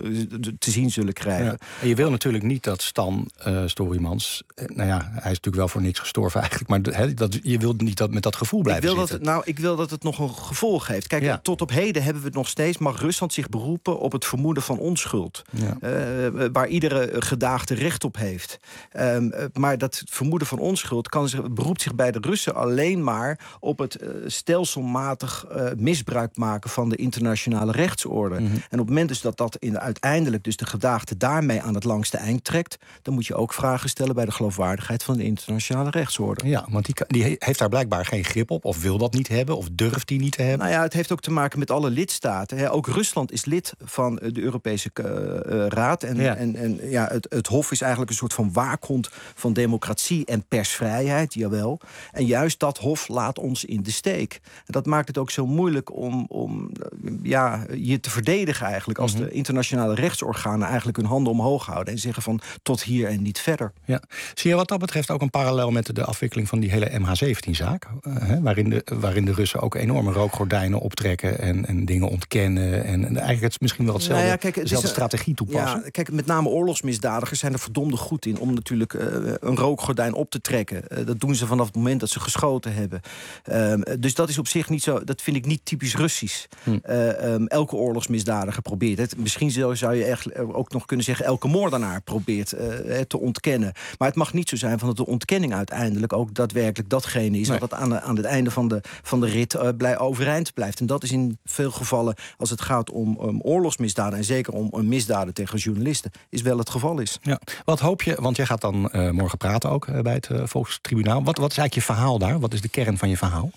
te zien zullen krijgen? Ja. En je wil natuurlijk niet dat Stan uh, Storymans, uh, nou ja, hij is natuurlijk wel voor niks gestorven eigenlijk, maar he, dat, je wilt niet dat met dat gevoel blijven ik wil zitten. Dat het, nou, ik wil dat het nog een gevolg heeft. Kijk, ja. tot op heden hebben we het nog steeds, mag Rusland zich beroepen op het vermoeden van onschuld. Ja. Uh, waar iedere gedaagde recht op heeft. Um, maar dat vermoeden van onschuld kan zich, beroept zich bij de Russen alleen maar op het uh, stelselmatig uh, misbruik maken van de internationale rechtsorde. Mm-hmm. En op het moment dus dat dat in, uiteindelijk dus de gedaagde daarmee aan het langste eind trekt, dan moet je ook vragen stellen bij de geloofwaardigheid van de internationale rechtsorde. Ja, want die, die heeft daar blijkbaar geen grip op, of wil dat niet hebben, of durft die niet te hebben. Nou ja, het heeft ook te maken met alle lidstaten. Hè. Ook Rusland is lid van de Europese uh, uh, Raad. En, ja. en, en ja, het, het Hof is eigenlijk een soort van waakhond van democratie en persvrijheid, jawel. En juist dat Hof laat ons in de steek. En dat maakt het ook zo moeilijk om, om ja, je te verdedigen eigenlijk, als mm-hmm. de internationale rechtsorganen eigenlijk hun handen omhoog houden en zeggen van tot hier en niet verder. Ja. Zie je wat dat betreft ook een parallel met de afwikkeling van die hele M H zeventien-zaak? Uh, hè, waarin, de, waarin de Russen ook enorme rookgordijnen optrekken en, en dingen ontkennen. En, en eigenlijk het misschien wel hetzelfde, nou ja, kijk, het dezelfde is, strategie toepassen. Ja, kijk, met name oorlogsmisdadigers zijn er verdomde goed in om natuurlijk uh, een rookgordijn op te trekken. Uh, dat doen ze vanaf het moment dat ze geschoten hebben. Um, dus dat is op zich niet zo, dat vind ik niet typisch Russisch. Hm. Uh, um, elke oorlogsmisdadiger probeert het. Misschien zou je echt ook nog kunnen zeggen, elke moordenaar probeert uh, het te ontkennen. Maar het mag niet zo zijn van dat de ontkenning uiteindelijk ook daadwerkelijk datgene is, nee. dat het aan, de, aan het einde van de, van de rit uh, blij, overeind blijft. En dat is in veel gevallen, als het gaat om, om oorlogsmisdaden en zeker om, om misdaden tegen journalisten, is wel het geval is. Ja. Wat hoop je, want jij gaat dan uh, morgen praten ook uh, bij het uh, Volkstribunaal. Wat, wat is eigenlijk je verhaal daar? Wat is de kern van je verhaal?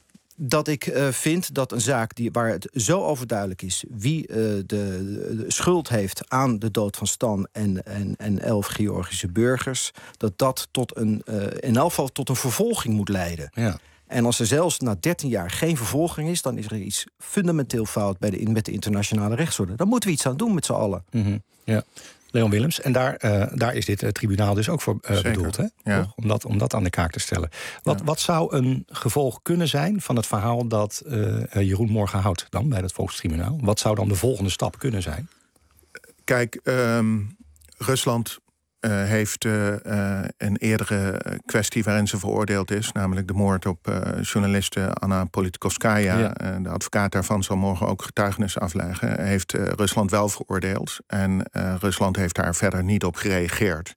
Dat ik uh, vind dat een zaak die, waar het zo overduidelijk is wie uh, de, de schuld heeft aan de dood van Stan en, en, en elf Georgische burgers, dat dat tot een, uh, in elk geval tot een vervolging moet leiden. Ja. En als er zelfs na dertien jaar geen vervolging is, dan is er iets fundamenteel fout bij de, met de internationale rechtsorde. Dan moeten we iets aan doen met z'n allen. Mm-hmm. Ja. Leon Willems, en daar, uh, daar is dit uh, tribunaal dus ook voor uh, bedoeld, hè? Ja. Om, dat, om dat aan de kaak te stellen. Wat, ja. wat zou een gevolg kunnen zijn van het verhaal dat uh, Jeroen morgen houdt dan bij het Volkstribunaal? Wat zou dan de volgende stap kunnen zijn? Kijk, um, Rusland uh, heeft uh, uh, een eerdere kwestie waarin ze veroordeeld is, namelijk de moord op uh, journaliste Anna Politkovskaya. Ja. Uh, de advocaat daarvan zal morgen ook getuigenis afleggen. Heeft uh, Rusland wel veroordeeld en uh, Rusland heeft daar verder niet op gereageerd.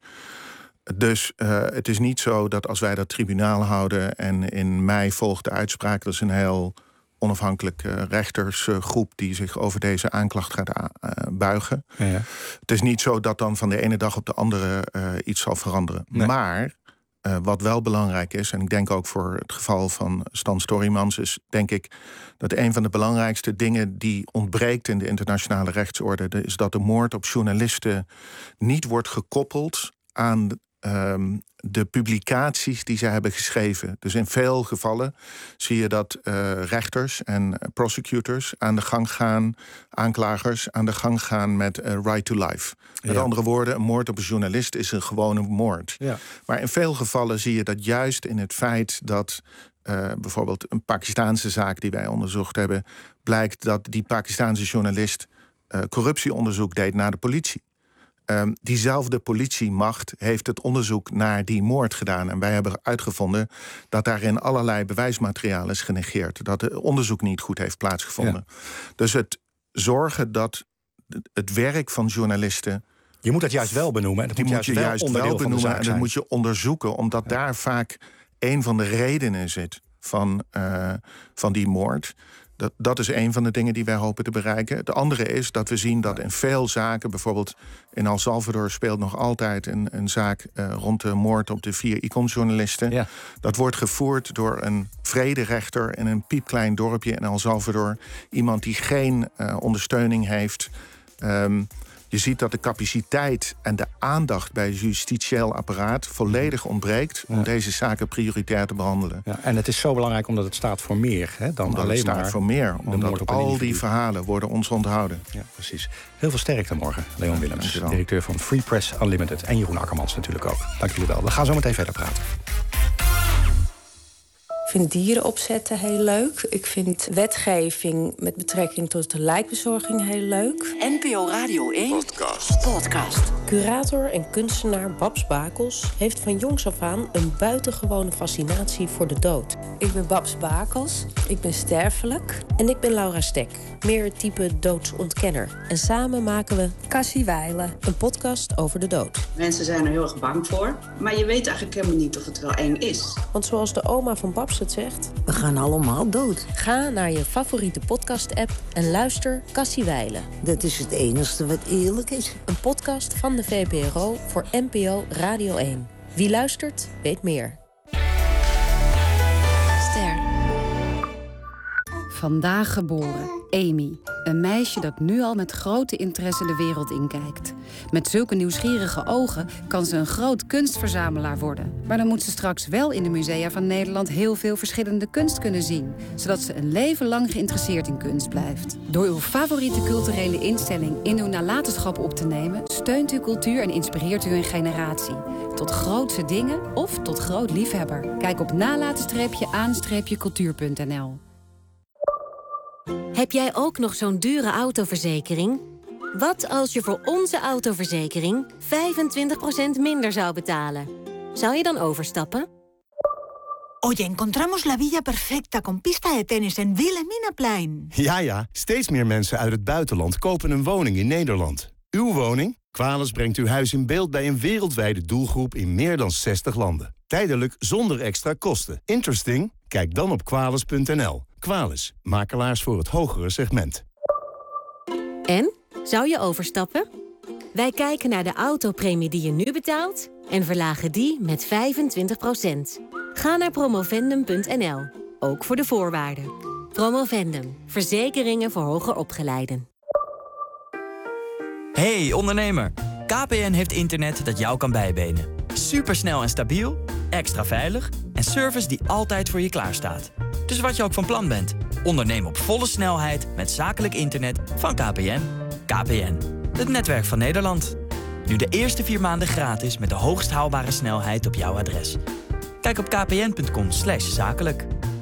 Dus uh, het is niet zo dat als wij dat tribunaal houden en in mei volgt de uitspraak, dat is een heel onafhankelijke rechtersgroep die zich over deze aanklacht gaat uh, buigen. Ja, ja. Het is niet zo dat dan van de ene dag op de andere uh, iets zal veranderen. Nee. Maar uh, wat wel belangrijk is, en ik denk ook voor het geval van Stan Storymans, is denk ik dat een van de belangrijkste dingen die ontbreekt in de internationale rechtsorde is dat de moord op journalisten niet wordt gekoppeld aan Um, de publicaties die ze hebben geschreven. Dus in veel gevallen zie je dat uh, rechters en prosecutors aan de gang gaan, aanklagers aan de gang gaan met uh, right to life. Met ja. andere woorden, een moord op een journalist is een gewone moord. Ja. Maar in veel gevallen zie je dat juist in het feit dat uh, bijvoorbeeld een Pakistaanse zaak die wij onderzocht hebben, blijkt dat die Pakistaanse journalist uh, corruptieonderzoek deed naar de politie. Um, diezelfde politiemacht heeft het onderzoek naar die moord gedaan. En wij hebben uitgevonden dat daarin allerlei bewijsmateriaal is genegeerd. Dat het onderzoek niet goed heeft plaatsgevonden. Ja. Dus het zorgen dat het werk van journalisten, je moet dat juist wel benoemen. En dat die moet moet je juist wel, wel benoemen en dat moet je onderzoeken. Omdat ja. daar vaak een van de redenen zit van, uh, van die moord. Dat, dat is een van de dingen die wij hopen te bereiken. De andere is dat we zien dat in veel zaken, bijvoorbeeld in El Salvador speelt nog altijd een, een zaak uh, rond de moord op de vier Icon-journalisten. Ja. Dat wordt gevoerd door een vrederechter in een piepklein dorpje in El Salvador. Iemand die geen uh, ondersteuning heeft. Um, Je ziet dat de capaciteit en de aandacht bij het justitieel apparaat volledig ontbreekt om ja. deze zaken prioritair te behandelen. Ja, en het is zo belangrijk omdat het staat voor meer hè, dan omdat alleen het staat maar voor meer, omdat al die verhalen worden ons onthouden. Ja, precies. Heel veel sterkte morgen, Leon Willems, directeur van Free Press Unlimited. En Jeroen Akkermans natuurlijk ook. Dank jullie wel. We gaan zo meteen verder praten. Ik vind dieren opzetten heel leuk. Ik vind wetgeving met betrekking tot de lijkbezorging heel leuk. N P O Radio één Podcast. Podcast. Curator en kunstenaar Babs Bakels heeft van jongs af aan een buitengewone fascinatie voor de dood. Ik ben Babs Bakels, ik ben sterfelijk en ik ben Laura Stek, meer het type doodsontkenner. En samen maken we Cassie Wijlen, een podcast over de dood. Mensen zijn er heel erg bang voor, maar je weet eigenlijk helemaal niet of het wel eng is. Want zoals de oma van Babs het zegt, we gaan allemaal dood. Ga naar je favoriete podcast-app en luister Cassie Wijlen. Dat is het enigste wat eerlijk is. Een podcast van de V P R O voor N P O Radio één. Wie luistert, weet meer. Ster. Vandaag geboren, Amy. Een meisje dat nu al met grote interesse de wereld inkijkt. Met zulke nieuwsgierige ogen kan ze een groot kunstverzamelaar worden. Maar dan moet ze straks wel in de musea van Nederland heel veel verschillende kunst kunnen zien. Zodat ze een leven lang geïnteresseerd in kunst blijft. Door uw favoriete culturele instelling in uw nalatenschap op te nemen, steunt u cultuur en inspireert u een generatie. Tot grootse dingen of tot groot liefhebber. Kijk op nalaten-aan-cultuur punt n l. Heb jij ook nog zo'n dure autoverzekering? Wat als je voor onze autoverzekering vijfentwintig procent minder zou betalen? Zou je dan overstappen? Oye, encontramos la villa perfecta con pista de tenis en Wilhelminaplein. Ja, ja, steeds meer mensen uit het buitenland kopen een woning in Nederland. Uw woning? Quales brengt uw huis in beeld bij een wereldwijde doelgroep in meer dan zestig landen. Tijdelijk zonder extra kosten. Interesting? Kijk dan op quales punt n l. Quales, makelaars voor het hogere segment. En? Zou je overstappen? Wij kijken naar de autopremie die je nu betaalt en verlagen die met vijfentwintig procent. Ga naar promovendum punt n l, ook voor de voorwaarden. Promovendum, verzekeringen voor hoger opgeleiden. Hey ondernemer, K P N heeft internet dat jou kan bijbenen. Supersnel en stabiel, extra veilig en service die altijd voor je klaarstaat. Dus wat je ook van plan bent, onderneem op volle snelheid met zakelijk internet van K P N. K P N, het netwerk van Nederland. Nu de eerste vier maanden gratis met de hoogst haalbare snelheid op jouw adres. Kijk op kpn punt com slash zakelijk.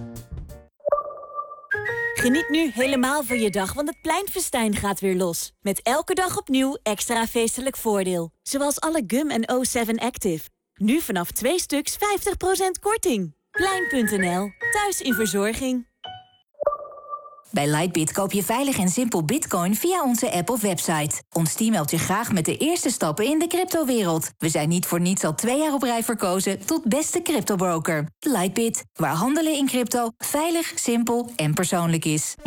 Geniet nu helemaal van je dag, want het Pleinfestijn gaat weer los. Met elke dag opnieuw extra feestelijk voordeel. Zoals alle Gum en O zeven Active. Nu vanaf twee stuks vijftig procent korting. Plein punt n l, thuis in verzorging. Bij Lightbit koop je veilig en simpel bitcoin via onze app of website. Ons team helpt je graag met de eerste stappen in de cryptowereld. We zijn niet voor niets al twee jaar op rij verkozen tot beste cryptobroker. Lightbit, waar handelen in crypto veilig, simpel en persoonlijk is.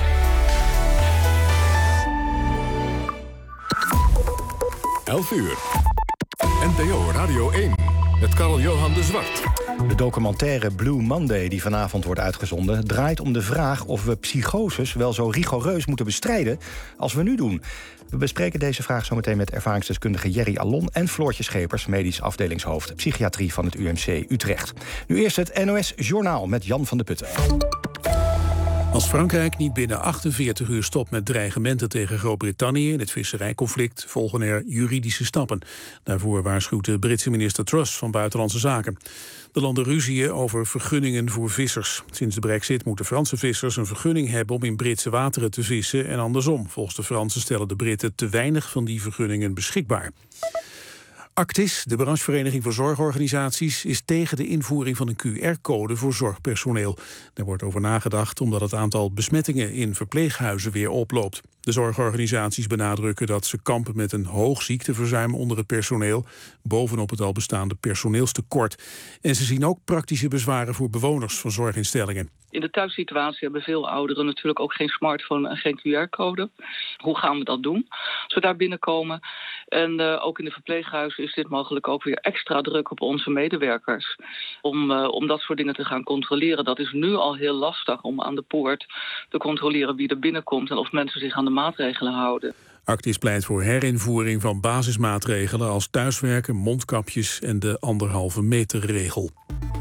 elf uur. N P O Radio één. Met Karl-Johan de Zwart. De documentaire Blue Monday, die vanavond wordt uitgezonden, draait om de vraag of we psychoses wel zo rigoureus moeten bestrijden als we nu doen. We bespreken deze vraag zometeen met ervaringsdeskundige Jerry Allon en Floortje Schepers, medisch afdelingshoofd psychiatrie van het U M C Utrecht. Nu eerst het N O S Journaal met Jan van de Putten. Als Frankrijk niet binnen achtenveertig uur stopt met dreigementen tegen Groot-Brittannië in het visserijconflict, volgen er juridische stappen. Daarvoor waarschuwt de Britse minister Truss van Buitenlandse Zaken. De landen ruzien over vergunningen voor vissers. Sinds de brexit moeten Franse vissers een vergunning hebben om in Britse wateren te vissen en andersom. Volgens de Fransen stellen de Britten te weinig van die vergunningen beschikbaar. Actis, de branchevereniging voor zorgorganisaties, is tegen de invoering van een Q R-code voor zorgpersoneel. Daar wordt over nagedacht omdat het aantal besmettingen in verpleeghuizen weer oploopt. De zorgorganisaties benadrukken dat ze kampen met een hoog ziekteverzuim onder het personeel, bovenop het al bestaande personeelstekort. En ze zien ook praktische bezwaren voor bewoners van zorginstellingen. In de thuissituatie hebben veel ouderen natuurlijk ook geen smartphone en geen Q R-code. Hoe gaan we dat doen als we daar binnenkomen? En uh, ook in de verpleeghuizen is dit mogelijk ook weer extra druk op onze medewerkers. Om, uh, om dat soort dingen te gaan controleren. Dat is nu al heel lastig om aan de poort te controleren wie er binnenkomt en of mensen zich aan de maatregelen houden. Actis pleit voor herinvoering van basismaatregelen als thuiswerken, mondkapjes en de anderhalve meter regel.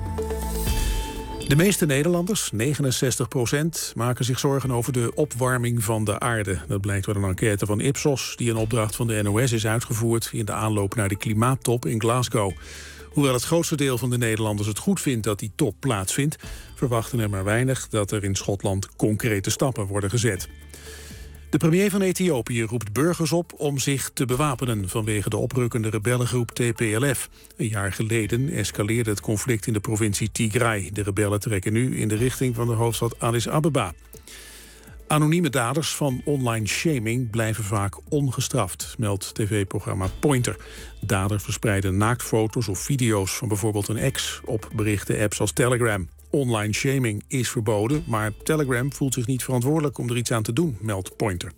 De meeste Nederlanders, negenenzestig procent, maken zich zorgen over de opwarming van de aarde. Dat blijkt uit een enquête van Ipsos, die een opdracht van de N O S is uitgevoerd in de aanloop naar de klimaattop in Glasgow. Hoewel het grootste deel van de Nederlanders het goed vindt dat die top plaatsvindt, verwachten er maar weinig dat er in Schotland concrete stappen worden gezet. De premier van Ethiopië roept burgers op om zich te bewapenen vanwege de oprukkende rebellengroep T P L F. Een jaar geleden escaleerde het conflict in de provincie Tigray. De rebellen trekken nu in de richting van de hoofdstad Addis Abeba. Anonieme daders van online shaming blijven vaak ongestraft, meldt tv-programma Pointer. Daders verspreiden naaktfoto's of video's van bijvoorbeeld een ex op berichten-apps als Telegram. Online shaming is verboden, maar Telegram voelt zich niet verantwoordelijk om er iets aan te doen, meldt Pointer.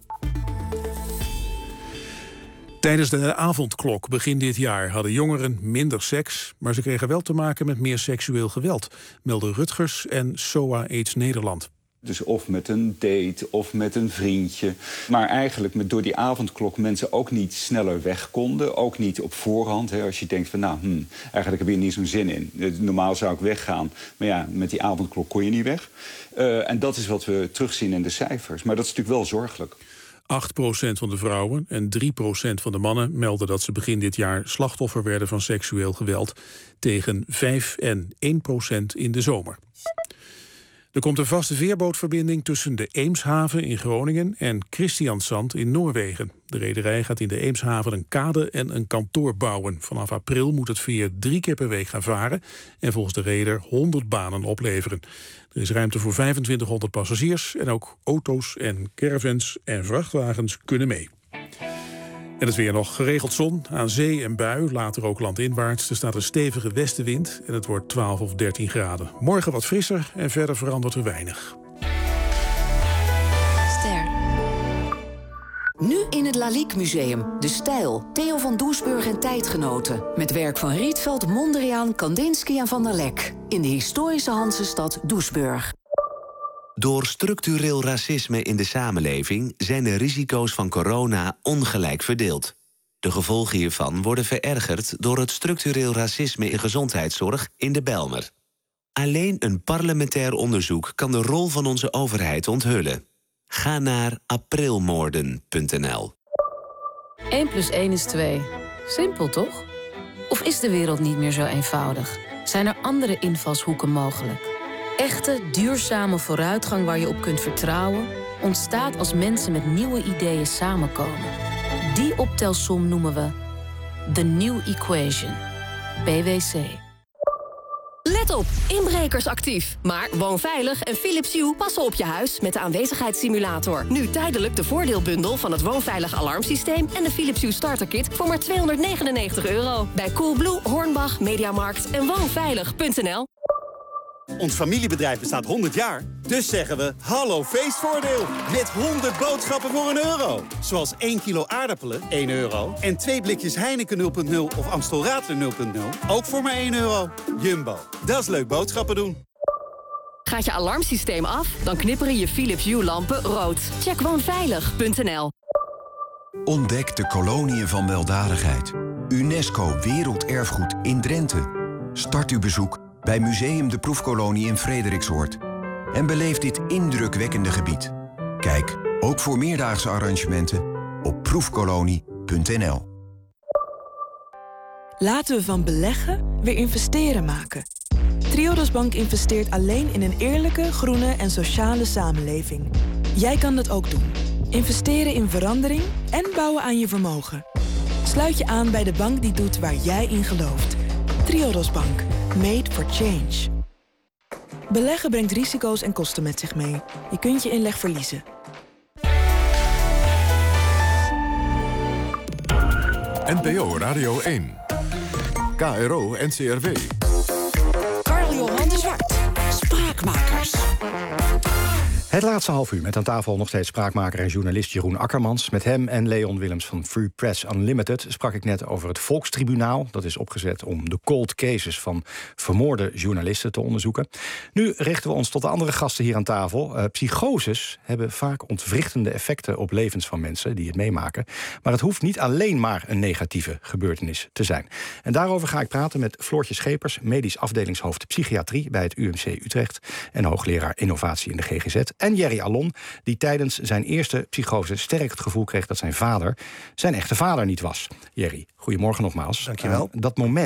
Tijdens de avondklok begin dit jaar hadden jongeren minder seks, maar ze kregen wel te maken met meer seksueel geweld, melden Rutgers en S O A AIDS Nederland. Dus of met een date of met een vriendje. Maar eigenlijk met, door die avondklok mensen ook niet sneller weg konden. Ook niet op voorhand. Hè, als je denkt van nou, hm, eigenlijk heb je er niet zo'n zin in. Normaal zou ik weggaan. Maar ja, met die avondklok kon je niet weg. Uh, en dat is wat we terugzien in de cijfers. Maar dat is natuurlijk wel zorgelijk. acht procent van de vrouwen en drie procent van de mannen melden dat ze begin dit jaar slachtoffer werden van seksueel geweld. Tegen vijf en één procent in de zomer. Er komt een vaste veerbootverbinding tussen de Eemshaven in Groningen en Christiansand in Noorwegen. De rederij gaat in de Eemshaven een kade en een kantoor bouwen. Vanaf april moet het veer drie keer per week gaan varen en volgens de reder honderd banen opleveren. Er is ruimte voor vijfentwintighonderd passagiers en ook auto's en caravans en vrachtwagens kunnen mee. En het weer nog geregeld zon, aan zee en bui, later ook landinwaarts. Er staat een stevige westenwind en het wordt twaalf of dertien graden. Morgen wat frisser en verder verandert er weinig. Ster. Nu in het Lalique Museum. De Stijl. Theo van Doesburg en tijdgenoten. Met werk van Rietveld, Mondriaan, Kandinsky en Van der Lek. In de historische Hansestad Doesburg. Door structureel racisme in de samenleving zijn de risico's van corona ongelijk verdeeld. De gevolgen hiervan worden verergerd door het structureel racisme in gezondheidszorg in de Bijlmer. Alleen een parlementair onderzoek kan de rol van onze overheid onthullen. Ga naar aprilmoorden punt n l. één plus één is twee. Simpel, toch? Of is de wereld niet meer zo eenvoudig? Zijn er andere invalshoeken mogelijk? Echte, duurzame vooruitgang waar je op kunt vertrouwen ontstaat als mensen met nieuwe ideeën samenkomen. Die optelsom noemen we The New Equation. P W C. Let op, inbrekers actief. Maar woon veilig en Philips Hue passen op je huis met de aanwezigheidssimulator. Nu tijdelijk de voordeelbundel van het woonveilig alarmsysteem en de Philips Hue Starter Kit voor maar tweehonderdnegenennegentig euro. Bij Coolblue, Hornbach, Mediamarkt en woonveilig punt n l. Ons familiebedrijf bestaat honderd jaar, dus zeggen we hallo feestvoordeel. Met honderd boodschappen voor een euro. Zoals één kilo aardappelen, één euro. En twee blikjes Heineken nul punt nul of Amstel Radler nul punt nul, ook voor maar één euro. Jumbo, dat is leuk boodschappen doen. Gaat je alarmsysteem af, dan knipperen je Philips Hue lampen rood. Check woonveilig punt n l. Ontdek de koloniën van weldadigheid. UNESCO Werelderfgoed in Drenthe. Start uw bezoek bij Museum de Proefkolonie in Frederiksoord. En beleef dit indrukwekkende gebied. Kijk, ook voor meerdaagse arrangementen, op proefkolonie punt n l. Laten we van beleggen weer investeren maken. Triodos Bank investeert alleen in een eerlijke, groene en sociale samenleving. Jij kan dat ook doen. Investeren in verandering en bouwen aan je vermogen. Sluit je aan bij de bank die doet waar jij in gelooft. Triodos Bank. Made for change. Beleggen brengt risico's en kosten met zich mee. Je kunt je inleg verliezen. N P O Radio één. K R O N C R W. Carl-Johan de Zwart. Spraakmakers. Het laatste half uur met aan tafel nog steeds spraakmaker en journalist Jeroen Akkermans. Met hem en Leon Willems van Free Press Unlimited sprak ik net over het Volkstribunaal. Dat is opgezet om de cold cases van vermoorde journalisten te onderzoeken. Nu richten we ons tot de andere gasten hier aan tafel. Uh, psychoses hebben vaak ontwrichtende effecten op levens van mensen die het meemaken. Maar het hoeft niet alleen maar een negatieve gebeurtenis te zijn. En daarover ga ik praten met Floortje Schepers, medisch afdelingshoofd psychiatrie bij het U M C Utrecht en hoogleraar innovatie in de G G Z. En Jerry Allon, die tijdens zijn eerste psychose sterk het gevoel kreeg dat zijn vader zijn echte vader niet was. Jerry, goedemorgen nogmaals. Dankjewel. Uh, dat moment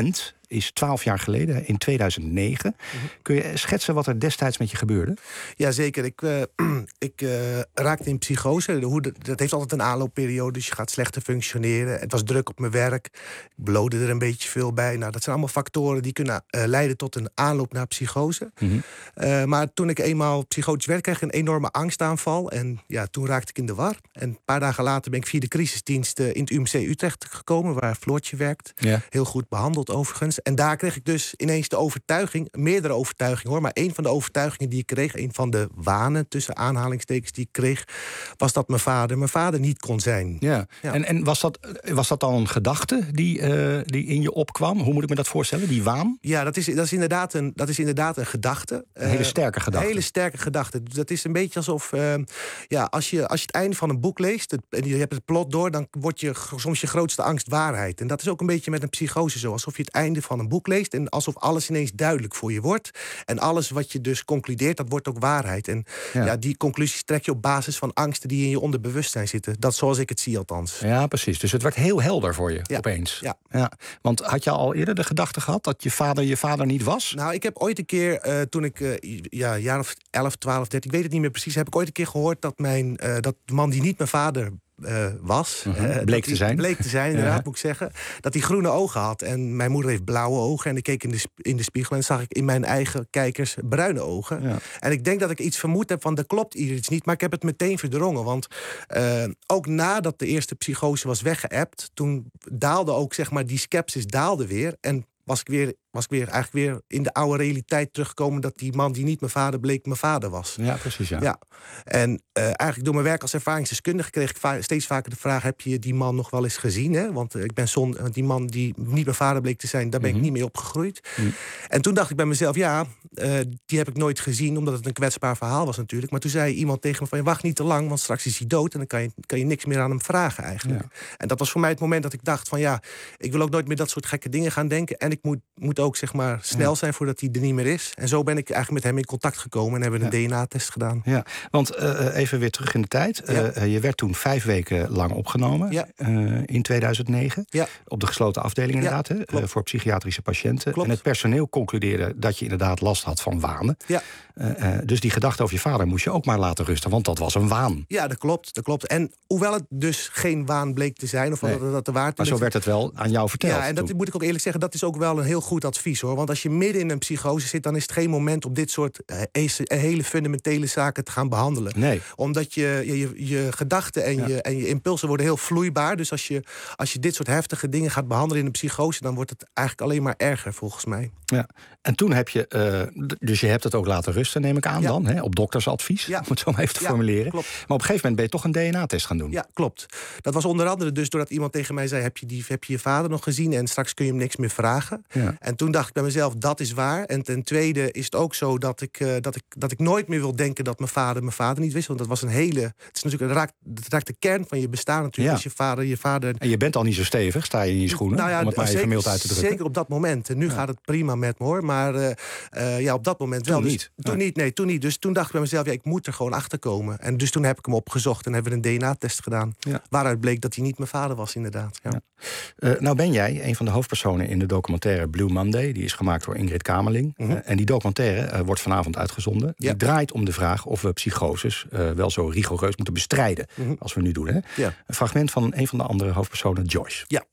is twaalf jaar geleden, in tweeduizend negen. Mm-hmm. Kun je schetsen wat er destijds met je gebeurde? Jazeker. Ik, uh, ik uh, raakte in psychose. Hoe de, dat heeft altijd een aanloopperiode, dus je gaat slechter functioneren. Het was druk op mijn werk. Ik blode er een beetje veel bij. Nou, dat zijn allemaal factoren die kunnen uh, leiden tot een aanloop naar psychose. Mm-hmm. Uh, maar toen ik eenmaal psychotisch werd, kreeg ik een enorme angstaanval. En ja, toen raakte ik in de war. En een paar dagen later ben ik via de crisisdienst uh, in het U M C Utrecht gekomen, waar Floortje werkt. Ja. Heel goed behandeld overigens. En daar kreeg ik dus ineens de overtuiging, meerdere overtuigingen hoor, maar één van de overtuigingen die ik kreeg, een van de wanen tussen aanhalingstekens die ik kreeg, was dat mijn vader mijn vader niet kon zijn. Ja. Ja. En, en was, dat, was dat dan een gedachte die, uh, die in je opkwam? Hoe moet ik me dat voorstellen, die waan? Ja, dat is, dat is, inderdaad, een, dat is inderdaad een gedachte. Een hele sterke gedachte. Een hele sterke gedachte. Dat is een beetje alsof, uh, ja, als je, als je het einde van een boek leest, het, en je hebt het plot door, dan wordt je soms je grootste angst waarheid. En dat is ook een beetje met een psychose zo. Alsof je het einde van een boek leest en alsof alles ineens duidelijk voor je wordt. En alles wat je dus concludeert, dat wordt ook waarheid. En ja. Ja, die conclusies trek je op basis van angsten die in je onderbewustzijn zitten. Dat zoals ik het zie althans. Ja, precies. Dus het werd heel helder voor je, ja. opeens. Ja. Ja. Want had je al eerder de gedachte gehad dat je vader je vader niet was? Nou, ik heb ooit een keer, uh, toen ik uh, ja, jaar of elf, twaalf, dertien, ik weet het niet meer precies, heb ik ooit een keer gehoord dat, mijn, uh, dat de man die niet mijn vader Uh, was. Uh-huh. Uh, bleek te zijn. Bleek te zijn, inderdaad, uh-huh. moet ik zeggen. Dat hij groene ogen had. En mijn moeder heeft blauwe ogen. En ik keek in de, in de spiegel en zag ik in mijn eigen kijkers bruine ogen. Ja. En ik denk dat ik iets vermoed heb van, er klopt iets niet. Maar ik heb het meteen verdrongen. Want uh, ook nadat de eerste psychose was weggeëpt, toen daalde ook, zeg maar, die scepsis daalde weer. En was ik weer, was ik weer eigenlijk weer in de oude realiteit teruggekomen dat die man die niet mijn vader bleek, mijn vader was. Ja, precies, ja. ja. En uh, eigenlijk door mijn werk als ervaringsdeskundige kreeg ik va- steeds vaker de vraag, heb je die man nog wel eens gezien? Hè? Want uh, ik ben zon, die man die niet mijn vader bleek te zijn, daar ben mm-hmm. ik niet mee opgegroeid. Mm. En toen dacht ik bij mezelf, ja, uh, die heb ik nooit gezien, omdat het een kwetsbaar verhaal was natuurlijk. Maar toen zei iemand tegen me van, wacht niet te lang, want straks is hij dood en dan kan je, kan je niks meer aan hem vragen eigenlijk. Ja. En dat was voor mij het moment dat ik dacht van, ja, ik wil ook nooit meer dat soort gekke dingen gaan denken. En ik moet, moet ook, zeg maar, snel ja. zijn voordat hij er niet meer is. En zo ben ik eigenlijk met hem in contact gekomen en hebben we een ja. D N A-test gedaan. Ja, want uh, even weer terug in de tijd. Ja. Uh, je werd toen vijf weken lang opgenomen ja. uh, in tweeduizend negen. Ja. Op de gesloten afdeling inderdaad, ja, hè, uh, voor psychiatrische patiënten. Klopt. En het personeel concludeerde dat je inderdaad last had van wanen. Ja. Uh, uh, dus die gedachte over je vader moest je ook maar laten rusten, want dat was een waan. Ja, dat klopt, dat klopt. En hoewel het dus geen waan bleek te zijn, of nee. dat, dat de waard. Maar zo werd het wel aan jou verteld. Ja, en dat toen. Moet ik ook eerlijk zeggen, dat is ook wel een heel goed advies, hoor. Want als je midden in een psychose zit, dan is het geen moment om dit soort uh, hele fundamentele zaken te gaan behandelen. Nee. Omdat je, je, je, je gedachten en, ja. je, en je impulsen worden heel vloeibaar. Dus als je, als je dit soort heftige dingen gaat behandelen in een psychose, dan wordt het eigenlijk alleen maar erger, volgens mij. Ja. En toen heb je, uh, dus je hebt het ook laten rusten, neem ik aan ja. dan, hè, op doktersadvies, ja. om het zo maar even te ja, formuleren. Klopt. Maar op een gegeven moment ben je toch een D N A-test gaan doen. Ja, klopt. Dat was onder andere dus doordat iemand tegen mij zei, heb je, die, heb je je vader nog gezien en straks kun je hem niks meer vragen. Ja. En toen dacht ik bij mezelf, dat is waar. En ten tweede is het ook zo dat ik, uh, dat ik, dat ik nooit meer wil denken dat mijn vader mijn vader niet wist. Want dat was een hele, het is natuurlijk, het raakt, het raakt de kern van je bestaan natuurlijk. Ja. Als je vader, je vader. En je bent al niet zo stevig, sta je in je schoenen, nou ja, om het maar zeker, even mild uit te drukken. Zeker op dat moment. En nu ja. gaat het prima met me, hoor. Maar uh, uh, ja, op dat moment toen wel. Niet. Dus, toen ja. niet. Nee, toen niet. Dus toen dacht ik bij mezelf, ja, ik moet er gewoon achter komen. En dus toen heb ik hem opgezocht en hebben we een D N A-test gedaan. Ja. Waaruit bleek dat hij niet mijn vader was, inderdaad. Ja. Ja. Uh, nou ben jij een van de hoofdpersonen in de documentaire Blue Monday. Die is gemaakt door Ingrid Kamerling. Mm-hmm. Uh, en die documentaire uh, wordt vanavond uitgezonden. Ja. Die draait om de vraag of we psychoses uh, wel zo rigoureus moeten bestrijden. Mm-hmm. Als we nu doen. Hè? Ja. Een fragment van een van de andere hoofdpersonen, Joyce. Ja.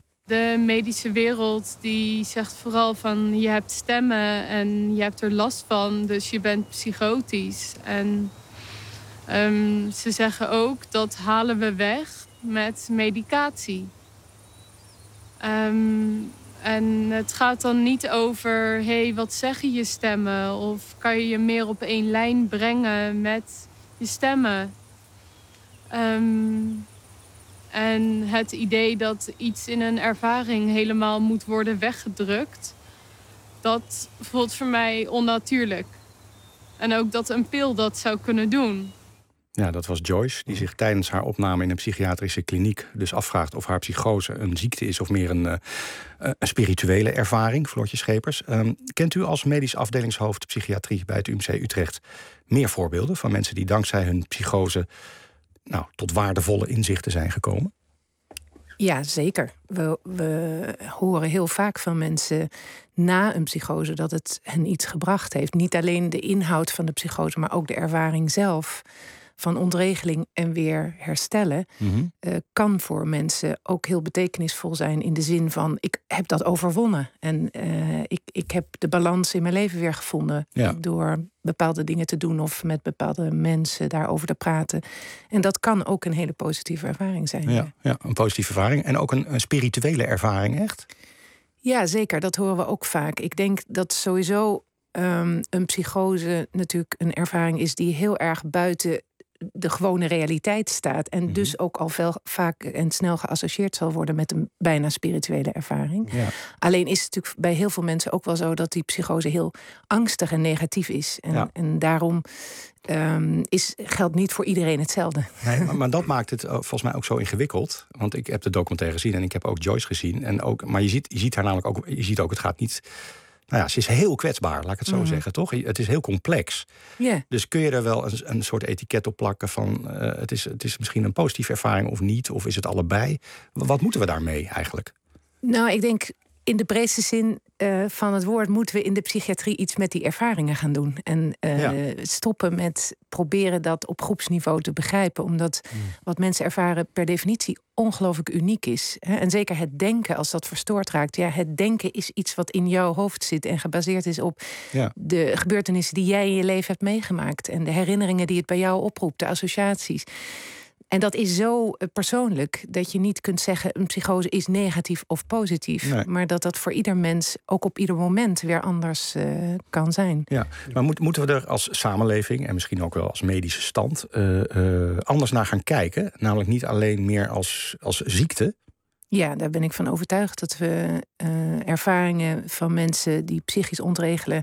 De medische wereld die zegt vooral van je hebt stemmen en je hebt er last van, dus je bent psychotisch. En um, ze zeggen ook dat halen we weg met medicatie. Um, en het gaat dan niet over, hé, hey, wat zeggen je stemmen? Of kan je je meer op één lijn brengen met je stemmen? Um, En het idee dat iets in een ervaring helemaal moet worden weggedrukt, dat voelt voor mij onnatuurlijk. En ook dat een pil dat zou kunnen doen. Ja, dat was Joyce, die zich tijdens haar opname in een psychiatrische kliniek dus afvraagt of haar psychose een ziekte is of meer een, uh, een spirituele ervaring. Floortje Schepers. Um, kent u als medisch afdelingshoofd psychiatrie bij het U M C Utrecht meer voorbeelden van mensen die dankzij hun psychose nou, tot waardevolle inzichten zijn gekomen? Ja, zeker. We, we horen heel vaak van mensen na een psychose dat het hen iets gebracht heeft. Niet alleen de inhoud van de psychose, maar ook de ervaring zelf van ontregeling en weer herstellen, mm-hmm. uh, kan voor mensen ook heel betekenisvol zijn in de zin van ik heb dat overwonnen. En uh, ik, ik heb de balans in mijn leven weer gevonden ja. door bepaalde dingen te doen of met bepaalde mensen daarover te praten. En dat kan ook een hele positieve ervaring zijn. Ja, ja een positieve ervaring en ook een, een spirituele ervaring, echt? Ja, zeker. Dat horen we ook vaak. Ik denk dat sowieso um, een psychose natuurlijk een ervaring is die heel erg buiten de gewone realiteit staat. En mm-hmm. dus ook al veel vaak en snel geassocieerd zal worden met een bijna spirituele ervaring. Ja. Alleen is het natuurlijk bij heel veel mensen ook wel zo dat die psychose heel angstig en negatief is. En, ja. en daarom um, is, geldt niet voor iedereen hetzelfde. Nee, maar, maar dat maakt het volgens mij ook zo ingewikkeld. Want ik heb de documentaire gezien en ik heb ook Joyce gezien. En ook, maar je ziet, je ziet haar namelijk ook, je ziet ook, het gaat niet. Nou ja, ze is heel kwetsbaar, laat ik het zo mm-hmm. zeggen, toch? Het is heel complex. Yeah. Dus kun je er wel een, een soort etiket op plakken van Uh, het, is, het is misschien een positieve ervaring of niet? Of is het allebei? Wat moeten we daarmee eigenlijk? Nou, ik denk in de breedste zin uh, van het woord moeten we in de psychiatrie iets met die ervaringen gaan doen. En uh, ja. stoppen met proberen dat op groepsniveau te begrijpen. Omdat mm. wat mensen ervaren per definitie ongelooflijk uniek is. Hè? En zeker het denken, als dat verstoord raakt. Ja, het denken is iets wat in jouw hoofd zit en gebaseerd is op ja. de gebeurtenissen die jij in je leven hebt meegemaakt. En de herinneringen die het bij jou oproept, de associaties. En dat is zo persoonlijk dat je niet kunt zeggen een psychose is negatief of positief. Nee. Maar dat dat voor ieder mens ook op ieder moment weer anders uh, kan zijn. Ja, maar moet, moeten we er als samenleving en misschien ook wel als medische stand uh, uh, anders naar gaan kijken? Namelijk niet alleen meer als, als ziekte. Ja, daar ben ik van overtuigd dat we uh, ervaringen van mensen die psychisch ontregelen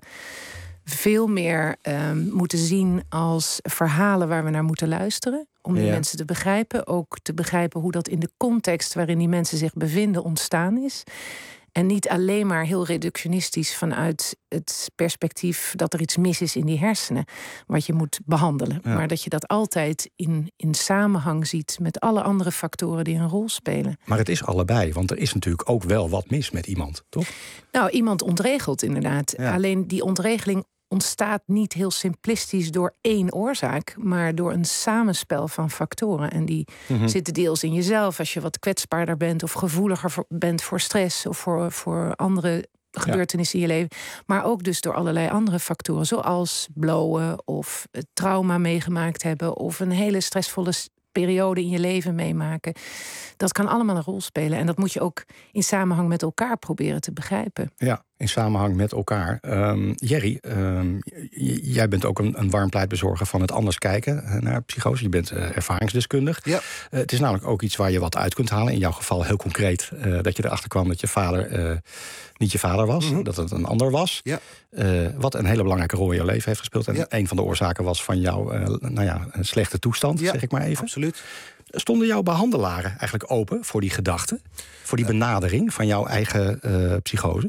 veel meer uh, moeten zien als verhalen waar we naar moeten luisteren. Om die ja. mensen te begrijpen. Ook te begrijpen hoe dat in de context waarin die mensen zich bevinden ontstaan is. En niet alleen maar heel reductionistisch vanuit het perspectief dat er iets mis is in die hersenen. Wat je moet behandelen. Ja. Maar dat je dat altijd in, in samenhang ziet met alle andere factoren die een rol spelen. Maar het is allebei, want er is natuurlijk ook wel wat mis met iemand, toch? Nou, iemand ontregelt inderdaad. Ja. Alleen die ontregeling ontstaat niet heel simplistisch door één oorzaak, maar door een samenspel van factoren. En die mm-hmm. zitten deels in jezelf, als je wat kwetsbaarder bent of gevoeliger voor, bent voor stress of voor, voor andere gebeurtenissen ja. in je leven. Maar ook dus door allerlei andere factoren, zoals blowen of het trauma meegemaakt hebben of een hele stressvolle periode in je leven meemaken. Dat kan allemaal een rol spelen. En dat moet je ook in samenhang met elkaar proberen te begrijpen. Ja, in samenhang met elkaar. Um, Jerry, um, j- jij bent ook een, een warm pleitbezorger van het anders kijken naar psychose. Je bent uh, ervaringsdeskundig. Ja. Uh, het is namelijk ook iets waar je wat uit kunt halen. In jouw geval heel concreet uh, dat je erachter kwam dat je vader uh, niet je vader was. Mm-hmm. Dat het een ander was. Ja. Uh, wat een hele belangrijke rol in je leven heeft gespeeld. En ja. een van de oorzaken was van jouw uh, nou ja, een slechte toestand, ja, zeg ik maar even. Absoluut. Stonden jouw behandelaren eigenlijk open voor die gedachte? Voor die benadering van jouw eigen uh, psychose?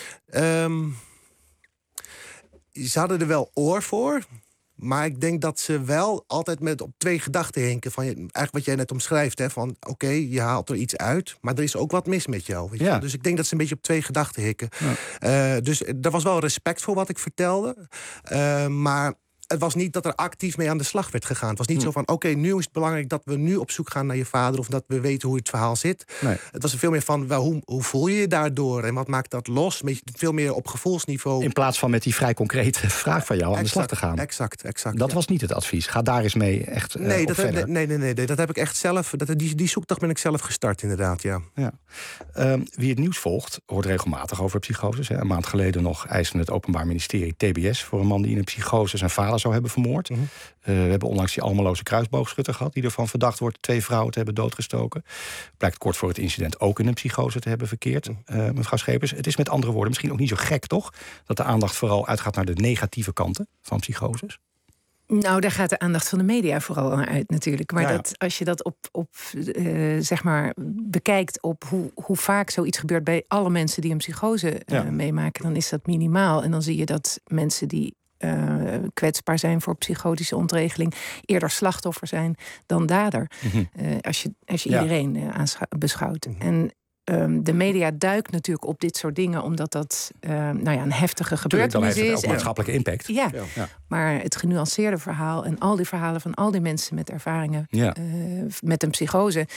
Um, ze hadden er wel oor voor. Maar ik denk dat ze wel altijd met op twee gedachten hinken. Van, eigenlijk wat jij net omschrijft. Hè, van oké, okay, je haalt er iets uit. Maar er is ook wat mis met jou. Weet je? Ja. Dus ik denk dat ze een beetje op twee gedachten hikken. Ja. Uh, dus er was wel respect voor wat ik vertelde. Uh, maar het was niet dat er actief mee aan de slag werd gegaan. Het was niet hm. zo van, oké, okay, nu is het belangrijk dat we nu op zoek gaan naar je vader, of dat we weten hoe het verhaal zit. Nee. Het was veel meer van, wel, hoe, hoe voel je je daardoor? En wat maakt dat los? Veel meer op gevoelsniveau. In plaats van met die vrij concrete vraag van jou aan exact, de slag te gaan. Exact, exact. Dat ja. was niet het advies. Ga daar eens mee echt uh, nee, op dat verder. Heb, nee, nee, nee, nee, dat heb ik echt zelf. Dat, die, die zoektocht ben ik zelf gestart, inderdaad, ja. ja. Um, wie het nieuws volgt, hoort regelmatig over psychoses. Hè. Een maand geleden nog eiste het Openbaar Ministerie T B S voor een man die in een psychose zijn vader zou hebben vermoord. Uh, we hebben onlangs die Almeloze kruisboogschutter gehad, die ervan verdacht wordt twee vrouwen te hebben doodgestoken. Blijkt kort voor het incident ook in een psychose te hebben verkeerd. Uh, mevrouw Schepers, het is met andere woorden misschien ook niet zo gek, toch? Dat de aandacht vooral uitgaat naar de negatieve kanten van psychoses. Nou, daar gaat de aandacht van de media vooral naar uit natuurlijk. Maar ja, ja. Dat, als je dat op, op uh, zeg maar bekijkt op hoe, hoe vaak zoiets gebeurt bij alle mensen die een psychose uh, ja. meemaken, dan is dat minimaal. En dan zie je dat mensen die uh, kwetsbaar zijn voor psychotische ontregeling, eerder slachtoffer zijn dan dader. Mm-hmm. Uh, als je, als je ja. iedereen uh, aanschou- beschouwt. Mm-hmm. En Um, de media duikt natuurlijk op dit soort dingen, omdat dat uh, nou ja, een heftige gebeurtenis dan heeft het is. ook maatschappelijke impact. Ja. Ja. ja, maar het genuanceerde verhaal en al die verhalen van al die mensen met ervaringen ja. uh, met een psychose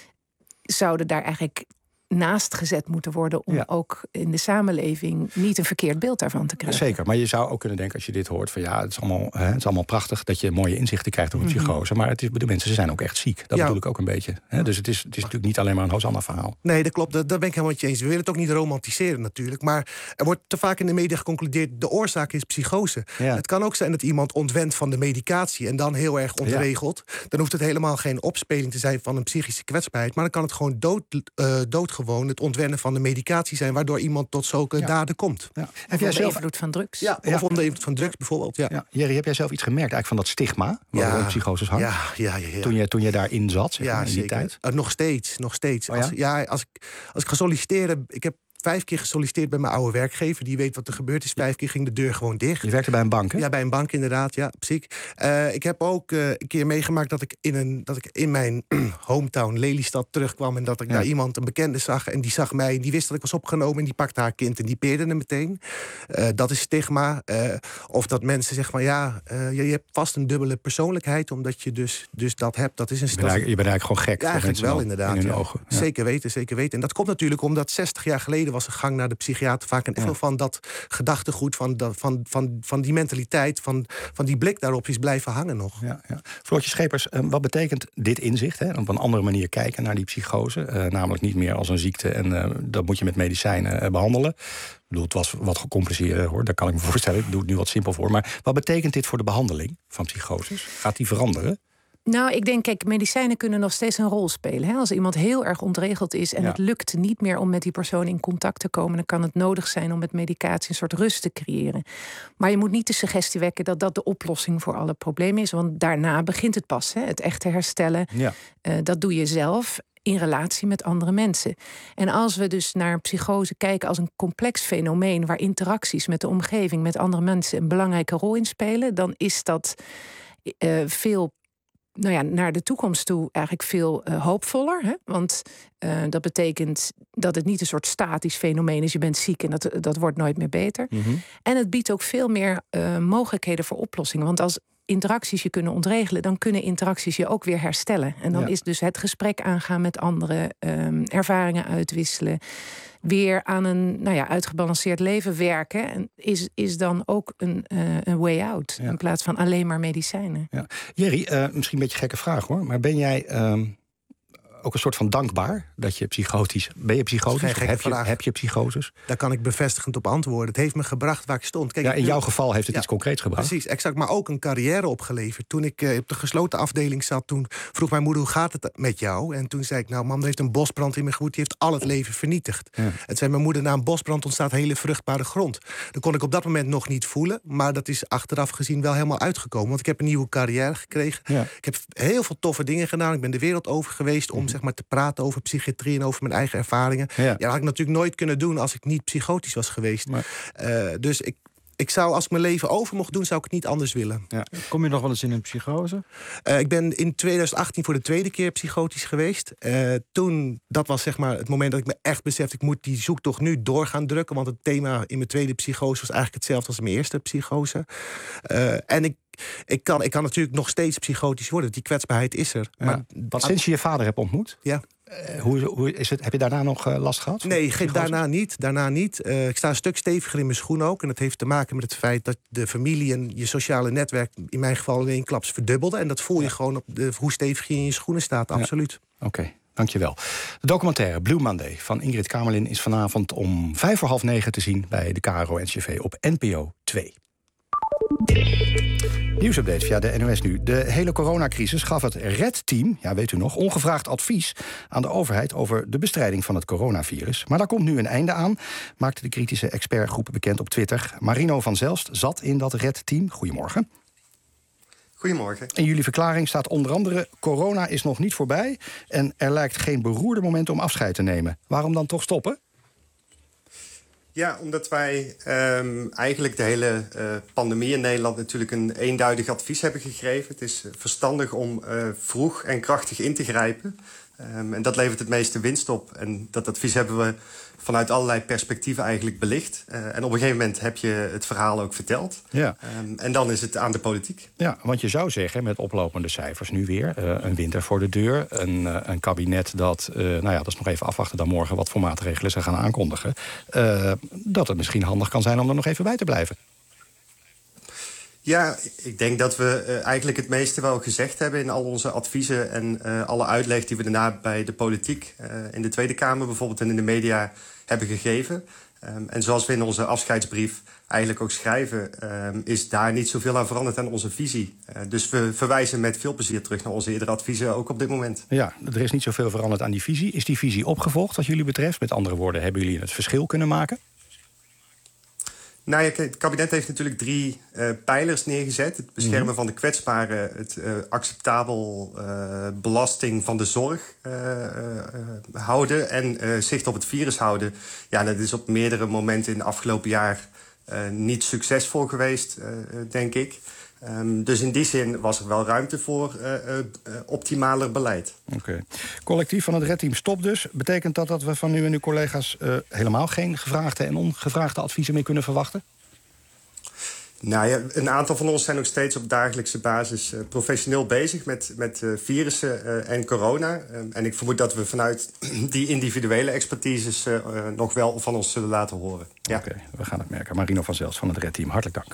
zouden daar eigenlijk naast gezet moeten worden om ja. ook in de samenleving niet een verkeerd beeld daarvan te krijgen. Zeker, maar je zou ook kunnen denken als je dit hoort van ja, het is allemaal, hè, het is allemaal prachtig dat je mooie inzichten krijgt over mm-hmm. psychose, maar het is, de mensen zijn ook echt ziek. Dat ja. bedoel ik ook een beetje. Hè? Dus het is, het is natuurlijk niet alleen maar een Hosanna-verhaal. Nee, dat klopt. Dat, dat ben ik helemaal met je eens. We willen het ook niet romantiseren natuurlijk, maar er wordt te vaak in de media geconcludeerd de oorzaak is psychose. Ja. Het kan ook zijn dat iemand ontwent van de medicatie en dan heel erg ontregeld. Ja. Dan hoeft het helemaal geen opspeling te zijn van een psychische kwetsbaarheid, maar dan kan het gewoon dood, uh, doodgewoon het ontwennen van de medicatie zijn, waardoor iemand tot zulke ja. daden komt. Ja. Heb jij zelf invloed van drugs? Ja, of ja. onder invloed van drugs bijvoorbeeld. Ja. Ja. Jerry, heb jij zelf iets gemerkt eigenlijk van dat stigma waar ja. psychoses hangt? Ja, ja, ja, ja. Toen je toen je daarin zat, zeg ja, maar, in die zeker. tijd? Uh, nog steeds, nog steeds. Oh, ja? Als, ja, als ik als ik ga solliciteren, ik heb vijf keer gesolliciteerd bij mijn oude werkgever. Die weet wat er gebeurd is. Vijf keer ging de deur gewoon dicht. Je werkte bij een bank, hè? Ja, bij een bank inderdaad. Ja, psych. Uh, ik heb ook uh, een keer meegemaakt dat ik in, een, dat ik in mijn hometown Lelystad terugkwam en dat ik ja. daar iemand, een bekende, zag. En die zag mij en die wist dat ik was opgenomen en die pakte haar kind en die peerde hem meteen. Uh, dat is stigma. Uh, of dat mensen zeggen van ja, uh, je, je hebt vast een dubbele persoonlijkheid omdat je dus, dus dat hebt. Dat is een je, bent eigenlijk, je bent eigenlijk gewoon gek. Ja, eigenlijk wel inderdaad. In hun ja. ogen. Ja. Zeker weten, zeker weten. En dat komt natuurlijk omdat zestig jaar geleden was een gang naar de psychiater vaak en ja. veel van dat gedachtegoed, van, dat, van, van, van die mentaliteit, van, van die blik daarop is blijven hangen nog. Ja, ja. Floortje Schepers, wat betekent dit inzicht? Hè? Op een andere manier kijken naar die psychose. Uh, namelijk niet meer als een ziekte en uh, dat moet je met medicijnen uh, behandelen. Ik bedoel, het was wat gecompliceerder, hoor. Daar kan ik me voorstellen. Ik doe het nu wat simpel voor. Maar wat betekent dit voor de behandeling van psychoses? Gaat die veranderen? Nou, ik denk, kijk, medicijnen kunnen nog steeds een rol spelen. Hè? Als iemand heel erg ontregeld is en ja. het lukt niet meer om met die persoon in contact te komen, dan kan het nodig zijn om met medicatie een soort rust te creëren. Maar je moet niet de suggestie wekken dat dat de oplossing voor alle problemen is, want daarna begint het pas, hè? Het echte herstellen. Ja. Uh, dat doe je zelf in relatie met andere mensen. En als we dus naar psychose kijken als een complex fenomeen waar interacties met de omgeving, met andere mensen een belangrijke rol in spelen, dan is dat uh, veel Nou ja, naar de toekomst toe eigenlijk veel uh, hoopvoller. Hè? Want uh, dat betekent dat het niet een soort statisch fenomeen is. Je bent ziek en dat, dat wordt nooit meer beter. Mm-hmm. En het biedt ook veel meer uh, mogelijkheden voor oplossingen. Want als interacties je kunnen ontregelen, dan kunnen interacties je ook weer herstellen. En dan ja. is dus het gesprek aangaan met anderen, um, ervaringen uitwisselen, weer aan een nou ja, uitgebalanceerd leven werken, en is, is dan ook een, uh, een way out. Ja. In plaats van alleen maar medicijnen. Ja. Jerry, uh, misschien een beetje gekke vraag hoor, maar ben jij um, ook een soort van dankbaar dat je psychotisch... Ben je psychotisch? Heb je, heb je psychoses? Daar kan ik bevestigend op antwoorden. Het heeft me gebracht waar ik stond. Kijk, ja, in jouw geval heeft het ja, iets concreets gebracht. Precies, exact. Maar ook een carrière opgeleverd. Toen ik uh, op de gesloten afdeling zat, toen vroeg mijn moeder, hoe gaat het met jou? En toen zei ik, nou, mam, er heeft een bosbrand in me gewoed. Die heeft al het leven vernietigd. Ja. En zei mijn moeder, na een bosbrand ontstaat hele vruchtbare grond. Dat kon ik op dat moment nog niet voelen. Maar dat is achteraf gezien wel helemaal uitgekomen. Want ik heb een nieuwe carrière gekregen. Ja. Ik heb heel veel toffe dingen gedaan. Ik ben de wereld over geweest om zeg maar te praten over psychiatrie en over mijn eigen ervaringen. Ja. Ja, dat had ik natuurlijk nooit kunnen doen als ik niet psychotisch was geweest. Maar... Uh, dus ik, ik zou, als ik mijn leven over mocht doen, zou ik het niet anders willen. Ja. Kom je nog wel eens in een psychose? Uh, ik ben in twintig achttien voor de tweede keer psychotisch geweest. Uh, toen, dat was zeg maar het moment dat ik me echt besefte, ik moet die zoektocht nu door gaan drukken. Want het thema in mijn tweede psychose was eigenlijk hetzelfde als mijn eerste psychose. Uh, en ik Ik kan, ik kan natuurlijk nog steeds psychotisch worden. Die kwetsbaarheid is er. Ja. Maar, Want sinds je je vader hebt ontmoet, ja. uh, hoe, hoe is het, heb je daarna nog uh, last gehad? Nee, geen, daarna niet. Daarna niet. Uh, ik sta een stuk steviger in mijn schoen ook. En dat heeft te maken met het feit dat de familie en je sociale netwerk in mijn geval in één klaps verdubbelde. En dat voel je ja. gewoon op de, hoe stevig je in je schoenen staat. Absoluut. Ja. Oké. Okay. Dankjewel. De documentaire Blue Monday van Ingrid Kamerlin is vanavond om vijf voor half negen te zien bij de K R O N C R V op N P O twee. Nieuwsupdate via de N O S Nu. De hele coronacrisis gaf het R E D-team, ja weet u nog, ongevraagd advies aan de overheid over de bestrijding van het coronavirus. Maar daar komt nu een einde aan, maakte de kritische expertgroep bekend op Twitter. Marino van Zelst zat in dat R E D-team. Goedemorgen. Goedemorgen. In jullie verklaring staat onder andere: corona is nog niet voorbij en er lijkt geen beroerde moment om afscheid te nemen. Waarom dan toch stoppen? Ja, omdat wij um, eigenlijk de hele uh, pandemie in Nederland natuurlijk een eenduidig advies hebben gegeven. Het is verstandig om uh, vroeg en krachtig in te grijpen. Um, en dat levert het meeste winst op. En dat advies hebben we vanuit allerlei perspectieven eigenlijk belicht. Uh, en op een gegeven moment heb je het verhaal ook verteld. Ja. Um, en dan is het aan de politiek. Ja, want je zou zeggen, met oplopende cijfers nu weer... Uh, een winter voor de deur, een, uh, een kabinet dat... Uh, nou ja, dat is nog even afwachten dan morgen wat voor maatregelen ze gaan aankondigen... Uh, dat het misschien handig kan zijn om er nog even bij te blijven. Ja, ik denk dat we uh, eigenlijk het meeste wel gezegd hebben... in al onze adviezen en uh, alle uitleg die we daarna bij de politiek... Uh, in de Tweede Kamer bijvoorbeeld en in de media hebben gegeven. Um, en zoals we in onze afscheidsbrief eigenlijk ook schrijven... Um, is daar niet zoveel aan veranderd aan onze visie. Uh, dus we verwijzen met veel plezier terug naar onze eerdere adviezen, ook op dit moment. Ja, er is niet zoveel veranderd aan die visie. Is die visie opgevolgd wat jullie betreft? Met andere woorden, hebben jullie het verschil kunnen maken? Nou ja, het kabinet heeft natuurlijk drie uh, pijlers neergezet. Het beschermen mm. van de kwetsbaren, het uh, acceptabel uh, belasting van de zorg uh, uh, houden... en uh, zicht op het virus houden. Ja, dat is op meerdere momenten in het afgelopen jaar uh, niet succesvol geweest, uh, denk ik. Um, dus in die zin was er wel ruimte voor uh, uh, optimaler beleid. Oké. Okay. Collectief van het redteam stopt dus. Betekent dat dat we van u en uw collega's uh, helemaal geen gevraagde en ongevraagde adviezen meer kunnen verwachten? Nou ja, een aantal van ons zijn nog steeds op dagelijkse basis uh, professioneel bezig met, met uh, virussen uh, en corona. Uh, en ik vermoed dat we vanuit die individuele expertises uh, uh, nog wel van ons zullen laten horen. Ja. Oké, okay, we gaan het merken. Marino van Zels van het redteam, hartelijk dank.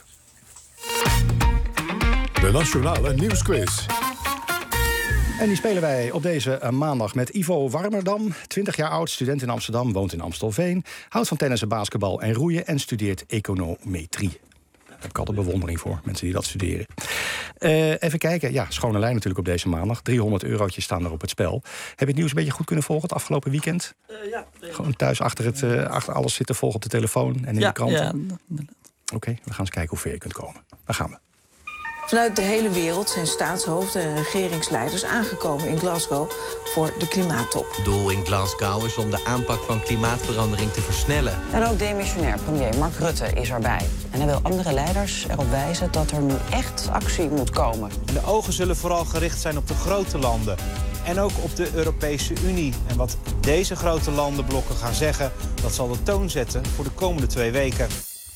De Nationale Nieuwsquiz. En die spelen wij op deze uh, maandag met Ivo Warmerdam. twintig jaar oud, student in Amsterdam, woont in Amstelveen. Houdt van tennissen, basketbal en roeien en studeert econometrie. Daar heb ik altijd bewondering voor, mensen die dat studeren. Uh, even kijken, ja, schone lijn natuurlijk op deze maandag. driehonderd eurotjes staan er op het spel. Heb je het nieuws een beetje goed kunnen volgen het afgelopen weekend? Uh, ja. Gewoon thuis achter, het, uh, achter alles zitten volgen op de telefoon en in ja, de kranten? Ja. Oké, okay, we gaan eens kijken hoe ver je kunt komen. Daar gaan we. Vanuit de hele wereld zijn staatshoofden en regeringsleiders aangekomen in Glasgow voor de klimaattop. Doel in Glasgow is om de aanpak van klimaatverandering te versnellen. En ook demissionair premier Mark Rutte is erbij. En hij wil andere leiders erop wijzen dat er nu echt actie moet komen. De ogen zullen vooral gericht zijn op de grote landen. En ook op de Europese Unie. En wat deze grote landenblokken gaan zeggen, dat zal de toon zetten voor de komende twee weken.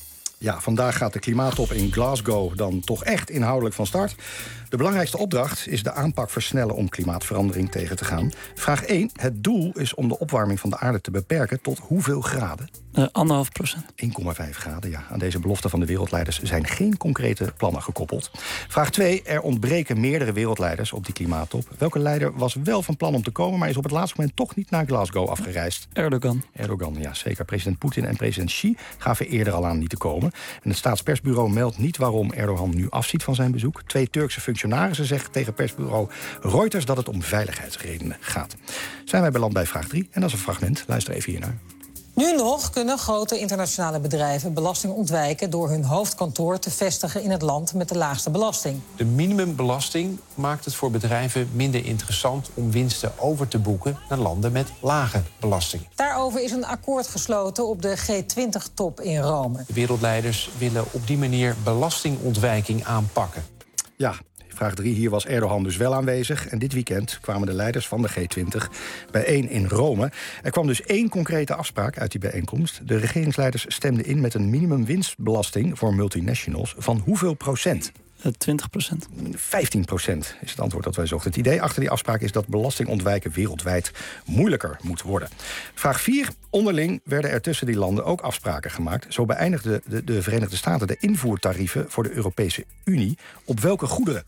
Ja, vandaag gaat de klimaattop in Glasgow dan toch echt inhoudelijk van start. De belangrijkste opdracht is de aanpak versnellen om klimaatverandering tegen te gaan. Vraag één. Het doel is om de opwarming van de aarde te beperken tot hoeveel graden? Uh, anderhalf procent. één komma vijf graden, ja. Aan deze belofte van de wereldleiders zijn geen concrete plannen gekoppeld. Vraag twee. Er ontbreken meerdere wereldleiders op die klimaattop. Welke leider was wel van plan om te komen, maar is op het laatste moment toch niet naar Glasgow afgereisd? Erdogan. Erdogan, ja zeker. President Poetin en president Xi gaven eerder al aan niet te komen. En het staatspersbureau meldt niet waarom Erdogan nu afziet van zijn bezoek. Twee Turkse functionarissen zeggen tegen persbureau Reuters dat het om veiligheidsredenen gaat. Zijn wij beland bij vraag drie en dat is een fragment. Luister even hiernaar. Nu nog kunnen grote internationale bedrijven belasting ontwijken door hun hoofdkantoor te vestigen in het land met de laagste belasting. De minimumbelasting maakt het voor bedrijven minder interessant om winsten over te boeken naar landen met lage belasting. Daarover is een akkoord gesloten op de G twintig top in Rome. De wereldleiders willen op die manier belastingontwijking aanpakken. Ja. Vraag drie, hier was Erdogan dus wel aanwezig. En dit weekend kwamen de leiders van de G twintig bijeen in Rome. Er kwam dus één concrete afspraak uit die bijeenkomst. De regeringsleiders stemden in met een minimumwinstbelasting voor multinationals van hoeveel procent? twintig procent. vijftien procent is het antwoord dat wij zochten. Het idee achter die afspraak is dat belastingontwijken wereldwijd moeilijker moet worden. Vraag vier. Onderling werden er tussen die landen ook afspraken gemaakt. Zo beëindigden de, de Verenigde Staten de invoertarieven voor de Europese Unie. Op welke goederen?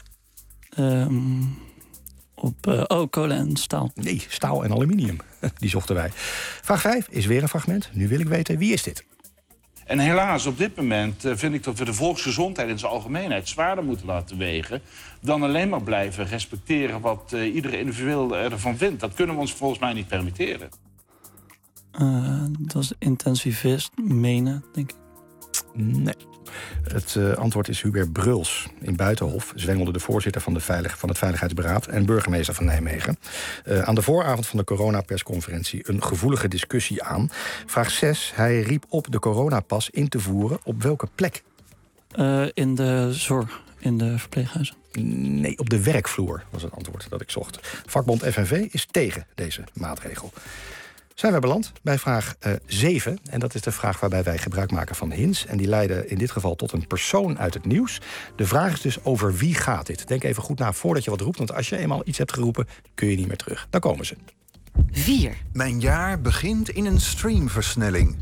Um, op uh, oh, kolen en staal. Nee, staal en aluminium. Die zochten wij. Vraag vijf is weer een fragment. Nu wil ik weten, wie is dit? En helaas, op dit moment uh, vind ik dat we de volksgezondheid in zijn algemeenheid zwaarder moeten laten wegen dan alleen maar blijven respecteren wat uh, iedere individueel ervan vindt. Dat kunnen we ons volgens mij niet permitteren. Uh, dat is intensivist, menen, denk ik. Nee. Het uh, antwoord is Hubert Bruls. In Buitenhof zwengelde de voorzitter van, de veilig, van het Veiligheidsberaad en burgemeester van Nijmegen Uh, aan de vooravond van de coronapersconferentie een gevoelige discussie aan. Vraag zes. Hij riep op de coronapas in te voeren. Op welke plek? Uh, in de zorg, in de verpleeghuizen. Nee, op de werkvloer was het antwoord dat ik zocht. Vakbond F N V is tegen deze maatregel. Zijn we beland bij vraag uh, zeven. En dat is de vraag waarbij wij gebruik maken van hints. En die leiden in dit geval tot een persoon uit het nieuws. De vraag is dus over wie gaat dit? Denk even goed na voordat je wat roept. Want als je eenmaal iets hebt geroepen, kun je niet meer terug. Daar komen ze. vier. Mijn jaar begint in een streamversnelling.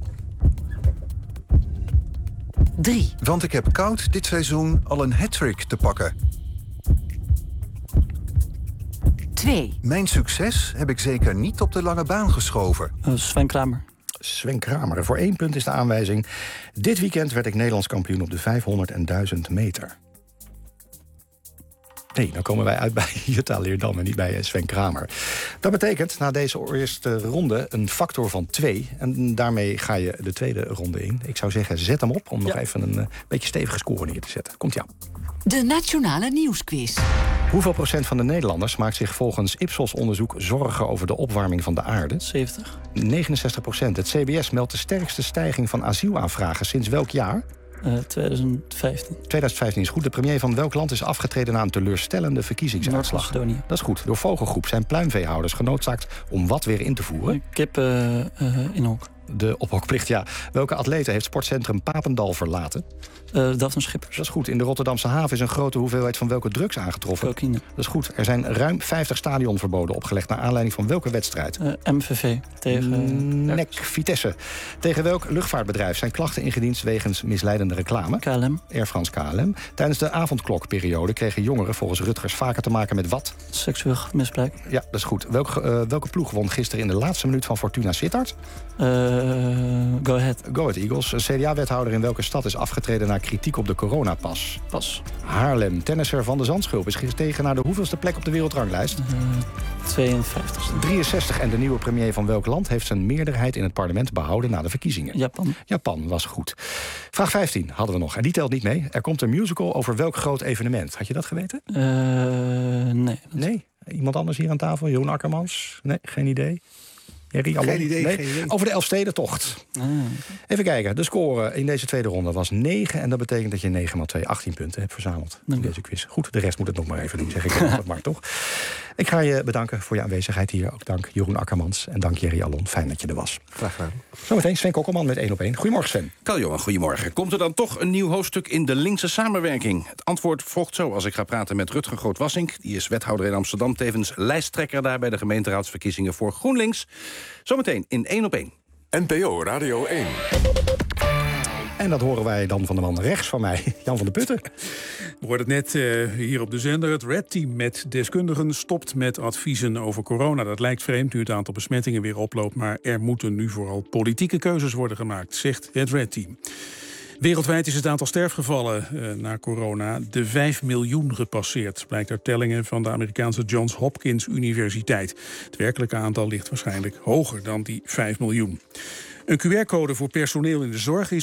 drie. Want ik heb koud dit seizoen al een hattrick te pakken. twee. Mijn succes heb ik zeker niet op de lange baan geschoven. Uh, Sven Kramer. Sven Kramer. Voor één punt is de aanwijzing. Dit weekend werd ik Nederlands kampioen op de vijfhonderd en duizend meter. Nee, dan komen wij uit bij Jutta Leerdam en niet bij Sven Kramer. Dat betekent na deze eerste ronde een factor van twee. En daarmee ga je de tweede ronde in. Ik zou zeggen, zet hem op om nog ja. even een uh, beetje stevige score neer te zetten. Komt-ie aan. De Nationale Nieuwsquiz. Hoeveel procent van de Nederlanders maakt zich volgens Ipsos-onderzoek zorgen over de opwarming van de aarde? zeventig. negenenzestig procent. Het C B S meldt de sterkste stijging van asielaanvragen sinds welk jaar? Uh, twintig vijftien. twintig vijftien is goed. De premier van welk land is afgetreden na een teleurstellende verkiezingsuitslag? Noord-Macedonië. Dat is goed. Door vogelgroep zijn pluimveehouders genoodzaakt om wat weer in te voeren? Kippen uh, uh, in hok. De ophokplicht, ja. Welke atlete heeft sportcentrum Papendal verlaten? Uh, Daphne Schippers. Dat is goed. In de Rotterdamse haven is een grote hoeveelheid van welke drugs aangetroffen? Cocaïne. Dat is goed. Er zijn ruim vijftig stadionverboden opgelegd naar aanleiding van welke wedstrijd? Uh, M V V tegen... N E C Vitesse. Tegen welk luchtvaartbedrijf zijn klachten ingediend wegens misleidende reclame? K L M. Air France K L M. Tijdens de avondklokperiode kregen jongeren volgens Rutgers vaker te maken met wat? Seksueel misbruik. Ja, dat is goed. Welke, uh, welke ploeg won gisteren in de laatste minuut van Fortuna Sittard? Uh, go ahead. Go Ahead Eagles. Een C D A-wethouder in welke stad is afgetreden na kritiek op de coronapas? Pas. Haarlem. Tennisser Van de Zandschulp is gestegen naar de hoeveelste plek op de wereldranglijst? Uh, tweeënvijftigste. drieënzestig. En de nieuwe premier van welk land heeft zijn meerderheid in het parlement behouden na de verkiezingen? Japan. Japan was goed. Vraag vijftien hadden we nog. En die telt niet mee. Er komt een musical over welk groot evenement? Had je dat geweten? Uh, nee. Dat... Nee? Iemand anders hier aan tafel? Jeroen Akkermans? Nee, geen idee. Jerry, geen, idee, nee? geen idee. Over de Elfstedentocht. Ah. Even kijken. De score in deze tweede ronde was negen. En dat betekent dat je negen maal twee, achttien punten hebt verzameld in deze quiz. Goed, de rest moet het nog maar even doen, zeg ik altijd maar, toch? Ik ga je bedanken voor je aanwezigheid hier. Ook dank Jeroen Akkermans en dank Jerry Allon. Fijn dat je er was. Graag gedaan. Zometeen Sven Kokkelman met één op één. Goedemorgen, Sven. Karl-Johan, goedemorgen. Komt er dan toch een nieuw hoofdstuk in de linkse samenwerking? Het antwoord volgt zo als ik ga praten met Rutger Groot-Wassink. Die is wethouder in Amsterdam, tevens lijsttrekker daar bij de gemeenteraadsverkiezingen voor GroenLinks. Zometeen in één op één. N P O Radio één. En dat horen wij dan van de man rechts van mij, Jan van der Putten. We hoorden het net uh, hier op de zender. Het Red Team met deskundigen stopt met adviezen over corona. Dat lijkt vreemd nu het aantal besmettingen weer oploopt. Maar er moeten nu vooral politieke keuzes worden gemaakt, zegt het Red Team. Wereldwijd is het aantal sterfgevallen uh, na corona de vijf miljoen gepasseerd. Blijkt uit tellingen van de Amerikaanse Johns Hopkins Universiteit. Het werkelijke aantal ligt waarschijnlijk hoger dan die vijf miljoen. Een Q R-code voor personeel in de zorg is